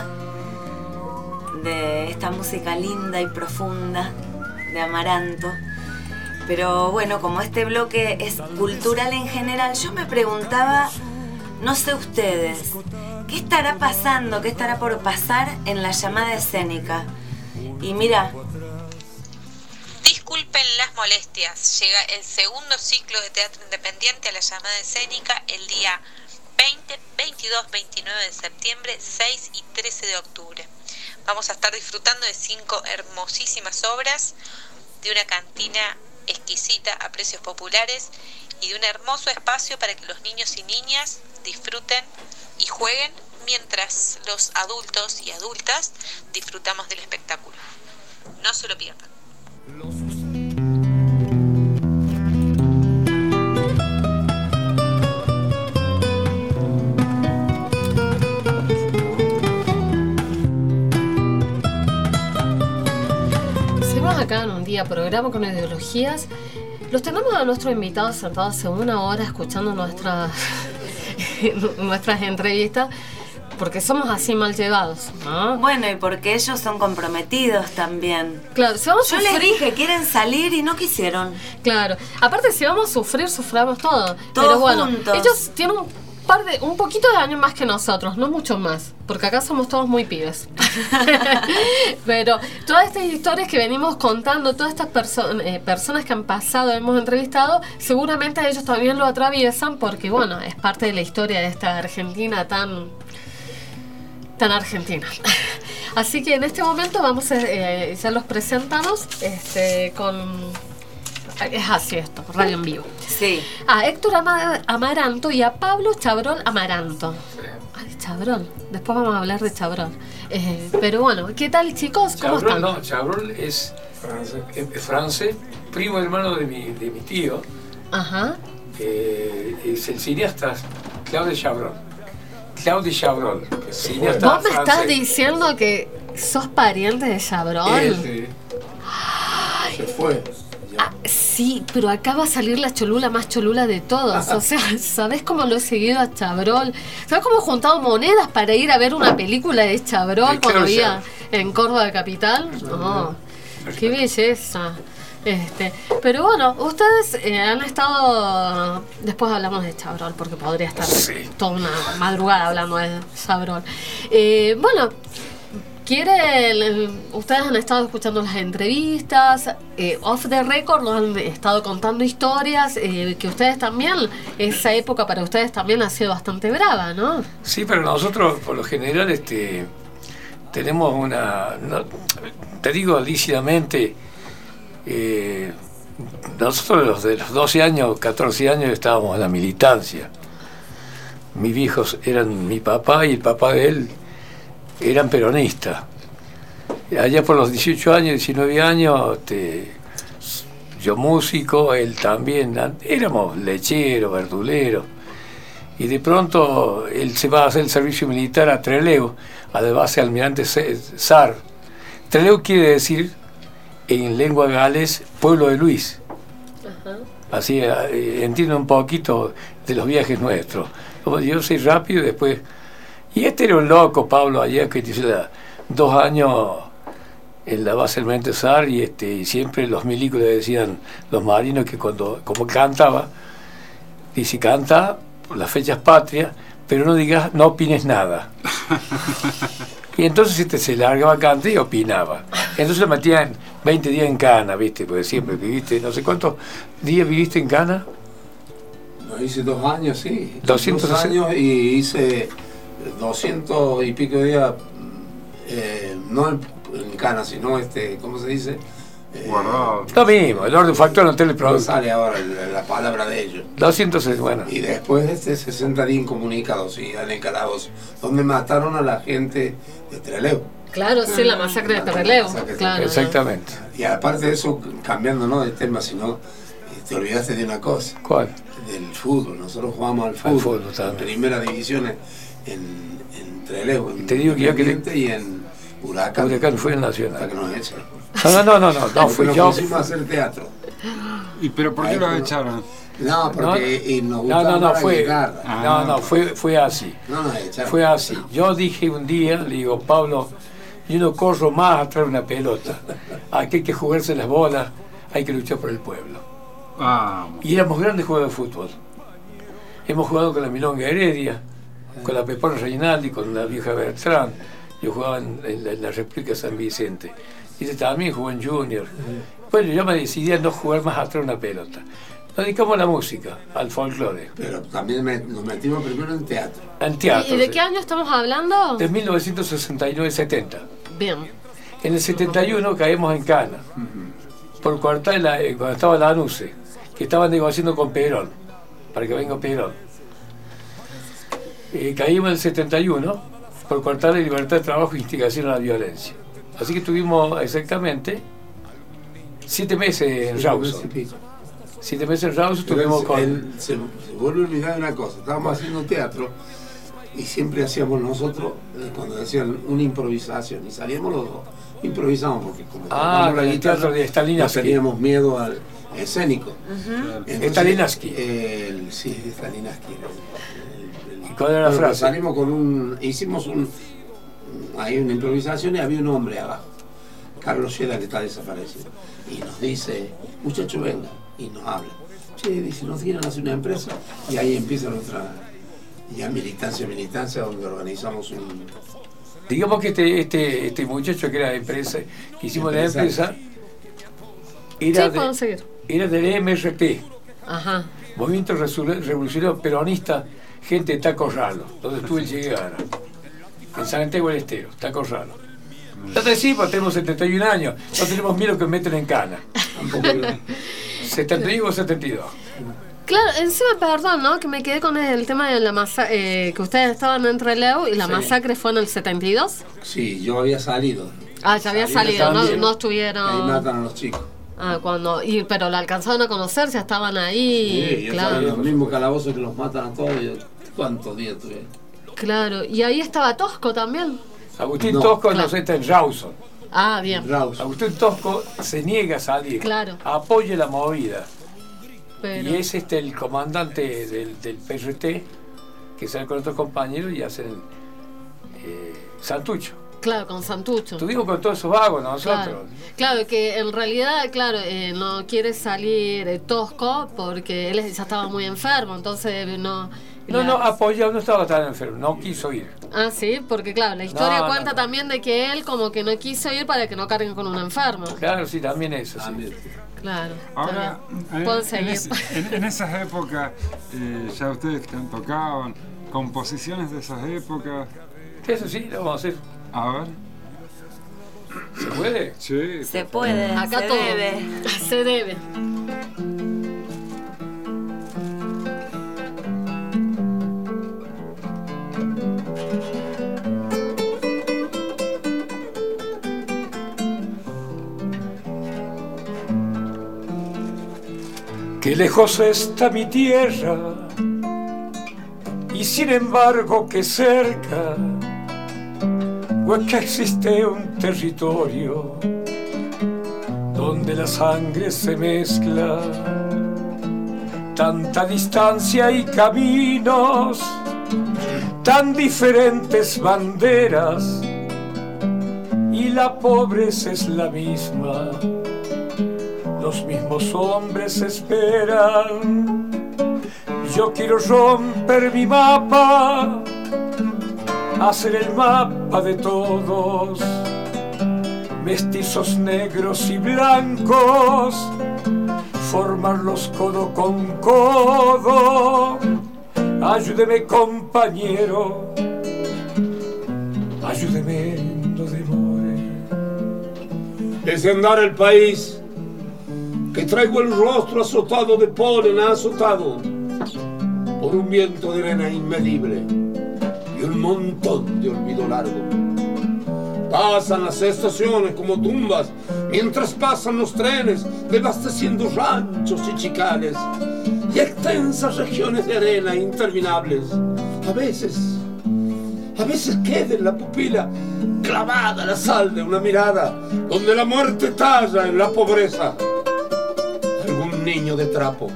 de esta música linda y profunda de Amaranto. Pero bueno, como este bloque es cultural en general, yo me preguntaba, no sé ustedes, ¿qué estará pasando, qué estará por pasar en la llamada escénica? Y mira... Disculpen las molestias, llega el segundo ciclo de teatro independiente a la llamada escénica el día veinte, veintidós, veintinueve de septiembre, seis y trece de octubre. Vamos a estar disfrutando de cinco hermosísimas obras, de una cantina exquisita a precios populares y de un hermoso espacio para que los niños y niñas disfruten y jueguen mientras los adultos y adultas disfrutamos del espectáculo. No se lo pierdan. Acá en un día programa con ideologías. Los tenemos a nuestros invitados sentados hace una hora escuchando nuestras nuestras entrevistas porque somos así mal llevados, ¿no? Bueno, y porque ellos son comprometidos también. Claro, si vamos a Yo sufrir... les dije, quieren salir y no quisieron. Claro, aparte si vamos a sufrir, suframos todo. Todos Pero bueno, juntos. ellos tienen un par de, un poquito de años más que nosotros, no mucho más, porque acá somos todos muy pibes. Pero todas estas historias que venimos contando, todas estas perso- eh, personas que han pasado, hemos entrevistado, seguramente ellos también lo atraviesan porque, bueno, es parte de la historia de esta Argentina tan... tan argentina. Así que en este momento vamos a, eh, ya los presentamos este, con... Es así esto, radio en vivo. Sí. A Héctor Ama- Amaranto y a Pablo Chabrol Amaranto. Ay, Chabrol. Después vamos a hablar de Chabrol. Eh, pero bueno, ¿qué tal, chicos? ¿Cómo Chabrol, están? no, Chabrol es francés, es francés, primo hermano de mi, de mi tío. Ajá. Eh, es el cineasta Claude Chabrol. Claude Chabrol. Cineasta ¿Vos me francés. estás diciendo que sos pariente de Chabrol? Este, se fue. Ah, sí, pero acá va a salir la cholula más cholula de todos. O sea, ¿sabés cómo lo he seguido a Chabrol? ¿Sabés cómo he juntado monedas para ir a ver una película de Chabrol De cuando Claude vivía en Córdoba Capital? No, qué belleza. Este, pero bueno, ustedes eh, han estado... Después hablamos de Chabrol, porque podría estar Sí. toda una madrugada hablando de Chabrol. Eh, bueno... ¿Quiere? el- ustedes han estado escuchando las entrevistas, eh, off the record nos han estado contando historias, eh, que ustedes también, esa época para ustedes también ha sido bastante brava, ¿no? Sí, pero nosotros por lo general este tenemos una, no, te digo lícitamente, eh, nosotros los de los doce años, catorce años estábamos en la militancia. Mis viejos eran, mi papá y el papá de él eran peronistas. Allá por los dieciocho años, diecinueve años, este, yo músico, él también, éramos lecheros, verduleros. Y de pronto él se va a hacer el servicio militar a Trelew, a la base Almirante Sar. Trelew quiere decir, en lengua galés, pueblo de Luis. Ajá. Así eh, entiendo un poquito de los viajes nuestros. Como yo soy rápido y después... Y este era un loco, Pablo, allá que hizo la- dos años en la base Almirante Sar, y, este, y siempre los milicos le decían, los marinos, que cuando como cantaba, dice, canta por las fechas patrias, pero no digas, no opines nada. Y entonces este se largaba a cantar y opinaba. Entonces le metían veinte días en Cana, ¿viste? Porque siempre viviste, no sé cuántos días viviste en Cana. No, hice dos años, sí. doscientos Dos años y hice doscientos y pico días, eh, no en, en Cana, sino, este, ¿cómo se dice? Eh, Guardado. Lo mismo, el orden factor no tiene no producto. sale ahora la, la palabra de ellos. doscientos, bueno. Y después este sesenta días incomunicados y en el calabozo, donde mataron a la gente de Trelew. Claro, sí, la masacre de Trelew. Claro, Exactamente. Y aparte de eso, cambiando no de tema, sino eh, te olvidaste de una cosa. ¿Cuál? Del fútbol. Nosotros jugamos al fútbol, Al fútbol también. en primera división en, en Trelew, en Te digo que ya que- Independiente y en Huracán. Huracán fue el Nacional. Hasta que nos echaron. No, no, no, no, no, Porque fui nos yo. pusimos a hacer teatro. ¿Y pero por qué Ahí los fue- echaron? No, porque y nos No, gustaba no, no, la fue, guitarra. no, no, fue, fue así. No nos echaron. Fue así. Yo dije un día, le digo, Pablo, yo no corro más a traer una pelota. Aquí hay que jugarse las bolas, hay que luchar por el pueblo. Ah, Y éramos grandes jugadores de fútbol. Hemos jugado con la Milonga Heredia, con la Pepona Reinaldi, con la vieja Bertrán. Yo jugaba en, en la, en la República de San Vicente. Y ese también jugó en Junior. Bueno, yo me decidí a no jugar más a traer una pelota. Nos dedicamos a la música, al folclore. Pero también me- nos metimos primero en teatro. En teatro. ¿Y de sí. qué año estamos hablando? De mil novecientos sesenta y nueve setenta. Bien. En el setenta y uno caemos en Cana, por cortar la, eh, cuando estaba la ANUCE, que estaban negociando con Perón, para que venga Perón. Eh, caímos en el setenta y uno por cortar la libertad de trabajo e instigación a la violencia. Así que tuvimos exactamente siete meses en Rawson. Siete meses en Rawson Pero estuvimos él- con... él se, se vuelve a olvidar de una cosa. Estábamos haciendo teatro y siempre hacíamos nosotros, eh, cuando decían una improvisación, y salíamos los dos, improvisamos porque como Ah, tocamos el teatro de no Stalinowski. teníamos miedo al escénico. Ujú. Entonces, Stalinowski. el- sí, Stalinowski. El- el- el- ¿Y cuál era la bueno, frase? Salimos con un, hicimos un, hay una improvisación y había un hombre abajo, Carlos Sheda, que está desaparecido, y nos dice, muchacho, venga, y nos habla. Che, dice, ¿no quieren hacer una empresa? Y ahí empieza nuestra ya militancia, militancia, donde organizamos un... Digamos que este, este, este muchacho que era de empresa, que hicimos la empresa, era, Sí, puedo de, seguir. era del M R P, Ajá. Movimiento Resolu- Revolucionario Peronista, gente de Taco Ralo, donde estuve el Che Guevara, en San Santiago del Estero, Taco Ralo. Ya te decimos, tenemos setenta y un años, no tenemos miedo que me meten en cana. setenta y uno o setenta y dos. Claro, encima, perdón, ¿no? Que me quedé con el tema de la masa eh, que ustedes estaban en Trelew y la Sí. masacre fue en el setenta y dos. Sí, yo había salido. Ah, ya había Salí, salido, no, también. no Ahí estuvieron. matan a los chicos. Ah, cuando. Y, pero la alcanzaron a conocer, ya estaban ahí. Sí, yo claro. sabía, los mismos calabozos que los matan a todos. Yo, ¿cuántos días tuve? Claro. Y ahí estaba Tosco también. Agustín No, Tosco claro. nos está en Rawson. Ah, bien. Agustín Tosco se niega a salir, Claro. apoya la movida. Pero... Y es este el comandante del, del P R T, que sale con otros compañeros y hacen eh, Santucho. Claro, con Santucho. Estuvimos con todos esos vagos nosotros. Claro, claro, que en realidad, claro, eh, no quiere salir eh, Tosco porque él ya estaba muy enfermo, entonces no No, no, apoyado, no estaba tan enfermo, no quiso ir. Ah, sí, porque claro, la historia No, cuenta no, no. también de que él como que no quiso ir para que no carguen con un enfermo. Claro, sí, también eso, sí. Claro. Ahora, pero en, puedo en seguir. es- en- en esas épocas, eh, ya ustedes que tocaban, composiciones de esas épocas. Eso sí, lo vamos a hacer. A ver. ¿Se puede? Sí. Se puede, Acá se todo. debe. Se debe. Que lejos está mi tierra y sin embargo que cerca, pues que existe un territorio donde la sangre se mezcla, tanta distancia y caminos, tan diferentes banderas, y la pobreza es la misma. Los mismos hombres esperan. Yo quiero romper mi mapa, hacer el mapa de todos, mestizos negros y blancos, formarlos codo con codo. Ayúdeme, compañero, ayúdeme, no demore. Desde andar el país, que traigo el rostro azotado de polen, azotado por un viento de arena inmedible y un montón de olvido largo. Pasan las estaciones como tumbas, mientras pasan los trenes, devasteciendo ranchos y chicales y extensas regiones de arena interminables. A veces, a veces queda en la pupila clavada la sal de una mirada, donde la muerte talla en la pobreza algún niño de trapo,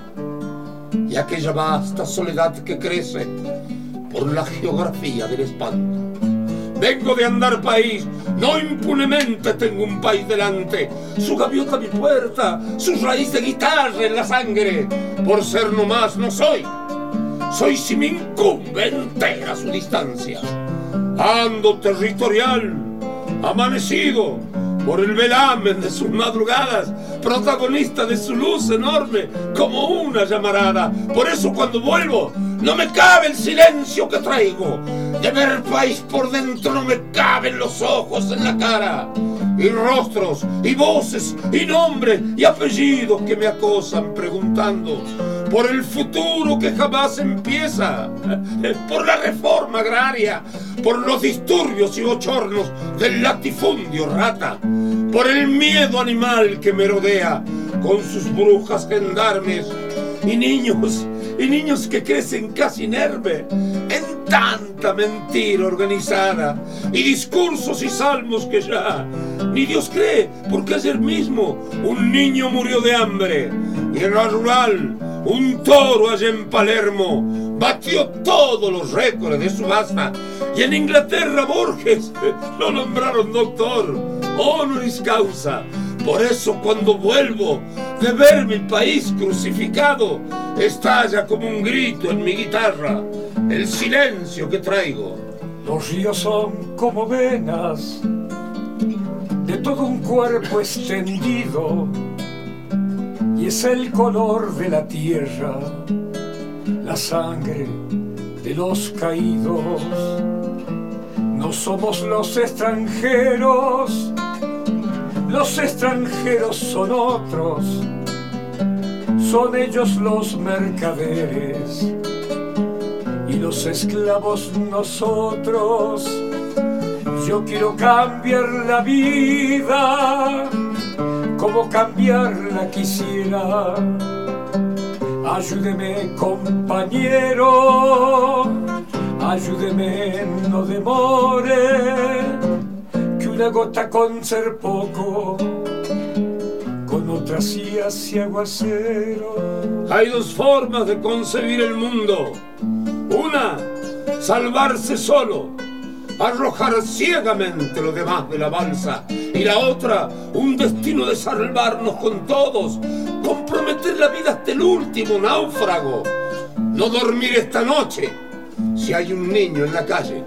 y aquella vasta soledad que crece por la geografía del espanto. Vengo de andar país, no impunemente tengo un país delante, su gaviota a mi puerta, su raíz de guitarra en la sangre. Por ser nomás no soy, soy si me incumbe entera su distancia. Ando territorial, amanecido por el velamen de sus madrugadas, protagonista de su luz enorme como una llamarada. Por eso cuando vuelvo no me cabe el silencio que traigo. De ver país por dentro no me caben los ojos en la cara, y rostros, y voces, y nombres, y apellidos que me acosan preguntando por el futuro que jamás empieza, por la reforma agraria, por los disturbios y bochornos del latifundio rata, por el miedo animal que me rodea con sus brujas gendarmes y niños, y niños que crecen casi inerme en tanta mentira organizada, y discursos y salmos que ya ni Dios cree, porque ayer mismo un niño murió de hambre, y en la rural un toro allá en Palermo batió todos los récords de subasta, y en Inglaterra Borges lo nombraron doctor honoris causa. Por eso cuando vuelvo de ver mi país crucificado, estalla como un grito en mi guitarra el silencio que traigo. Los ríos son como venas de todo un cuerpo extendido, y es el color de la tierra, la sangre de los caídos. No somos los extranjeros, los extranjeros son otros, son ellos los mercaderes y los esclavos nosotros. Yo quiero cambiar la vida como cambiarla quisiera. Ayúdeme, compañero, ayúdeme, no demore, que una gota con ser poco, con otra sí hace aguacero. Hay dos formas de concebir el mundo. Una, salvarse solo, arrojar ciegamente lo demás de la balsa. Y la otra, un destino de salvarnos con todos, comprometer la vida hasta el último náufrago. No dormir esta noche, si hay un niño en la calle.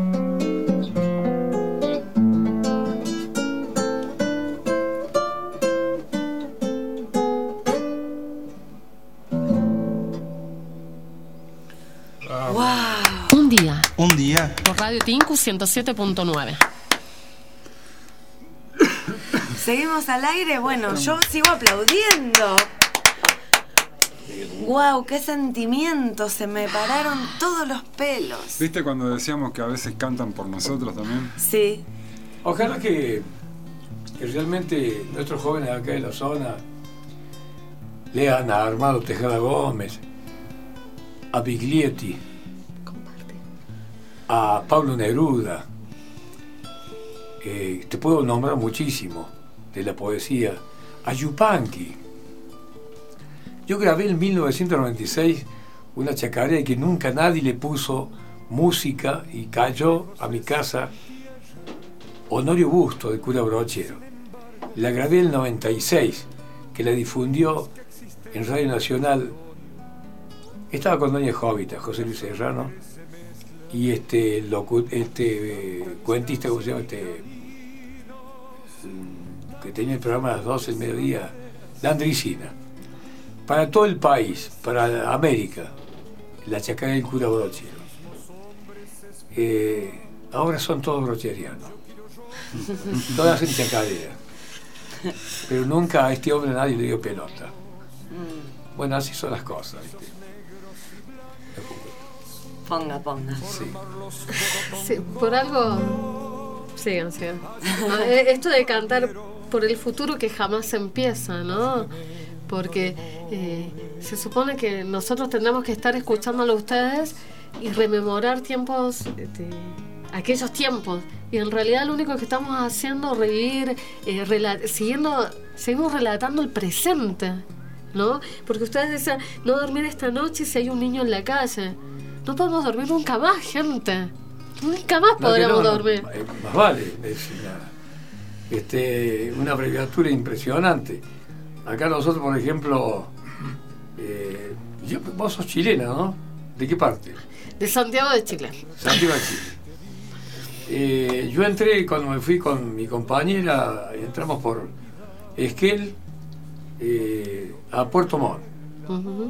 Wow. Un día. Un día. Por Radio Tinku ciento siete punto nueve. ¿Seguimos al aire? Bueno, yo sigo aplaudiendo. Wow, qué sentimientos, se me pararon todos los pelos. ¿Viste cuando decíamos que a veces cantan por nosotros también? Sí. Ojalá que, que realmente nuestros jóvenes acá de la zona lean a Armando Tejada Gómez, a Biglietti, a Pablo Neruda. Eh, te puedo nombrar muchísimo de la poesía, a Yupanqui. Yo grabé en mil novecientos noventa y seis una chacarera que nunca nadie le puso música y cayó a mi casa Honorio Busto, de Cura Brochero. La grabé en el noventa y seis, que la difundió en Radio Nacional. Estaba con Doña Jovita, José Luis Serrano, y este, locu este eh, cuentista, ¿cómo se llama? Este, que tenía el programa a las doce del mediodía, Landricina. Para todo el país, para América, la chacarera del Cura Brochero. Eh, ahora son todos brocherianos. Todas hacen chacarera. Pero nunca a este hombre nadie le dio pelota. Bueno, así son las cosas, ¿viste? Ponga, ponga. Sí. Sí, por algo. Sigan, sigan. No, esto de cantar por el futuro que jamás empieza, ¿no? Porque eh, se supone que nosotros tendremos que estar escuchándolo a ustedes y rememorar tiempos, de, aquellos tiempos. Y en realidad lo único que estamos haciendo es revivir, eh, rela- siguiendo, seguimos relatando el presente, ¿no? Porque ustedes decían, no dormir esta noche si hay un niño en la calle. No podemos dormir nunca más, gente. Nunca más No, podremos no, no, dormir. Más vale, es una, este, una abreviatura impresionante. Acá nosotros, por ejemplo, eh, yo, vos sos chilena, ¿no? ¿De qué parte? De Santiago de Chile. Santiago de Chile. Eh, yo entré, cuando me fui con mi compañera, entramos por Esquel eh, a Puerto Montt. Uh-huh.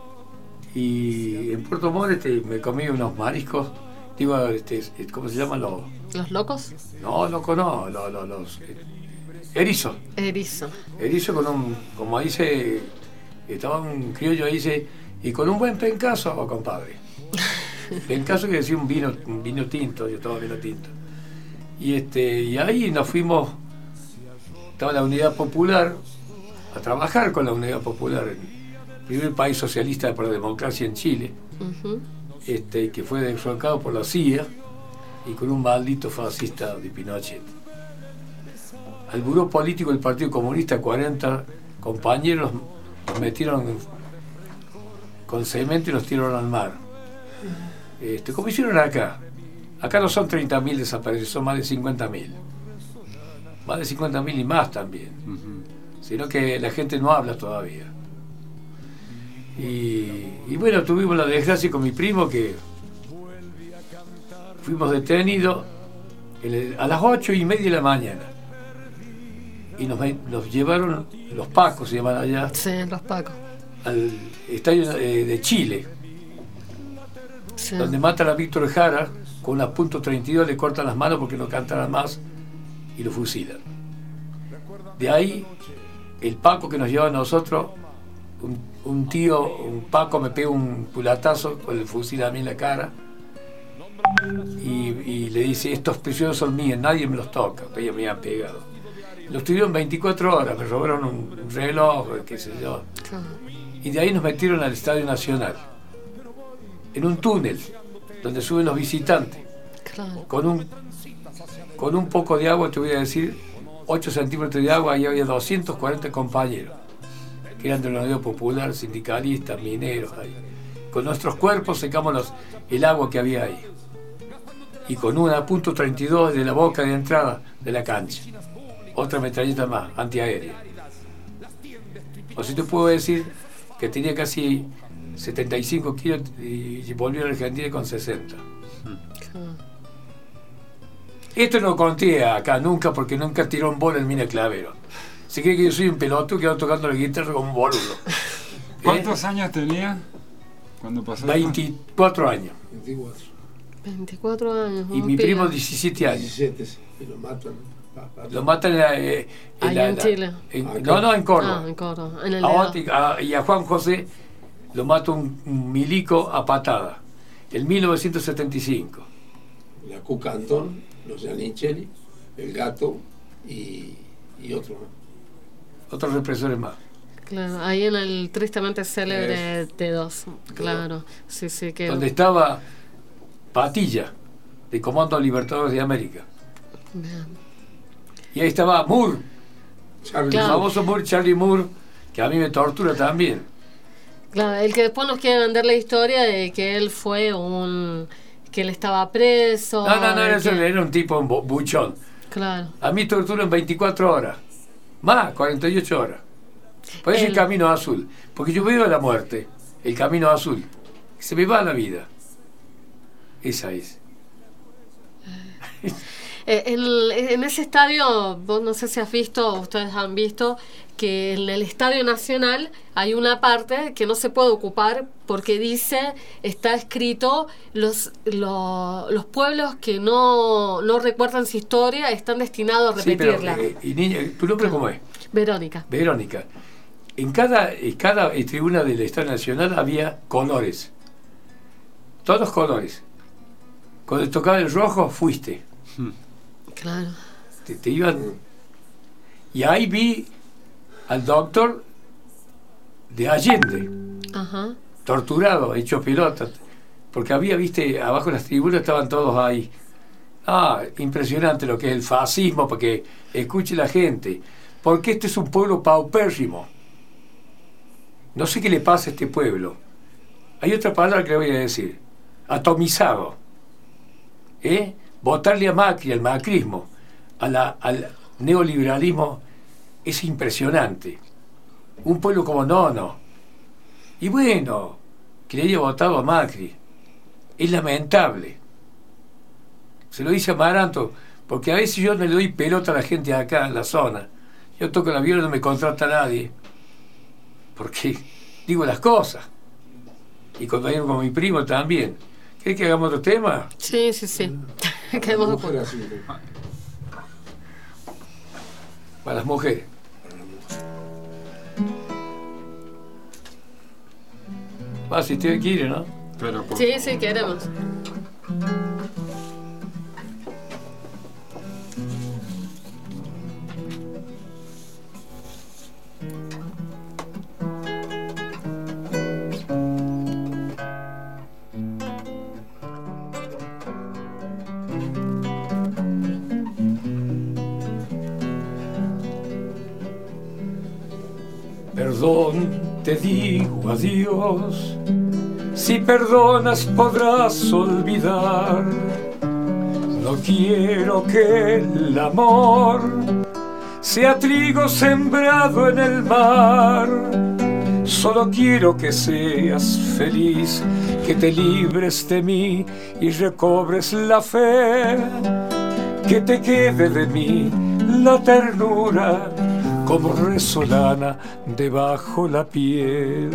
Y en Puerto Montt este, me comí unos mariscos, digo, este, ¿cómo se llaman los? ¿Los locos? No, loco no, los, los, los eh, erizos. Erizo. Erizo con un, como dice, estaba un criollo ahí, dice, y con un buen pencazo, oh, compadre. Pencaso que decía un vino, un vino tinto, yo tomaba vino tinto. Y este, y ahí nos fuimos, estaba la Unidad Popular, a trabajar con la Unidad Popular, el primer país socialista por la democracia en Chile, Uh-huh. este, que fue derrocado por la C I A y con un maldito fascista de Pinochet. Al buró político del Partido Comunista, cuarenta compañeros nos metieron con cemento y nos tiraron al mar. Este, como hicieron acá. Acá no son treinta mil desaparecidos, son más de cincuenta mil. Más de cincuenta mil y más también. Uh-huh. Sino que la gente no habla todavía. Y, y bueno, tuvimos la desgracia con mi primo que fuimos detenidos el, a las ocho y media de la mañana. Y nos, nos llevaron, los Pacos se llaman allá. Sí, los Pacos. Al estadio eh, de Chile. Sí. Donde matan a Víctor Jara con una punto treinta y dos, le cortan las manos porque no cantaran más y lo fusilan. De ahí, el Paco que nos lleva a nosotros, un, un tío, un Paco me pega un culatazo con el fusil a mí en la cara y, y le dice, estos prisioneros son míos, nadie me los toca, ellos me han pegado. Los tuvieron veinticuatro horas, me robaron un, un reloj, qué sé yo. Y de ahí nos metieron al Estadio Nacional, en un túnel donde suben los visitantes, claro. con un con un poco de agua, te voy a decir, ocho centímetros de agua, y había doscientos cuarenta compañeros que eran de la Unidad Popular, sindicalistas, mineros ahí. Con nuestros cuerpos secamos los, el agua que había ahí, y con una punto treinta y dos de la boca de entrada de la cancha, otra metralleta más antiaérea. O si te puedo decir que tenía casi setenta y cinco kilos y volvió a Argentina con sesenta. Esto no conté acá nunca porque nunca tiró un bolo en Mina Clavero. Se cree que yo soy un pelotudo que va tocando la guitarra como un boludo. ¿Cuántos ¿Eh? años tenía cuando pasó? veinticuatro años. veinticuatro. veinticuatro años. Y mi primo diecisiete años. diecisiete, sí. Y lo matan. Lo matan en, la, eh, en, Ahí la, en la, Chile. en, no, no, en Córdoba. Ah, en Córdoba. En el a León. Oti, a, y a Juan José lo mata un, un milico a patada. En mil novecientos setenta y cinco. La Cuca Antón, los Giannicelli, el Gato y, y otro. Otros represores más. Claro, ahí en el tristemente célebre T dos. Claro, sí, sí. Que... Donde estaba Patilla, de Comando Libertadores de América. Bien. Y ahí estaba Moore, Charlie. Claro. el famoso Moore, Charlie Moore, que a mí me tortura también. Claro, el que después nos quiere vender la historia de que él fue un... que él estaba preso. No, no, no, de eso que- era un tipo un bu- buchón. Claro. A mí torturan veinticuatro horas, más cuarenta y ocho horas. Por eso El- el camino azul, porque yo veo la muerte, el camino azul, se me va la vida. Esa es. Eh, en, en ese estadio, vos no sé si has visto, ustedes han visto, que en el Estadio Nacional hay una parte que no se puede ocupar porque dice, está escrito, los lo- los pueblos que no, no recuerdan su historia están destinados a Sí, pero, repetirla. eh, y niña, ¿tu nombre cómo es? Verónica. Verónica. En cada, en cada eh, tribuna del Estado Nacional había colores. Todos colores. Cuando tocaba el rojo, fuiste. Claro. Te, te iban. Y ahí vi al doctor de Allende, Ajá. torturado, hecho pelota. Porque había, viste, abajo en las tribunas estaban todos ahí. Ah, impresionante lo que es el fascismo, para que escuche la gente. Porque este es un pueblo paupérrimo. No sé qué le pasa a este pueblo. Hay otra palabra que le voy a decir. Atomizado. ¿Eh? Votarle a Macri, al macrismo, a la, al neoliberalismo, es impresionante. Un pueblo como Nono. Y bueno, que le haya votado a Macri. Es lamentable. Se lo dice a Amaranto, porque a veces yo no le doy pelota a la gente de acá en la zona. Yo toco la viola y no me contrata nadie. Porque digo las cosas. Y cuando hay con mi primo también. ¿Querés que hagamos otro tema? Sí, sí, sí. Quedemos- Para las mujeres. Va, si usted quiere, ¿no? Pero por Sí, sí, queremos. Perdón, te digo adiós. Si perdonas podrás olvidar. No quiero que el amor sea trigo sembrado en el mar. Solo quiero que seas feliz, que te libres de mí y recobres la fe. Que te quede de mí la ternura como resolana debajo la piel.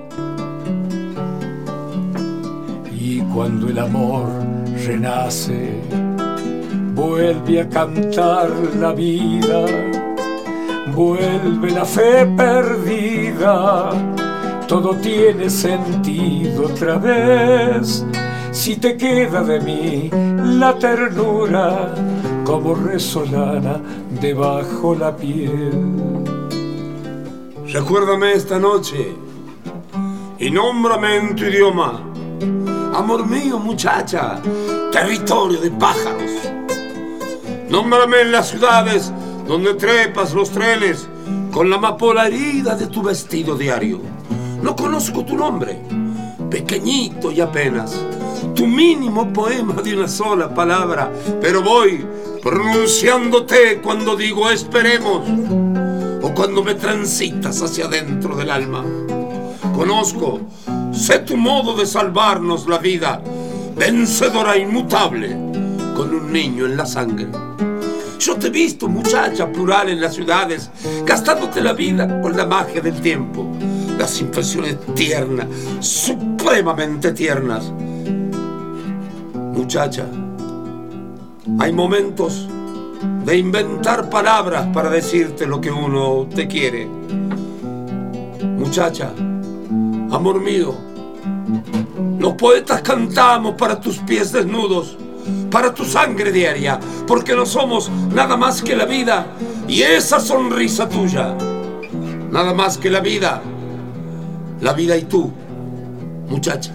Y cuando el amor renace, vuelve a cantar la vida, vuelve la fe perdida, todo tiene sentido otra vez. Si te queda de mí la ternura como resolana debajo la piel. Recuérdame esta noche y nómbrame en tu idioma. Amor mío, muchacha, territorio de pájaros. Nómbrame en las ciudades donde trepas los trenes con la amapola herida de tu vestido diario. No conozco tu nombre, pequeñito y apenas, tu mínimo poema de una sola palabra, pero voy pronunciándote cuando digo esperemos o cuando me transitas hacia adentro del alma. Conozco sé tu modo de salvarnos la vida, vencedora inmutable, con un niño en la sangre. Yo te he visto, muchacha plural en las ciudades, gastándote la vida con la magia del tiempo, las impresiones tiernas, supremamente tiernas. Muchacha, hay momentos de inventar palabras para decirte lo que uno te quiere. Muchacha, amor mío, los poetas cantamos para tus pies desnudos, para tu sangre diaria, porque no somos nada más que la vida y esa sonrisa tuya. Nada más que la vida, la vida y tú, muchacha.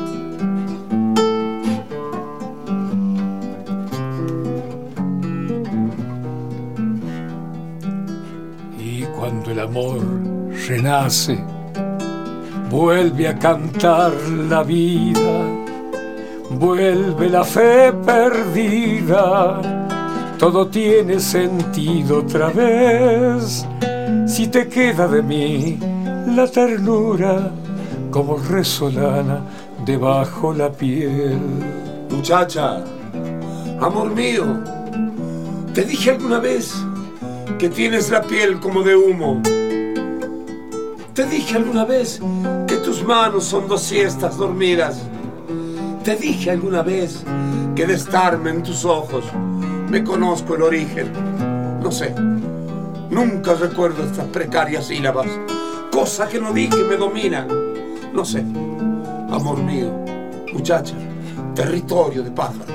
Y cuando el amor renace, vuelve a cantar la vida, vuelve la fe perdida, todo tiene sentido otra vez, si te queda de mí la ternura como resolana debajo la piel. Muchacha, amor mío, te dije alguna vez que tienes la piel como de humo. Te dije alguna vez que tus manos son dos siestas dormidas. Te dije alguna vez que de estarme en tus ojos me conozco el origen. No sé, nunca recuerdo estas precarias sílabas, cosas que no dije me dominan. No sé, amor mío, muchacha, territorio de pájaros.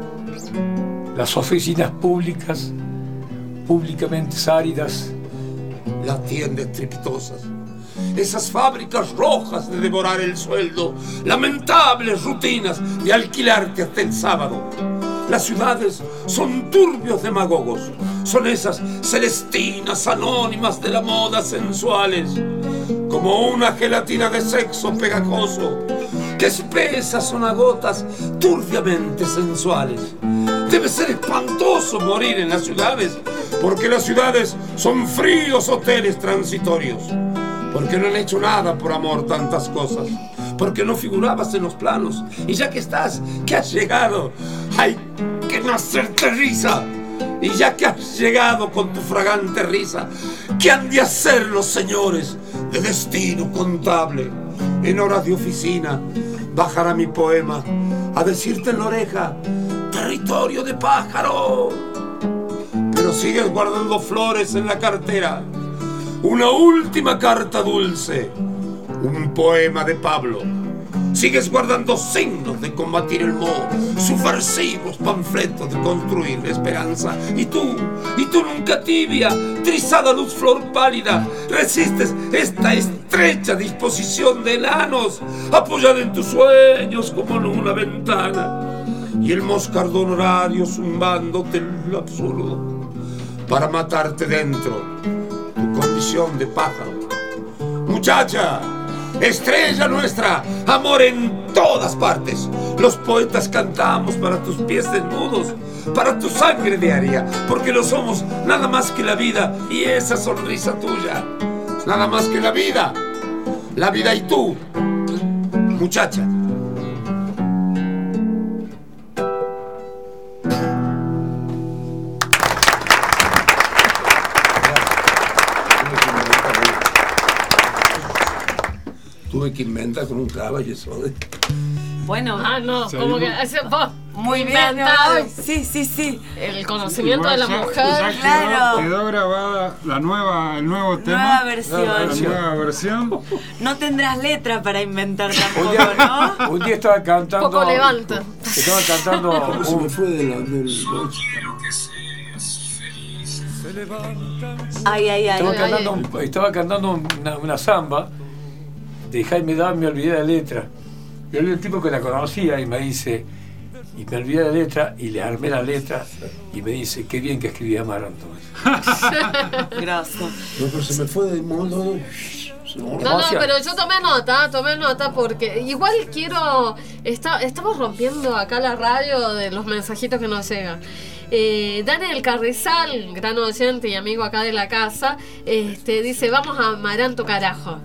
Las oficinas públicas, públicamente áridas, las tiendas estrepitosas, esas fábricas rojas de devorar el sueldo, lamentables rutinas de alquilarte hasta el sábado. Las ciudades son turbios demagogos, son esas celestinas anónimas de la moda sensuales, como una gelatina de sexo pegajoso, que espesas son a gotas turbiamente sensuales. Debe ser espantoso morir en las ciudades, porque las ciudades son fríos hoteles transitorios, porque no han hecho nada por amor tantas cosas, porque no figurabas en los planos, y ya que estás, que has llegado, hay que no hacerte risa. Y ya que has llegado con tu fragante risa, ¿qué han de hacer los señores de destino contable? En horas de oficina bajará mi poema a decirte en la oreja, territorio de pájaro. Pero sigues guardando flores en la cartera, una última carta dulce, un poema de Pablo. Sigues guardando signos de combatir el moho, subversivos panfletos de construir la esperanza. Y tú, y tú nunca tibia, trizada luz flor pálida, resistes esta estrecha disposición de enanos, apoyada en tus sueños como en una ventana. Y el moscardón horario zumbándote en lo absurdo, para matarte dentro, tu condición de pájaro. Muchacha, estrella nuestra, amor en todas partes. Los poetas cantamos para tus pies desnudos, para tu sangre diaria, porque no somos nada más que la vida y esa sonrisa tuya. Nada más que la vida, la vida y tú, muchacha. Tuve que inventar con un caballo eso de... Bueno, ah, no, sí, como que vos muy bien, inventado sí, sí, sí. El conocimiento Igual de la ya- mujer. ya quedó- Claro. Quedó grabada la nueva, el nuevo Nueva tema. versión. La nueva versión. No tendrás letra para inventar tampoco, ¿no? Un día estaba cantando. Poco levanta. Estaba cantando. Se me fue de la, del... Ay, ay, ay. Estaba ay, cantando, ay. un- estaba cantando una, una samba de Jaime Dam, me olvidé la letra. Y había un tipo que la conocía y me dice, y me olvidé la letra, y le armé la letra, y me dice, qué bien que escribía Amaranto. Gracias. No, pero se me fue de modo. No, no, pero yo tomé nota, tomé nota porque igual quiero, está, estamos rompiendo acá la radio de los mensajitos que nos llegan. Eh, Daniel Carrizal, gran oyente y amigo acá de la casa, este, dice, vamos a Amaranto carajo.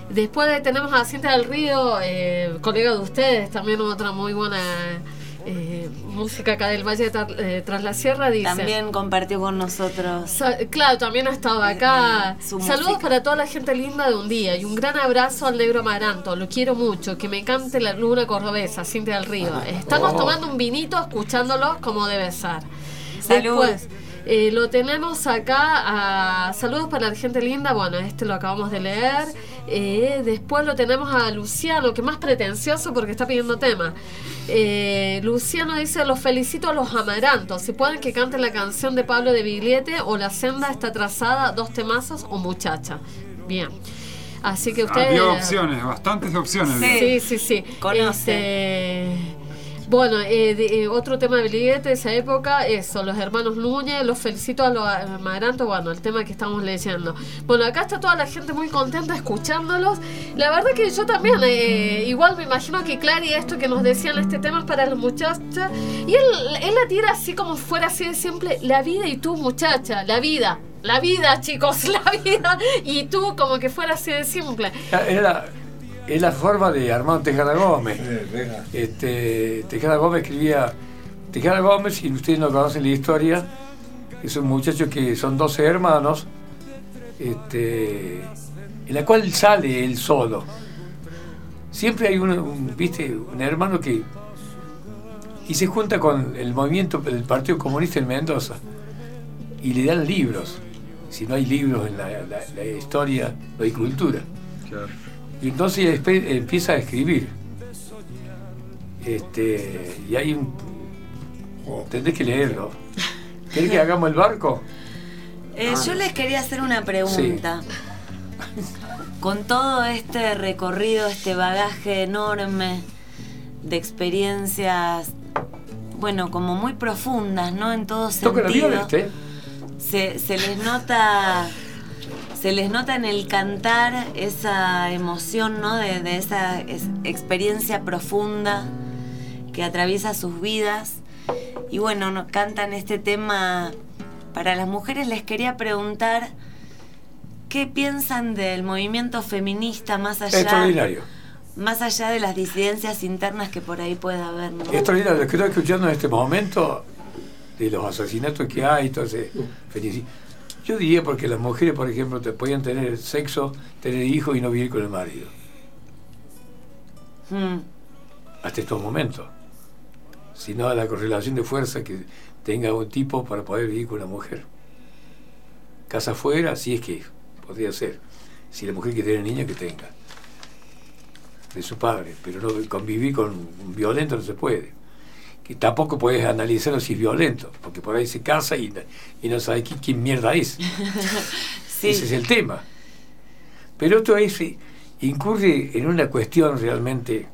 Después tenemos a Cintia del Río, eh, colega de ustedes, también otra muy buena eh, música acá del Valle de Tar, eh, Tras la Sierra, dice. También compartió con nosotros. Sa claro, también ha estado acá. Su Saludos música. para toda la gente linda de un día y un gran abrazo al negro Amaranto. Lo quiero mucho, que me cante la luna cordobesa, Cintia del Río. Estamos Oh. tomando un vinito, escuchándolos como debe ser. Salud. Después, eh, lo tenemos acá a saludos para la gente linda. Bueno, este lo acabamos de leer. Eh, después lo tenemos a Luciano, que es más pretencioso porque está pidiendo tema. Eh, Luciano dice: los felicito a los Amarantos. Si pueden que canten la canción de Pablo de Bigliete o La senda está trazada, dos temazos o Muchacha. Bien. Así que ustedes. Había opciones, bastantes opciones. Sí, sí, sí. Este, bueno, eh, de, eh, otro tema de Bigliete de esa época, eso, los hermanos Núñez, los felicito a los Amarantos, bueno, el tema que estamos leyendo. Bueno, acá está toda la gente muy contenta escuchándolos. La verdad que yo también, eh, igual me imagino que Clary, esto que nos decían, este tema es para las muchachas, y él, él la tira así como fuera así de simple: la vida y tú, muchacha, la vida. La vida, chicos, la vida. Y tú, como que fuera así de simple. Es la, es la forma de Armando Tejada Gómez. Este, Tejada Gómez escribía. Tejada Gómez, si ustedes no conocen la historia, es un muchacho que son doce hermanos, este, en la cual sale él solo. Siempre hay un, un, ¿viste? un hermano que. Y se junta con el movimiento del Partido Comunista en Mendoza. Y le dan libros. Si no hay libros en la, la, la historia, no hay cultura. Claro. Y entonces después empieza a escribir. Este, y hay un. Tendrés que leerlo. ¿Querés que hagamos el barco? Eh, yo les quería hacer una pregunta. Con todo este recorrido, este bagaje enorme de experiencias, bueno, como muy profundas, ¿no? En todo Toca la sentido. viola este. Se, se les nota se les nota en el cantar esa emoción, ¿no? de, de esa es, experiencia profunda que atraviesa sus vidas. Y bueno, nos cantan este tema para las mujeres. Les quería preguntar qué piensan del movimiento feminista más allá, Extraordinario. más allá de las disidencias internas que por ahí pueda haber, ¿no? Extraordinario. Lo que estoy escuchando en este momento, de los asesinatos que hay, entonces, felicito. Yo diría porque las mujeres, por ejemplo, te podían tener sexo, tener hijos y no vivir con el marido. Mm. Hasta estos momentos. Sino la correlación de fuerza que tenga un tipo para poder vivir con una mujer. Casa afuera, si es que podría ser. Si la mujer quiere tener niños, que tenga. De su padre. Pero no convivir con un violento no se puede. Que tampoco puedes analizarlo si es violento, porque por ahí se casa y, y no sabes quién, quién mierda es. Sí. Ese es el tema. Pero esto es, incurre en una cuestión realmente,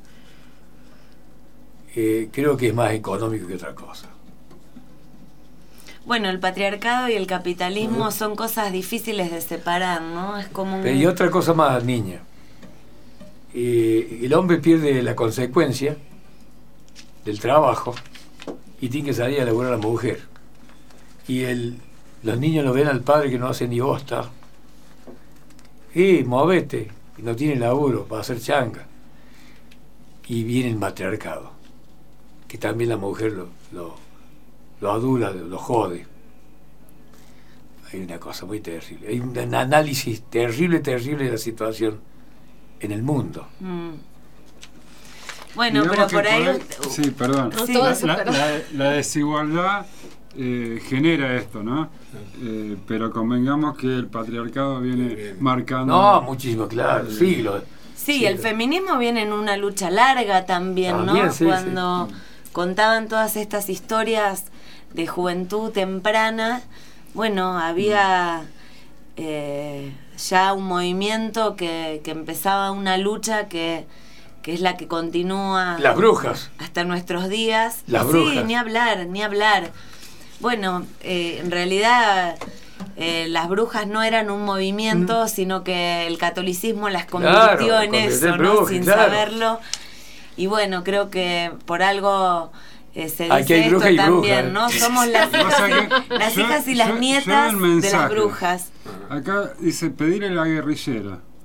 eh, creo que es más económico que otra cosa. Bueno, el patriarcado y el capitalismo uh-huh. son cosas difíciles de separar, ¿no? Es como un... Pero y otra cosa más, niña. Eh, el hombre pierde la consecuencia del trabajo y tiene que salir a laburar a la mujer. Y el, los niños lo ven al padre que no hace ni bosta. ¡Eh, movete! Y no tiene laburo, va a hacer changa. Y viene el matriarcado, que también la mujer lo, lo, lo adula, lo jode. Hay una cosa muy terrible. Hay un análisis terrible, terrible de la situación en el mundo. Mm. Bueno, Digamos pero por ahí... por ahí... Sí, perdón. Sí. La, la, la, la desigualdad eh, genera esto, ¿no? Eh, pero convengamos que el patriarcado viene marcando... No, muchísimo, claro, siglos. Sí, sí, el feminismo viene en una lucha larga también, también ¿no? Sí, Cuando sí. contaban todas estas historias de juventud temprana, bueno, había eh, ya un movimiento que, que empezaba una lucha que... que es la que continúa... Las brujas. Hasta nuestros días. Las sí, brujas. ni hablar, ni hablar. Bueno, eh, en realidad eh, las brujas no eran un movimiento, mm. sino que el catolicismo las convirtió claro, en eso, ¿no? Brujas, sin claro. saberlo. Y bueno, creo que por algo... Eh, se dice Aquí hay esto bruja y también, bruja, ¿no? Somos las hijas, o sea que, las yo, hijas y las yo, nietas yo de las brujas. Acá dice pedirle la guerrillera.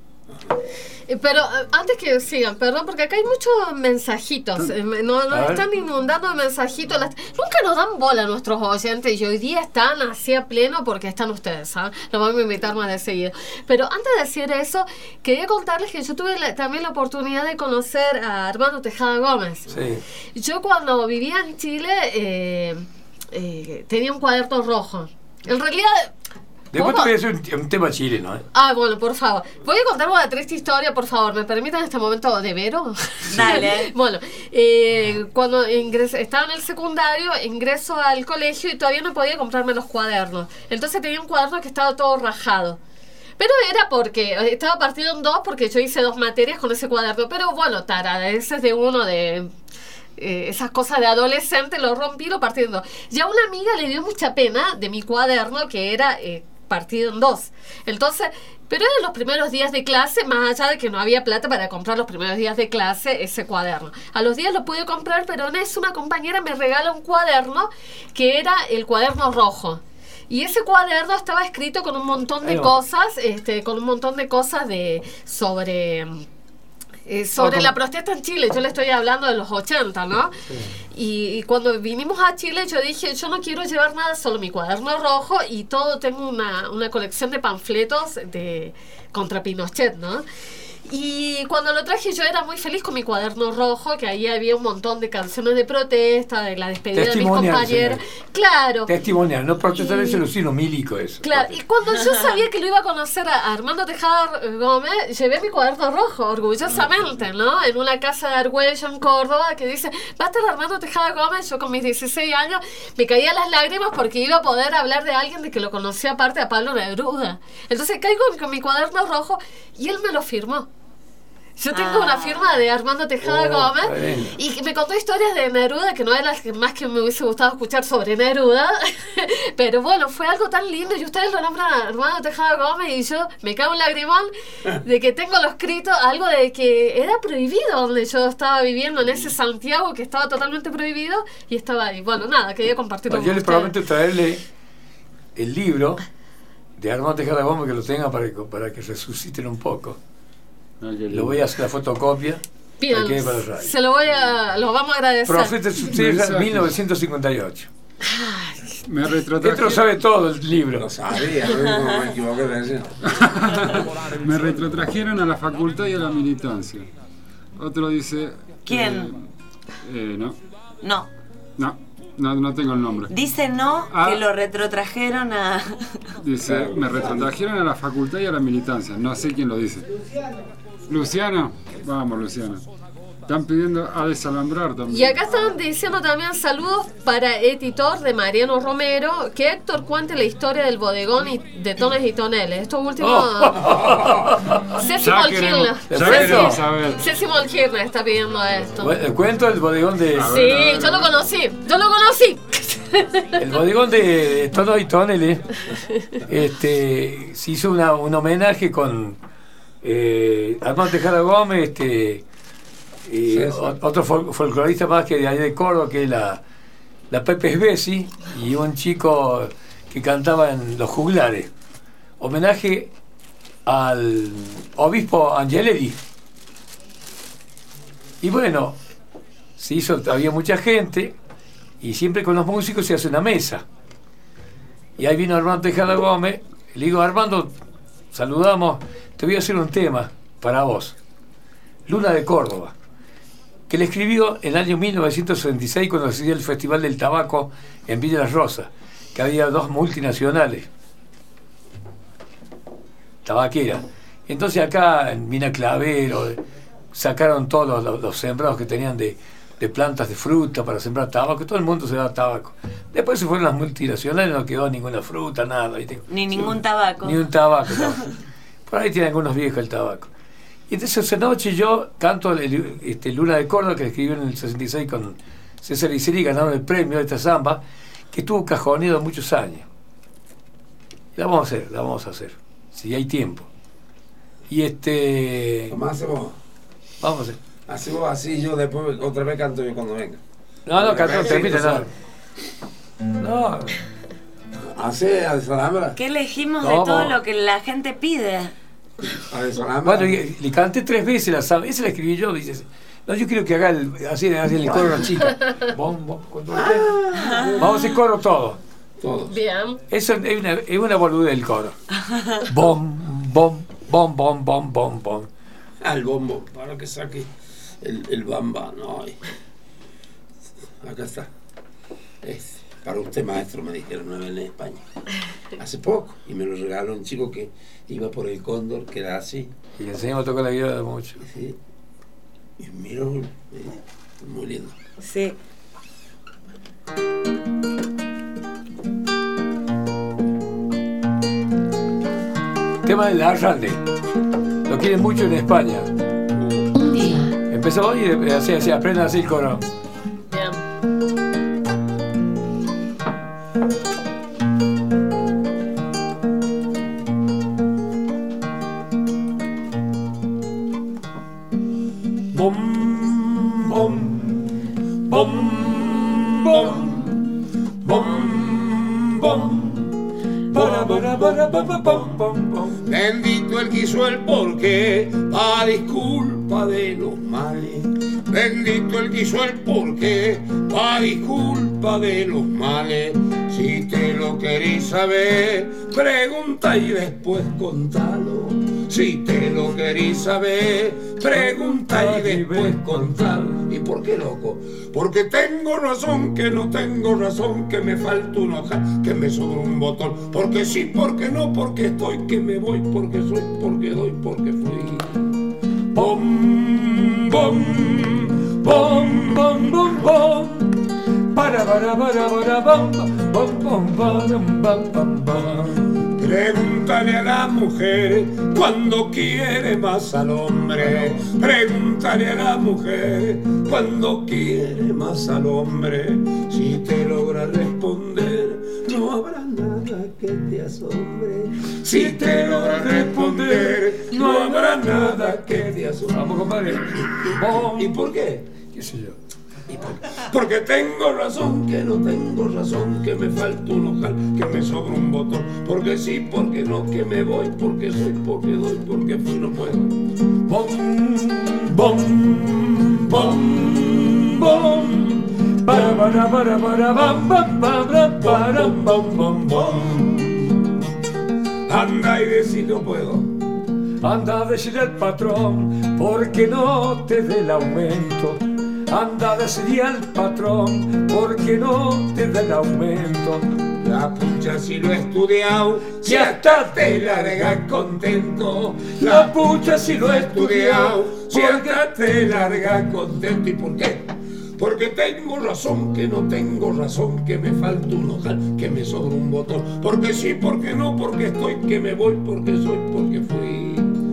Pero eh, antes que sigan, perdón, porque acá hay muchos mensajitos. eh, no, Nos están inundando de mensajitos. Las, nunca nos dan bola a nuestros oyentes y hoy día están así a pleno porque están ustedes. ¿eh? Los vamos a invitar más de seguido. Pero antes de decir eso, quería contarles que yo tuve la, también la oportunidad de conocer a Armando Tejada Gómez. Sí. Yo cuando vivía en Chile eh, eh, tenía un cuaderno rojo. En realidad... Después te voy a hacer un, un tema chileno, ¿eh? Ah, bueno, por favor. Voy a contar una triste historia, por favor. ¿Me permiten este momento de Vero? Dale. Bueno, eh, cuando ingresé, estaba en el secundario, ingreso al colegio y todavía no podía comprarme los cuadernos. Entonces tenía un cuaderno que estaba todo rajado. Pero era porque estaba partido en dos porque yo hice dos materias con ese cuaderno. Pero bueno, tara, ese es de uno de... Eh, esas cosas de adolescente, lo rompí, lo partí en dos. Ya a una amiga le dio mucha pena de mi cuaderno que era eh, partido en dos. Entonces, pero eran los primeros días de clase, más allá de que no había plata para comprar los primeros días de clase ese cuaderno. A los días lo pude comprar, pero en eso una compañera me regala un cuaderno que era el cuaderno rojo. Y ese cuaderno estaba escrito con un montón de cosas, este, con un montón de cosas de sobre... Eh, sobre la protesta en Chile. Yo le estoy hablando de los ochenta, ¿no? Sí. Y, y cuando vinimos a Chile yo dije, yo no quiero llevar nada, solo mi cuaderno rojo y todo. Tengo una, una colección de panfletos de contra Pinochet, ¿no? Y cuando lo traje yo era muy feliz con mi cuaderno rojo, que ahí había un montón de canciones de protesta, de la despedida de mis compañeros. Señor. Claro. Testimonial, no protestar, ese Lucino Milico eso. Claro, y cuando yo sabía que lo iba a conocer a Armando Tejada Gómez, llevé mi cuaderno rojo, orgullosamente, ¿no? En una casa de Argüello en Córdoba, que dice, va a estar Armando Tejada Gómez. Yo con mis dieciséis años me caía las lágrimas porque iba a poder hablar de alguien de que lo conocía aparte a Pablo Neruda. Entonces caigo con mi cuaderno rojo y él me lo firmó. Yo tengo ah. una firma de Armando Tejada oh, Gómez bueno. Y me contó historias de Neruda que no eran las que más que me hubiese gustado escuchar sobre Neruda. Pero bueno, fue algo tan lindo y ustedes lo nombran a Armando Tejada Gómez y yo me cago un lagrimón de que tengo lo escrito, algo de que era prohibido donde yo estaba viviendo, en ese Santiago que estaba totalmente prohibido y estaba ahí. Bueno, nada, quería compartirlo bueno, con yo ustedes. Yo les prometo traerle el libro de Armando Tejada Gómez que lo tenga para que, para que resuciten un poco. Lo voy a hacer la fotocopia. Bien, se lo voy a, lo vamos a agradecer. Profeta Subsierra, mil novecientos cincuenta y ocho. Me retrotraje... Esto lo sabe todo el libro. Lo sabía, no me equivoqué de decir. Me retrotrajeron a la facultad y a la militancia. Otro dice... ¿Quién? Eh, eh, no. No. No, no, no tengo el nombre. Dice no, ah, que lo retrotrajeron a... Dice, me retrotrajeron a la facultad y a la militancia. No sé quién lo dice. Luciano, vamos Luciano. Están pidiendo a desalambrar también. Y acá están diciendo también saludos para Editor de Mariano Romero, que Héctor cuente la historia del bodegón y de Tones y Toneles. Esto último... Oh. Ceci Molkirna. Ceci Molkirna está pidiendo esto. ¿El cuento del bodegón de...? Sí, ver, yo lo conocí, yo lo conocí. El bodegón de Tonos y Toneles este, se hizo una, un homenaje con eh, Armando Tejada Gómez, este... Y sí, sí. Otro fol folclorista más que de ahí de Córdoba, que es la, la Pepe Sbesi, y un chico que cantaba en Los Juglares. Homenaje al obispo Angeleri. Y bueno, se hizo, había mucha gente, y siempre con los músicos se hace una mesa. Y ahí vino Armando Tejada Gómez, le digo, Armando, saludamos, te voy a hacer un tema para vos. Luna de Córdoba, que le escribió en el año mil novecientos sesenta y seis cuando se dio el Festival del Tabaco en Villa Las Rosas, que había dos multinacionales tabaqueras. Entonces acá en Mina Clavero sacaron todos los, los, los sembrados que tenían de, de plantas de fruta para sembrar tabaco, todo el mundo se daba tabaco. Después se fueron las multinacionales, no quedó ninguna fruta, nada. ¿Viste? Ni ningún tabaco. Ni un tabaco. No. Por ahí tienen algunos viejos el tabaco. Y entonces esa noche yo canto el, este, Luna de Córdoba, que escribió en el sesenta y seis con César Iseri, ganaron el premio de esta samba, que estuvo cajoneado muchos años. La vamos a hacer, la vamos a hacer, si hay tiempo. Y este... ¿Cómo hacemos? Vamos a hacer. Hacemos así, yo después otra vez canto yo cuando venga. No, no, canto, te invito, no. No. ¿Hace a Desalambra? ¿Qué elegimos no, de todo lo que la gente pide? A ver, Solana. Bueno, y- le canté tres veces la samba. Esa la escribí yo, dice. No, yo quiero que haga el, así, así el coro a la chica. Bom, bom, cuando- Vamos a hacer coro todo. Todos. Bien. Eso es una, es una boludez del coro. Bom, bom, bom, bom, bom, bom, bom. Al bombo, para que saque el, el bamba. No, ay. Acá está. Es para usted, maestro, me dijeron una vez en España. Hace poco. Y me lo regaló un chico que iba por el Cóndor, que era así. Y le enseñamos a tocar la guitarra mucho. Sí. Y miro, eh, muy lindo. Sí. Tema del Arralde. Lo quieren mucho en España. Un día. Empezó y eh, así, así, aprendan así el coro. Bien. Bom, bom, bom, bom, bom, bom. Para, para, para, para, pam, pam, pam. Bendito el que hizo el porqué, a disculpa de los males. Bendito el que hizo el porqué, a disculpa de los males. Si te lo querés saber, pregunta y después contalo. Si te lo querés saber, pregunta y después contalo. ¿Y por qué, loco? Porque tengo razón, que no tengo razón, que me falta un hoja, que me sobra un botón. Porque sí, porque no, porque estoy, que me voy, porque soy, porque doy, porque fui. Bom, bom, bom, bom, bom, bom. Para, para, para, para, bam, bam, bam, bam, bam, bam, bam. Pregúntale a la mujer cuando quiere más al hombre. Pregúntale a la mujer cuando quiere más al hombre. Si te logra responder, no habrá nada que te asombre. Si te logra responder, no habrá nada que te asombre. Vamos, compadre. ¿Y por qué? ¿Qué sé yo? Porque tengo razón, que no tengo razón, que me falta un ojal, que me sobra un botón. Porque sí, porque no, que me voy, porque soy, porque doy, porque fui, no puedo. Bom, bom, bom, bom. Para, para, para, para, bam, bam, para, para, bam, bam, bam. Anda y decir no puedo. Anda a decirle al patrón, porque no te dé el aumento. Anda a decirle al patrón, porque no te da el aumento. La pucha si lo he estudiado, si hasta te largas contento. La pucha si lo he estudiado, si hasta te largas contento. ¿Y por qué? Porque tengo razón, que no tengo razón, que me falta un ojal, que me sobra un botón. Porque sí, porque no, porque estoy, que me voy, porque soy, porque fui.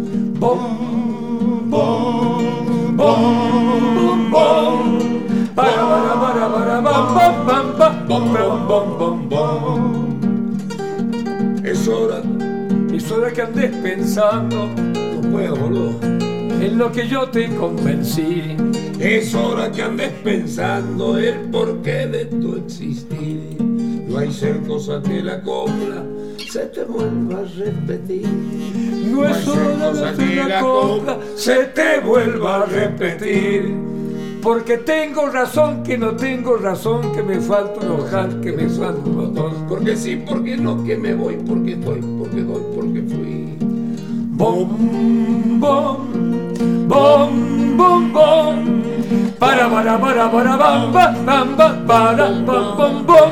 Bom, bom, bom, bom. Para, para, para, para, bam, bam, bam, bam, bom, bom, bom, bom. Es hora, es hora que andes pensando. No puedo, boludo. En lo que yo te convencí. Es hora que andes pensando el porqué de tu existir. No hay ser cosa que la copla se te vuelva a repetir. No es hora de que la copla se te vuelva a repetir. Porque tengo razón, que no tengo razón, que me falta un ojal, que me falta un botón. Porque sí, porque no, que me voy, porque estoy, porque doy, porque fui. Bom, bom, bom, bom, bom. Para, para, para, para, bam, bam, bam, bam, para, bam, bam, bom.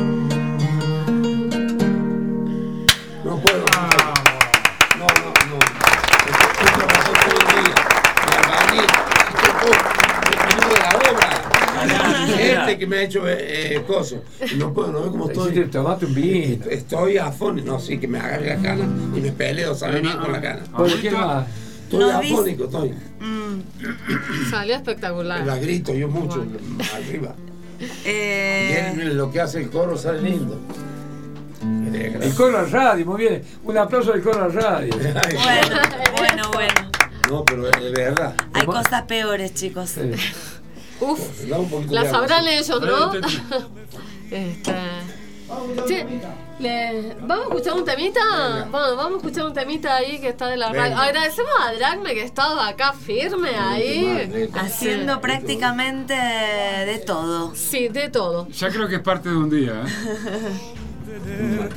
No puedo. No, no, no. Estoy trabajando todo el día. Me estoy de la obra. Este que me ha hecho eh, cosas. No puedo, no veo cómo estoy. Tomate un vino. Estoy afónico. No, sí, que me agarre la cana y me peleo, sabe bien con la cana. ¿Por qué más? Estoy No, afónico, estoy. Salió espectacular. La grito yo mucho arriba. Eh, Y él, lo que hace el coro sale lindo. El coro al radio, muy bien. Un aplauso del coro al radio. bueno, bueno, bueno. No, pero de verdad. Hay cosas peores, chicos. Uf, las sabrán ellos, ¿no? este, Che, le- ¿vamos a escuchar un temita? Bueno, vamos a escuchar un temita ahí que está de la radio. Venga. Agradecemos a Dragme que estaba acá firme ahí. Haciendo prácticamente de todo. Sí, de todo. Ya creo que es parte de un día. ¿eh?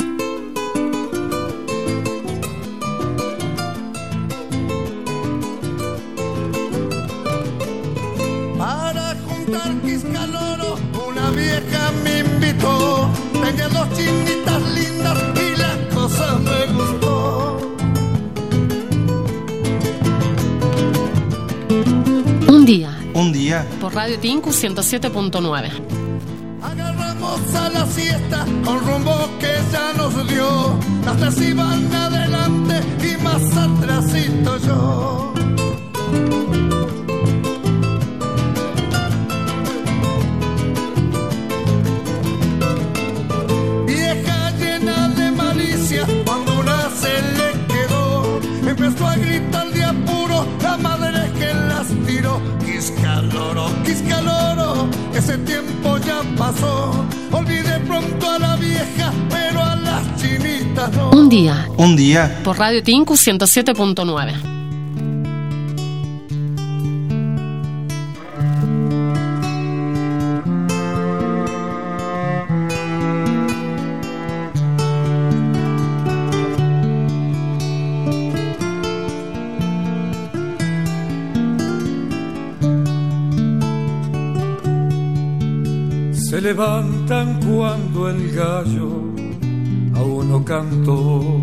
Para juntar quiscaloro, una vieja me invitó. Tenía dos chinitas lindas y la cosa me gustó. Un día. Un día. Por Radio Tinku ciento siete punto nueve. Agarramos a la siesta con rumbo que ya nos dio. Las tres iban adelante y más atrasito yo. Vieja llena de malicia, cuando una se le quedó, empezó a gritar de apuro, la madre que las tiró. Quiscaloro, quiscaloro, ese tiempo ya pasó. Olvidé pronto a la vieja, pero a las chinitas no. Un día. Un día. Por Radio Tinku ciento siete punto nueve. Se levantan cuando el gallo aún no cantó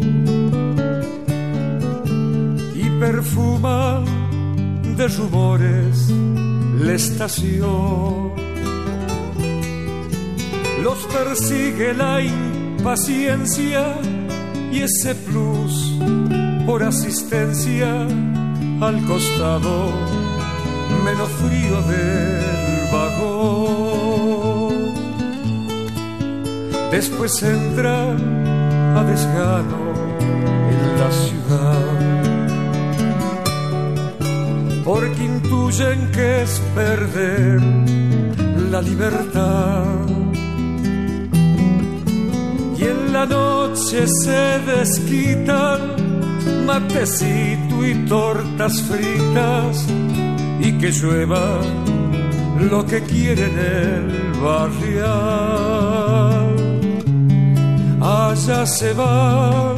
y perfuman de rumores la estación. Los persigue la impaciencia y ese plus por asistencia al costado menos frío del vagón. Después entra a desgano en la ciudad, porque intuyen que es perder la libertad. Y en la noche se desquitan matecito y tortas fritas, y que llueva lo que quiere en el barrial. Allá se van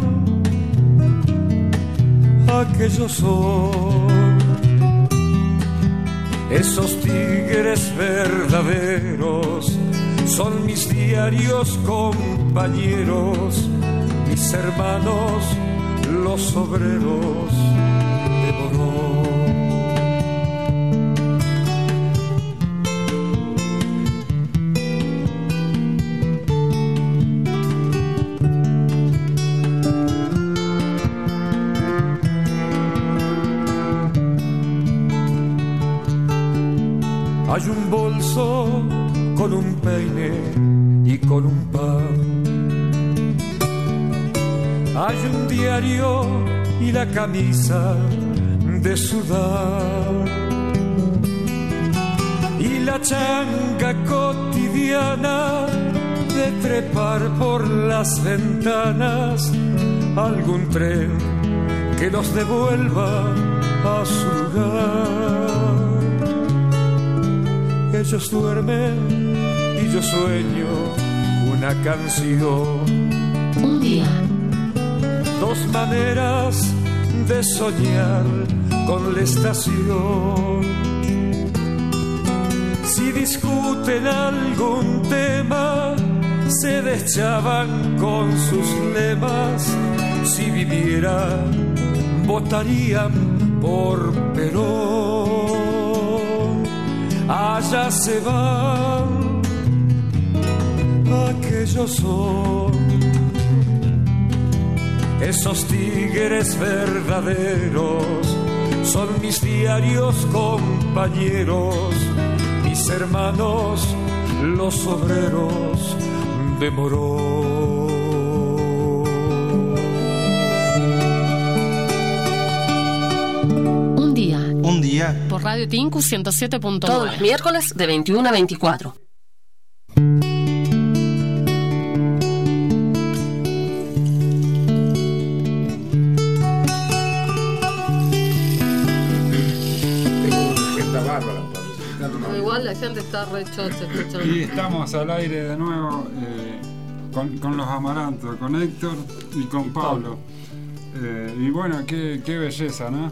aquellos son esos tigres verdaderos, son mis diarios compañeros, mis hermanos los obreros de Morón. Hay un bolso con un peine y con un pan. Hay un diario y la camisa de sudar. Y la changa cotidiana de trepar por las ventanas algún tren que los devuelva a su lugar. Ellos duermen y yo sueño una canción. Un día. Dos maneras de soñar con la estación. Si discuten algún tema, se deschaban con sus lemas. Si vivieran, votarían por Perón. Allá se van, aquellos son esos tigres verdaderos, son mis diarios compañeros, mis hermanos los obreros de Morón. Un día. Un día. Por Radio Tinku ciento siete punto nueve. Todos los miércoles de veintiuno a veinticuatro. bárbara. No, igual la gente está re chocha escuchando. Y estamos al aire de nuevo eh, con, con los Amarantos, con Héctor y con Pablo. Eh, y bueno, qué, qué belleza, ¿no?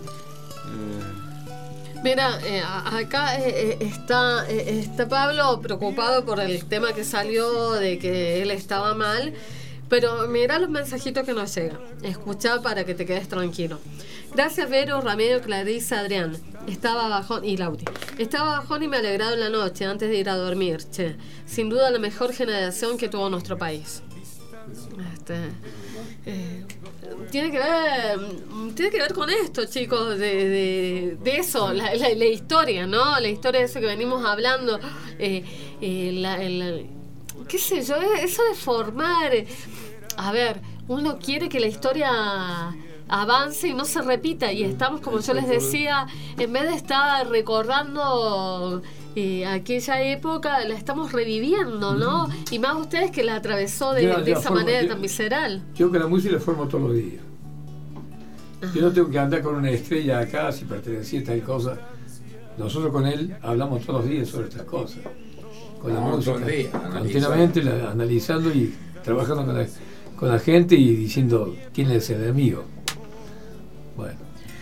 Eh, Mira, eh, acá eh, está, eh, está Pablo preocupado por el tema que salió de que él estaba mal, pero mira los mensajitos que nos llegan. Escucha para que te quedes tranquilo. Gracias Vero, Ramiro, Clarisa, Adrián. Estaba bajón, y Lauri. Estaba bajón y me alegrado en la noche antes de ir a dormir. Che, sin duda la mejor generación que tuvo nuestro país. Este, eh, tiene que ver tiene que ver con esto, chicos, de, de, de eso, la, la, la historia, ¿no? La historia de eso que venimos hablando, eh, eh, la, la, qué sé yo, eso de formar, a ver, uno quiere que la historia avance y no se repita, y estamos, como yo les decía, en vez de estar recordando eh, aquella época, la estamos reviviendo, ¿no? Y más ustedes que la atravesó de, yo, de yo esa formo, manera yo, tan visceral. Yo que la música la formo todos los días. Ajá. Yo no tengo que andar con una estrella acá si pertenecía a tal cosa. Nosotros con él hablamos todos los días sobre estas cosas. Con la no, música, día, continuamente la, analizando y trabajando con la, con la gente y diciendo quién es el enemigo. Bueno.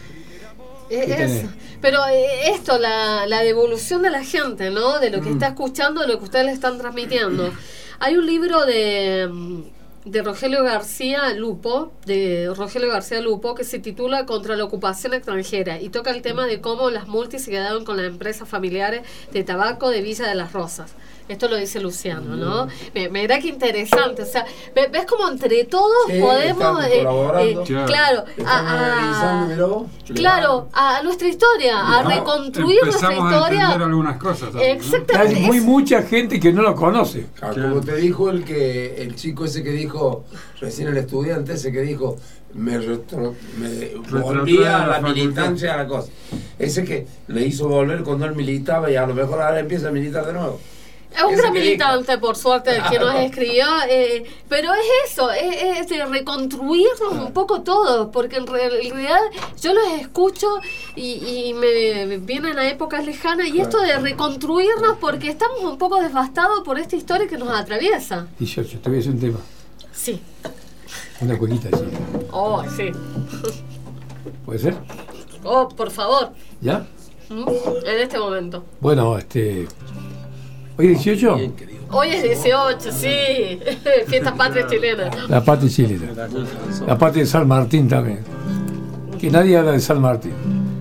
Es, pero esto, la, la devolución de la gente, ¿no? De lo que mm. está escuchando, de lo que ustedes le están transmitiendo. Hay un libro de, de Rogelio García Lupo, de Rogelio García Lupo, que se titula Contra la ocupación extranjera, y toca el tema de cómo las multis se quedaron con las empresas familiares de tabaco de Villa de las Rosas. Esto lo dice Luciano, ¿no? Me, me da que interesante, o sea, ves como entre todos sí, podemos, eh, eh, claro, a, a, claro, a nuestra historia, a reconstruir nuestra historia. A algunas cosas también, exactamente. Hay muy mucha gente que no lo conoce. Claro, como te dijo el que el chico ese que dijo recién el estudiante ese que dijo me, retro, me volvía a la, la militancia a la cosa. Ese que le hizo volver cuando él militaba y a lo mejor ahora empieza a militar de nuevo. Es un gran militante, por suerte, el que nos escribió, eh, pero es eso, es, es de reconstruirnos un poco todos, porque en realidad yo los escucho y, y me vienen a épocas lejanas, y esto de reconstruirnos porque estamos un poco devastados por esta historia que nos atraviesa. dieciocho, te voy a hacer un tema. Sí. Una cuequita así. Oh, sí. ¿Puede ser? Oh, por favor. ¿Ya? ¿Mm? En este momento. Bueno, este... ¿Hoy es dieciocho? Hoy es dieciocho, sí. Fiestas patrias chilenas. La patria chilena. La patria de San Martín también. Que nadie habla de San Martín.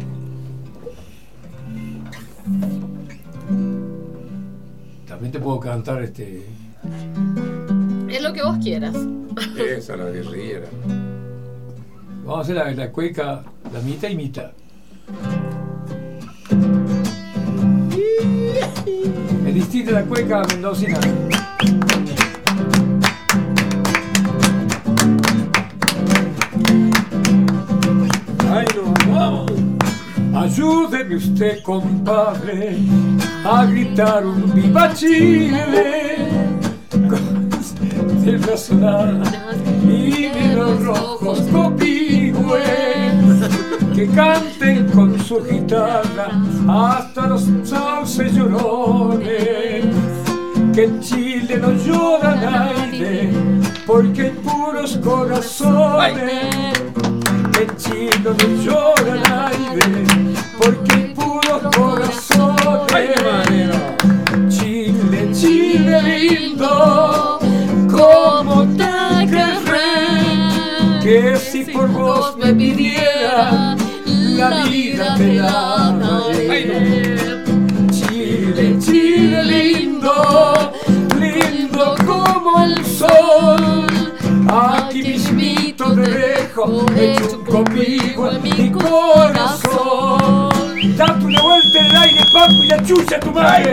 También te puedo cantar este... Es lo que vos quieras. Esa, la guerrillera. Vamos a hacer la, la cueca, la mitad y mitad. Es distinta la cueca mendocina. ¡Ay, nos vamos! Ayúdeme usted, compadre, a gritar un viva Chile de razonar y los rojos copigües que canten con su guitarra hasta los sauces llorones, que en Chile no llora nadie porque hay puros corazones, que en Chile no llora nadie porque hay puros corazones. Chile, Chile lindo, como te querré, que si por vos me pidiera la vida te la daré. Chile, Chile lindo, lindo como el sol, aquí mismito te dejo, hecho conmigo en mi corazón. Date una vuelta en el aire, papu, y la chucha a tu madre.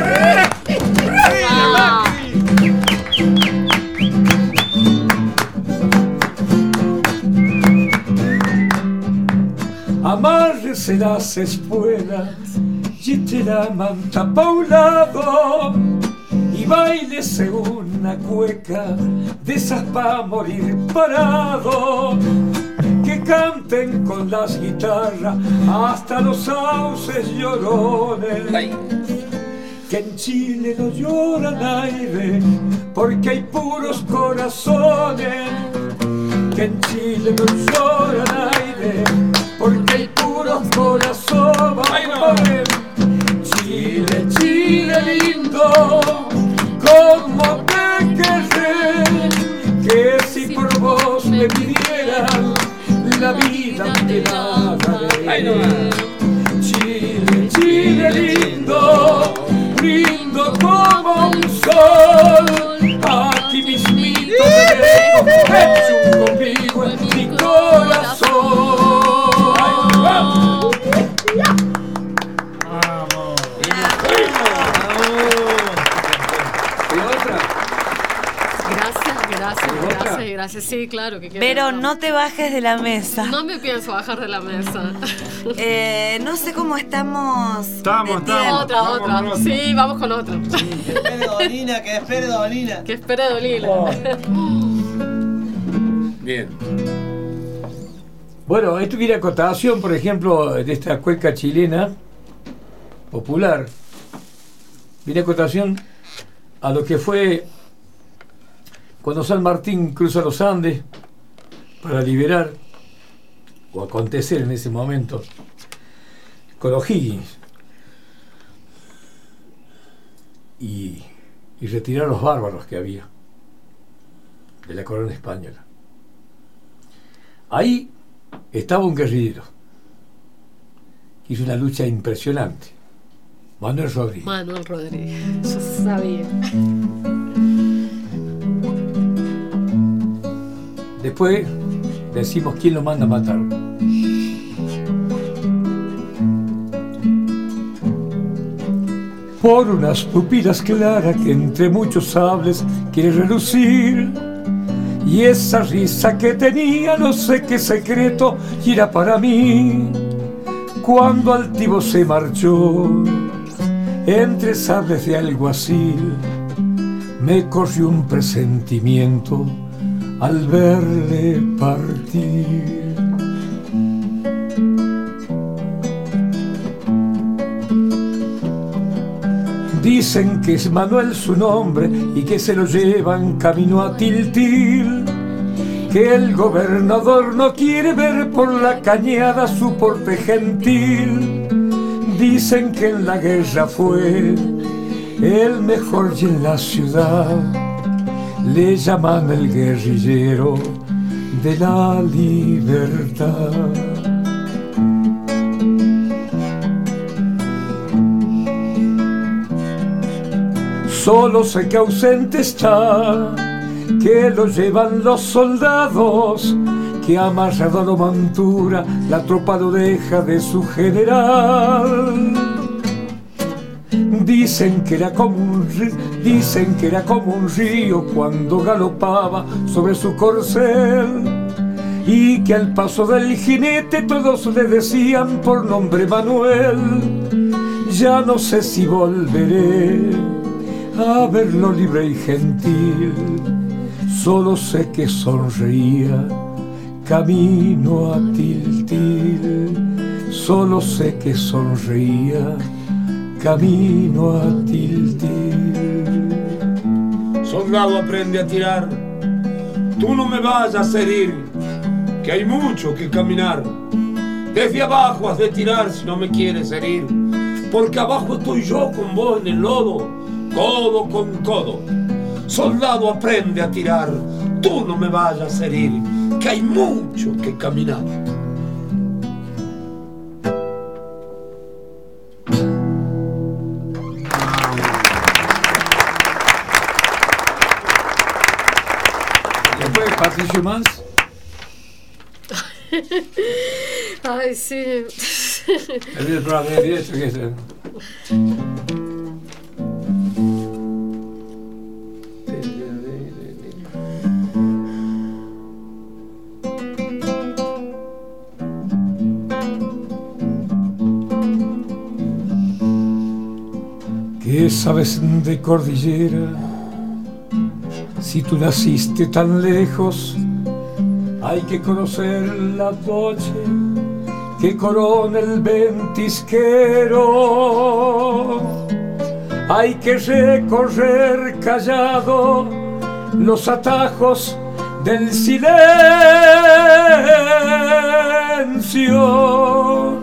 Amárrese las espuelas y eche la manta pa' un lado y bailese una cueca de esas pa' morir parado, que canten con las guitarras hasta los sauces llorones. Que en Chile no lloran aire porque hay puros corazones. Que en Chile no lloran aire porque hay puros corazones. Chile, Chile lindo, como te querré, que si por vos me pidieran la vida te la daré. Chile, Chile lindo, lindo como un sol, aquí mismito te dejo, hecho conmigo en mi corazón. Gracias, gracias, gracias. Sí, claro. Que Pero no te bajes de la mesa. No me pienso bajar de la mesa. Eh, no sé cómo estamos. Estamos, estamos. Otra, vamos otra. otra. Sí, vamos con otra. Que espere Dolina, que espere Dolina. Que espere Dolina. Oh. Bien. Bueno, esto viene a acotación, por ejemplo, de esta cueca chilena popular. Viene a acotación a lo que fue cuando San Martín cruza los Andes para liberar, o acontecer en ese momento, con O'Higgins y, y retirar a los bárbaros que había de la corona española. Ahí estaba un guerrillero que hizo una lucha impresionante, Manuel Rodríguez. Manuel Rodríguez, yo sabía. Después decimos quién lo manda a matar. Por unas pupilas claras que entre muchos sables quiere relucir, y esa risa que tenía no sé qué secreto y era para mí. Cuando altivo se marchó entre sables de alguacil, me corrió un presentimiento al verle partir. Dicen que es Manuel su nombre y que se lo llevan camino a Tiltil, que el gobernador no quiere ver por la cañada su porte gentil. Dicen que en la guerra fue el mejor y en la ciudad le llaman el guerrillero de la libertad. Solo sé que ausente está, que lo llevan los soldados, que amarrado a la montura la tropa lo deja de su general. Dicen que era como un río, dicen que era como un río cuando galopaba sobre su corcel, y que al paso del jinete todos le decían por nombre Manuel. Ya no sé si volveré a verlo libre y gentil, solo sé que sonreía camino a Tiltil, solo sé que sonreía camino a Tiltil. Soldado, aprende a tirar, tú no me vayas a herir, que hay mucho que caminar. Desde abajo has de tirar si no me quieres herir, porque abajo estoy yo con vos en el lodo, codo con codo. Soldado, aprende a tirar, tú no me vayas a herir, que hay mucho que caminar. Después Patricio Mans. Ay, sí. El programa de directo que es el... ¿Qué sabes de cordillera? Si tú naciste tan lejos, hay que conocer la noche que corona el ventisquero. Hay que recorrer callado los atajos del silencio.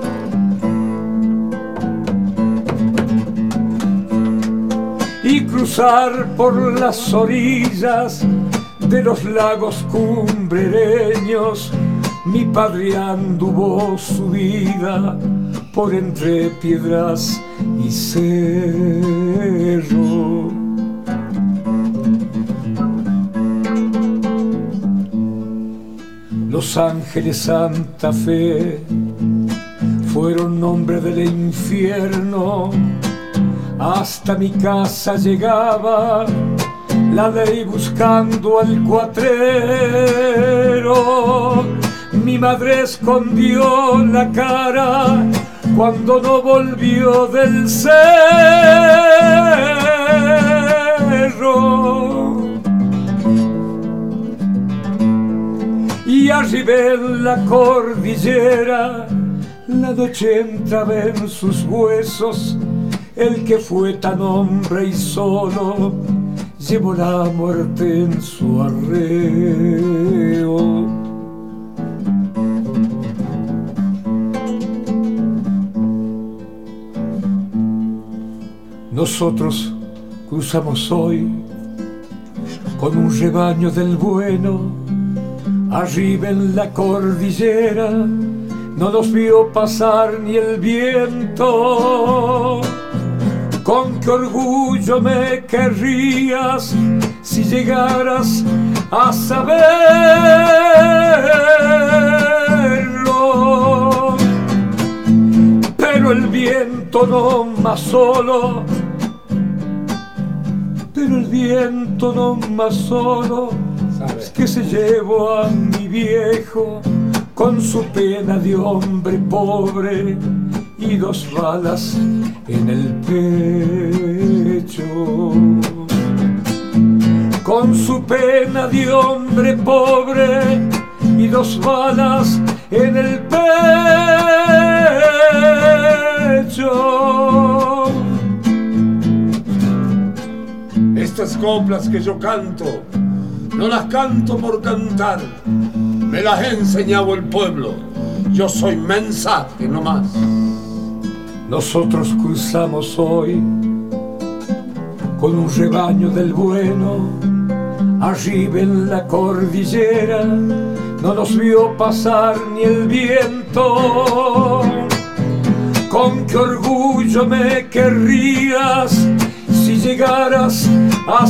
Y cruzar por las orillas de los lagos cumbrereños. Mi padre anduvo su vida por entre piedras y cerro. Los Ángeles Santa Fe fueron nombre del infierno. Hasta mi casa llegaba la ley buscando al cuatrero. Mi madre escondió la cara cuando no volvió del cerro. Y arriba en la cordillera la noche entraba en sus huesos. El que fue tan hombre y solo llevó la muerte en su arreo. Nosotros cruzamos hoy con un rebaño del bueno. Arriba en la cordillera no nos vio pasar ni el viento. Con qué orgullo me querrías si llegaras a saberlo. Pero el viento no más solo, pero el viento no más solo, es que se llevó a mi viejo con su pena de hombre pobre y dos balas en el pecho. Con su pena de hombre pobre y dos balas en el pecho. Estas coplas que yo canto, no las canto por cantar, me las he enseñado el pueblo. Yo soy mensaje no más. Nosotros cruzamos hoy con un rebaño del bueno. Arriba en la cordillera no nos vio pasar ni el viento. Con qué orgullo me querrías si llegaras a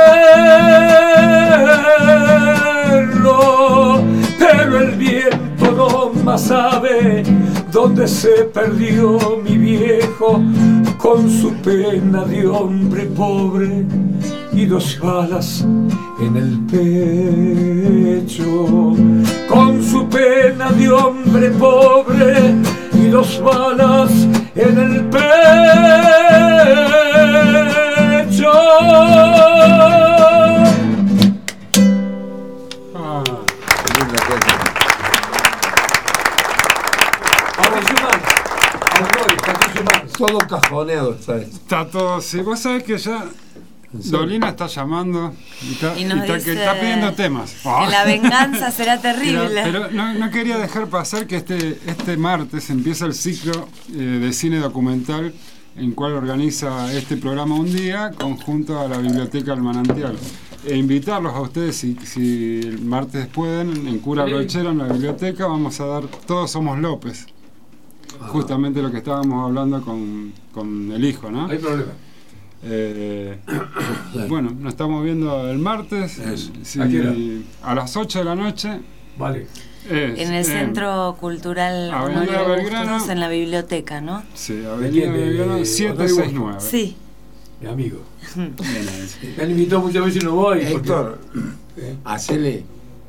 saberlo. Pero el viento no más sabe dónde se perdió mi viejo con su pena de hombre pobre y dos balas en el pecho. Con su pena de hombre pobre y dos balas en el pecho. Ah, qué linda cosa. Todo cajoneado está esto. Está todo, sí, vos sabés que ya Dolina está llamando y está, Y nos y está, dice que está pidiendo temas. que la venganza será terrible. Pero, pero no, no quería dejar pasar que este, este martes empieza el ciclo eh, de cine documental en cual organiza este programa Un Día conjunto a la Biblioteca El Manantial. E invitarlos a ustedes, si, si el martes pueden, en Cura Brochero, en la biblioteca, vamos a dar Todos Somos López. Justamente lo que estábamos hablando con, con el hijo, ¿no? No hay problema. Eh, bueno, nos estamos viendo el martes. Sí, ¿A qué hora? a las ocho de la noche. Vale. Es, En el eh, Cultural Cultural Avenida Honorio Belgrano. Bustos, en la biblioteca, ¿no? Sí, Avenida Belgrano setecientos sesenta y nueve. Sí. Mi amigo. Bien, Me han invitado muchas veces y no voy. Héctor, ¿Eh? hacele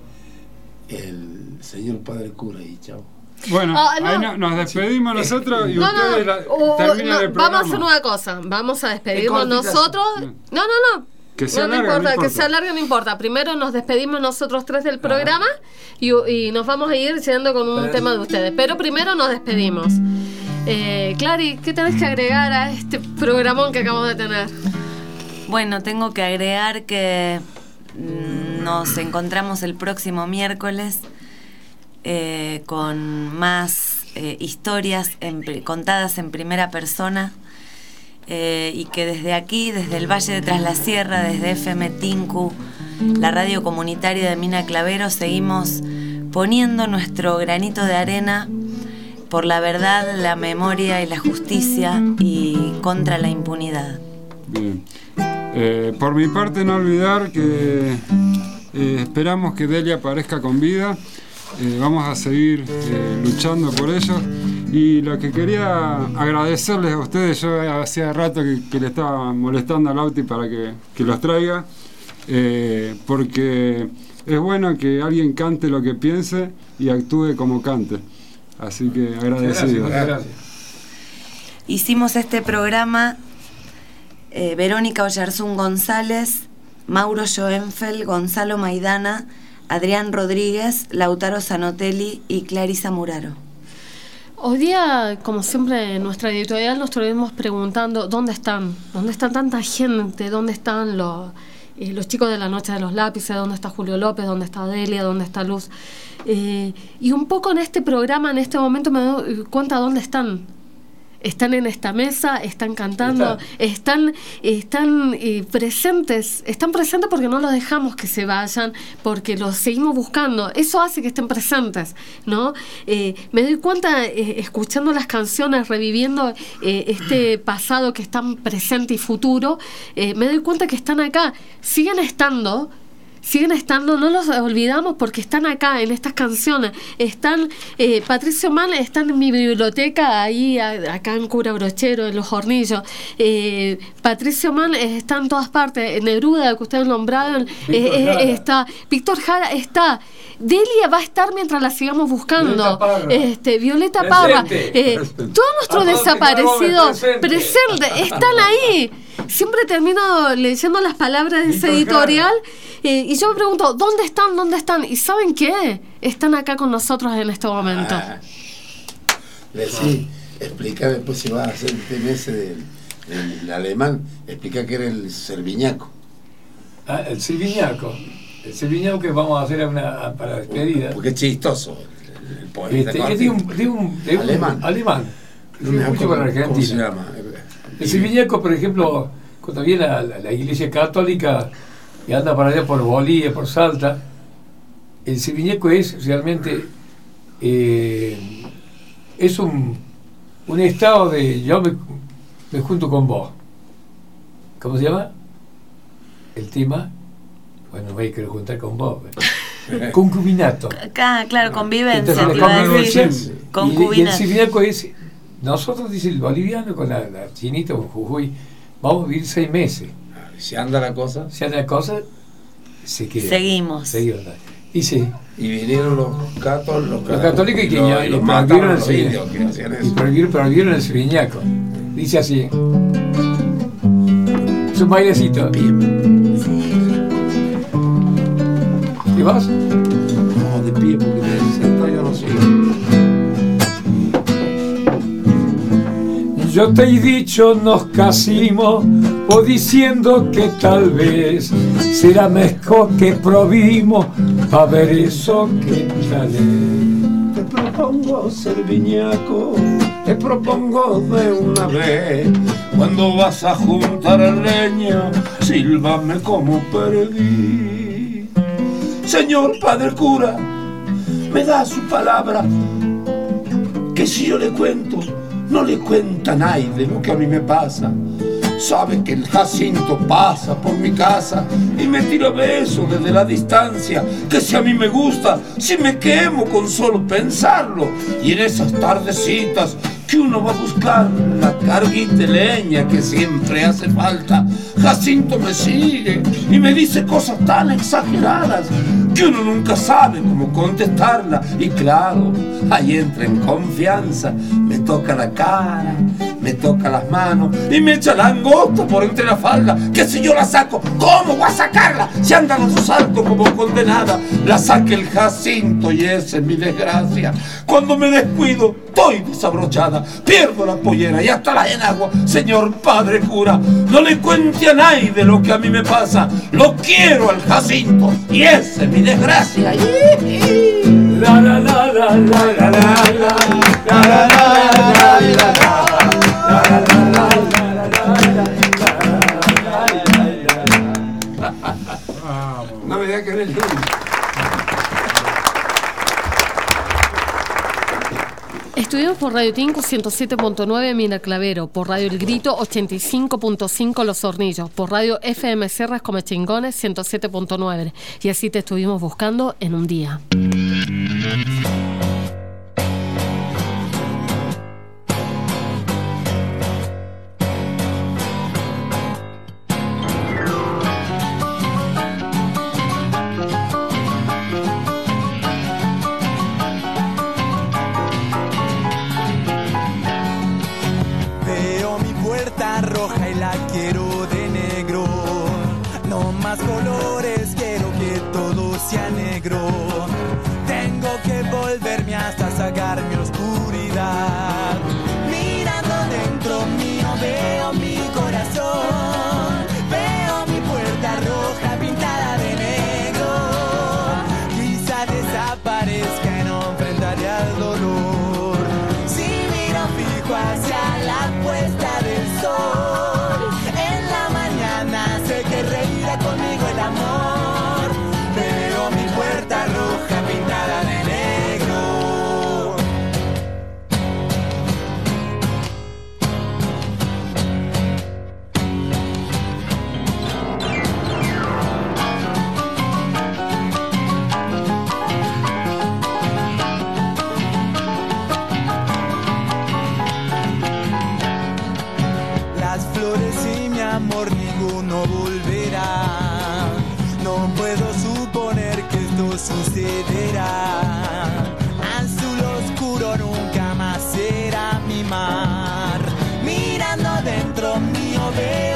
el señor padre cura y chao. Bueno, Ah, no. ahí no- nos despedimos nosotros y No, no, ustedes la- uh, terminan no, el programa. vamos a hacer una cosa. Vamos a despedirnos Es cortita. nosotros. No, no, no. Que se No, no alarga, importa, no que importa. se alargue no importa. Primero nos despedimos nosotros tres del programa y, y nos vamos a ir yendo con un Pero- tema de ustedes. Pero primero nos despedimos. Eh, Clary, ¿qué tenés que agregar a este programón que acabamos de tener? Bueno, tengo que agregar que mm, nos encontramos el próximo miércoles eh, con más eh, historias en pri- contadas en primera persona. Eh, y que desde aquí, desde el Valle de Tras la Sierra, desde F M Tinku, la radio comunitaria de Mina Clavero, seguimos poniendo nuestro granito de arena por la verdad, la memoria y la justicia y contra la impunidad. Bien. Eh, por mi parte, no olvidar que eh, esperamos que Delia aparezca con vida. Eh, vamos a seguir eh, luchando por ello. Y lo que quería agradecerles a ustedes, yo hacía rato que, que le estaba molestando a Lauti para que, que los traiga, eh, porque es bueno que alguien cante lo que piense y actúe como cante. Así que agradecido. Gracias, gracias. Hicimos este programa eh, Verónica Oyarzún González, Mauro Schoenfeld, Gonzalo Maidana, Adrián Rodríguez, Lautaro Zanotelli y Clarisa Muraro. Hoy día, como siempre, en nuestra editorial nos estuvimos preguntando dónde están, dónde está tanta gente, dónde están los, eh, los chicos de la Noche de los Lápices, dónde está Julio López, dónde está Delia, dónde está Luz. Eh, y un poco en este programa, en este momento, me doy cuenta dónde están. Están en esta mesa, están cantando, están, están eh, presentes, están presentes porque no los dejamos que se vayan, porque los seguimos buscando. Eso hace que estén presentes, ¿no? Eh, me doy cuenta, eh, escuchando las canciones, reviviendo eh, este pasado que es tan presente y futuro, eh, me doy cuenta que están acá, siguen estando. Siguen estando, no los olvidamos porque están acá en estas canciones. Están, eh, Patricio Mann está en mi biblioteca, ahí a, acá en Cura Brochero, en Los Hornillos. Eh, Patricio Mann está en todas partes. Neruda, que ustedes nombraron, eh, eh, está. Víctor Jara está. Delia va a estar mientras la sigamos buscando. Violeta Parra. Este, Violeta Parra. Eh, todos nuestros desaparecidos presentes están ahí. Siempre termino leyendo las palabras de ese editorial eh, y yo me pregunto, ¿dónde están? ¿Dónde están? ¿Y saben qué? Están acá con nosotros en este momento. Ah, decí, explica después si vas a hacer el tema ese del, del alemán, explica que era el Serviñaco. Ah, el Serviñaco. El Serviñaco que vamos a hacer una, para despedida. Porque es chistoso. El, el poeta Este, es de un, de un, de un alemán. alemán. No me mucho acuerdo para Argentina. cómo se llama. El Serviñaco, por ejemplo, cuando viene la, la, la iglesia católica y anda para allá por Bolivia, por Salta, el Serviñaco es realmente eh, es un, un estado de yo me, me junto con vos. ¿Cómo se llama? El tema, bueno, me quiero juntar con vos. Concubinato. Acá, claro, convivencia, Entonces, te iba a convivencia, decir. y, y el Concubinato. Serviñaco es, nosotros, dice el boliviano, con la, la chinita, con Jujuy, vamos a vivir seis meses. Si anda la cosa. Si anda la cosa, se queda. Seguimos. Seguimos. Dice. Y vinieron los católicos. Los católicos que lo- ya- y los prohibieron mataron el los Serviñaco. indios que hacían Y eso. prohibieron, prohibieron el Serviñaco. Dice así. Es un bailecito. ¿Y vas? No, de pie, porque de sentado yo no sé. Yo te he dicho nos casimos, o diciendo que tal vez será mejor que probimos pa' ver eso que tal es. Te propongo ser viñaco, te propongo de una vez. Cuando vas a juntar leña, sílvame como perdí. Señor padre cura, me da su palabra, que si yo le cuento, no le cuenta a nadie de lo que a mí me pasa. Sabe que el Jacinto pasa por mi casa y me tira besos desde la distancia, que si a mí me gusta, si me quemo con solo pensarlo. Y en esas tardecitas que uno va a buscar la carguita de leña que siempre hace falta, Jacinto me sigue y me dice cosas tan exageradas que uno nunca sabe cómo contestarla. Y claro, ahí entra en confianza, me toca la cara, me toca las manos y me echa langosta por entre la falda, que si yo la saco, ¿cómo voy a sacarla? Si anda con su salto como condenada, la saque el Jacinto y esa es mi desgracia. Cuando me descuido, estoy desabrochada, pierdo la pollera y hasta la enagua. Señor padre cura, no le cuente a nadie de lo que a mí me pasa, lo quiero al Jacinto y esa es mi desgracia. La la la la la la la la la la la la. No me digas que eres lindo. Estuvimos por Radio Tinku ciento siete punto nueve Mina Clavero, por Radio El Grito ochenta y cinco punto cinco Los Hornillos, por Radio F M Serras Come Chingones ciento siete punto nueve, y así te estuvimos buscando en un día. Sacar mi oscuridad, mirando dentro mío veo mi corazón, veo mi puerta roja pintada de negro, quizá desaparezca y no enfrentaré al dolor, si miro fijo hacia la puesta del sol, en la mañana sé que reirá conmigo el amor, veo mi puerta roja pintada de negro. Amor ninguno volverá, no puedo suponer que esto sucederá, azul oscuro nunca más será mi mar, mirando dentro mío veo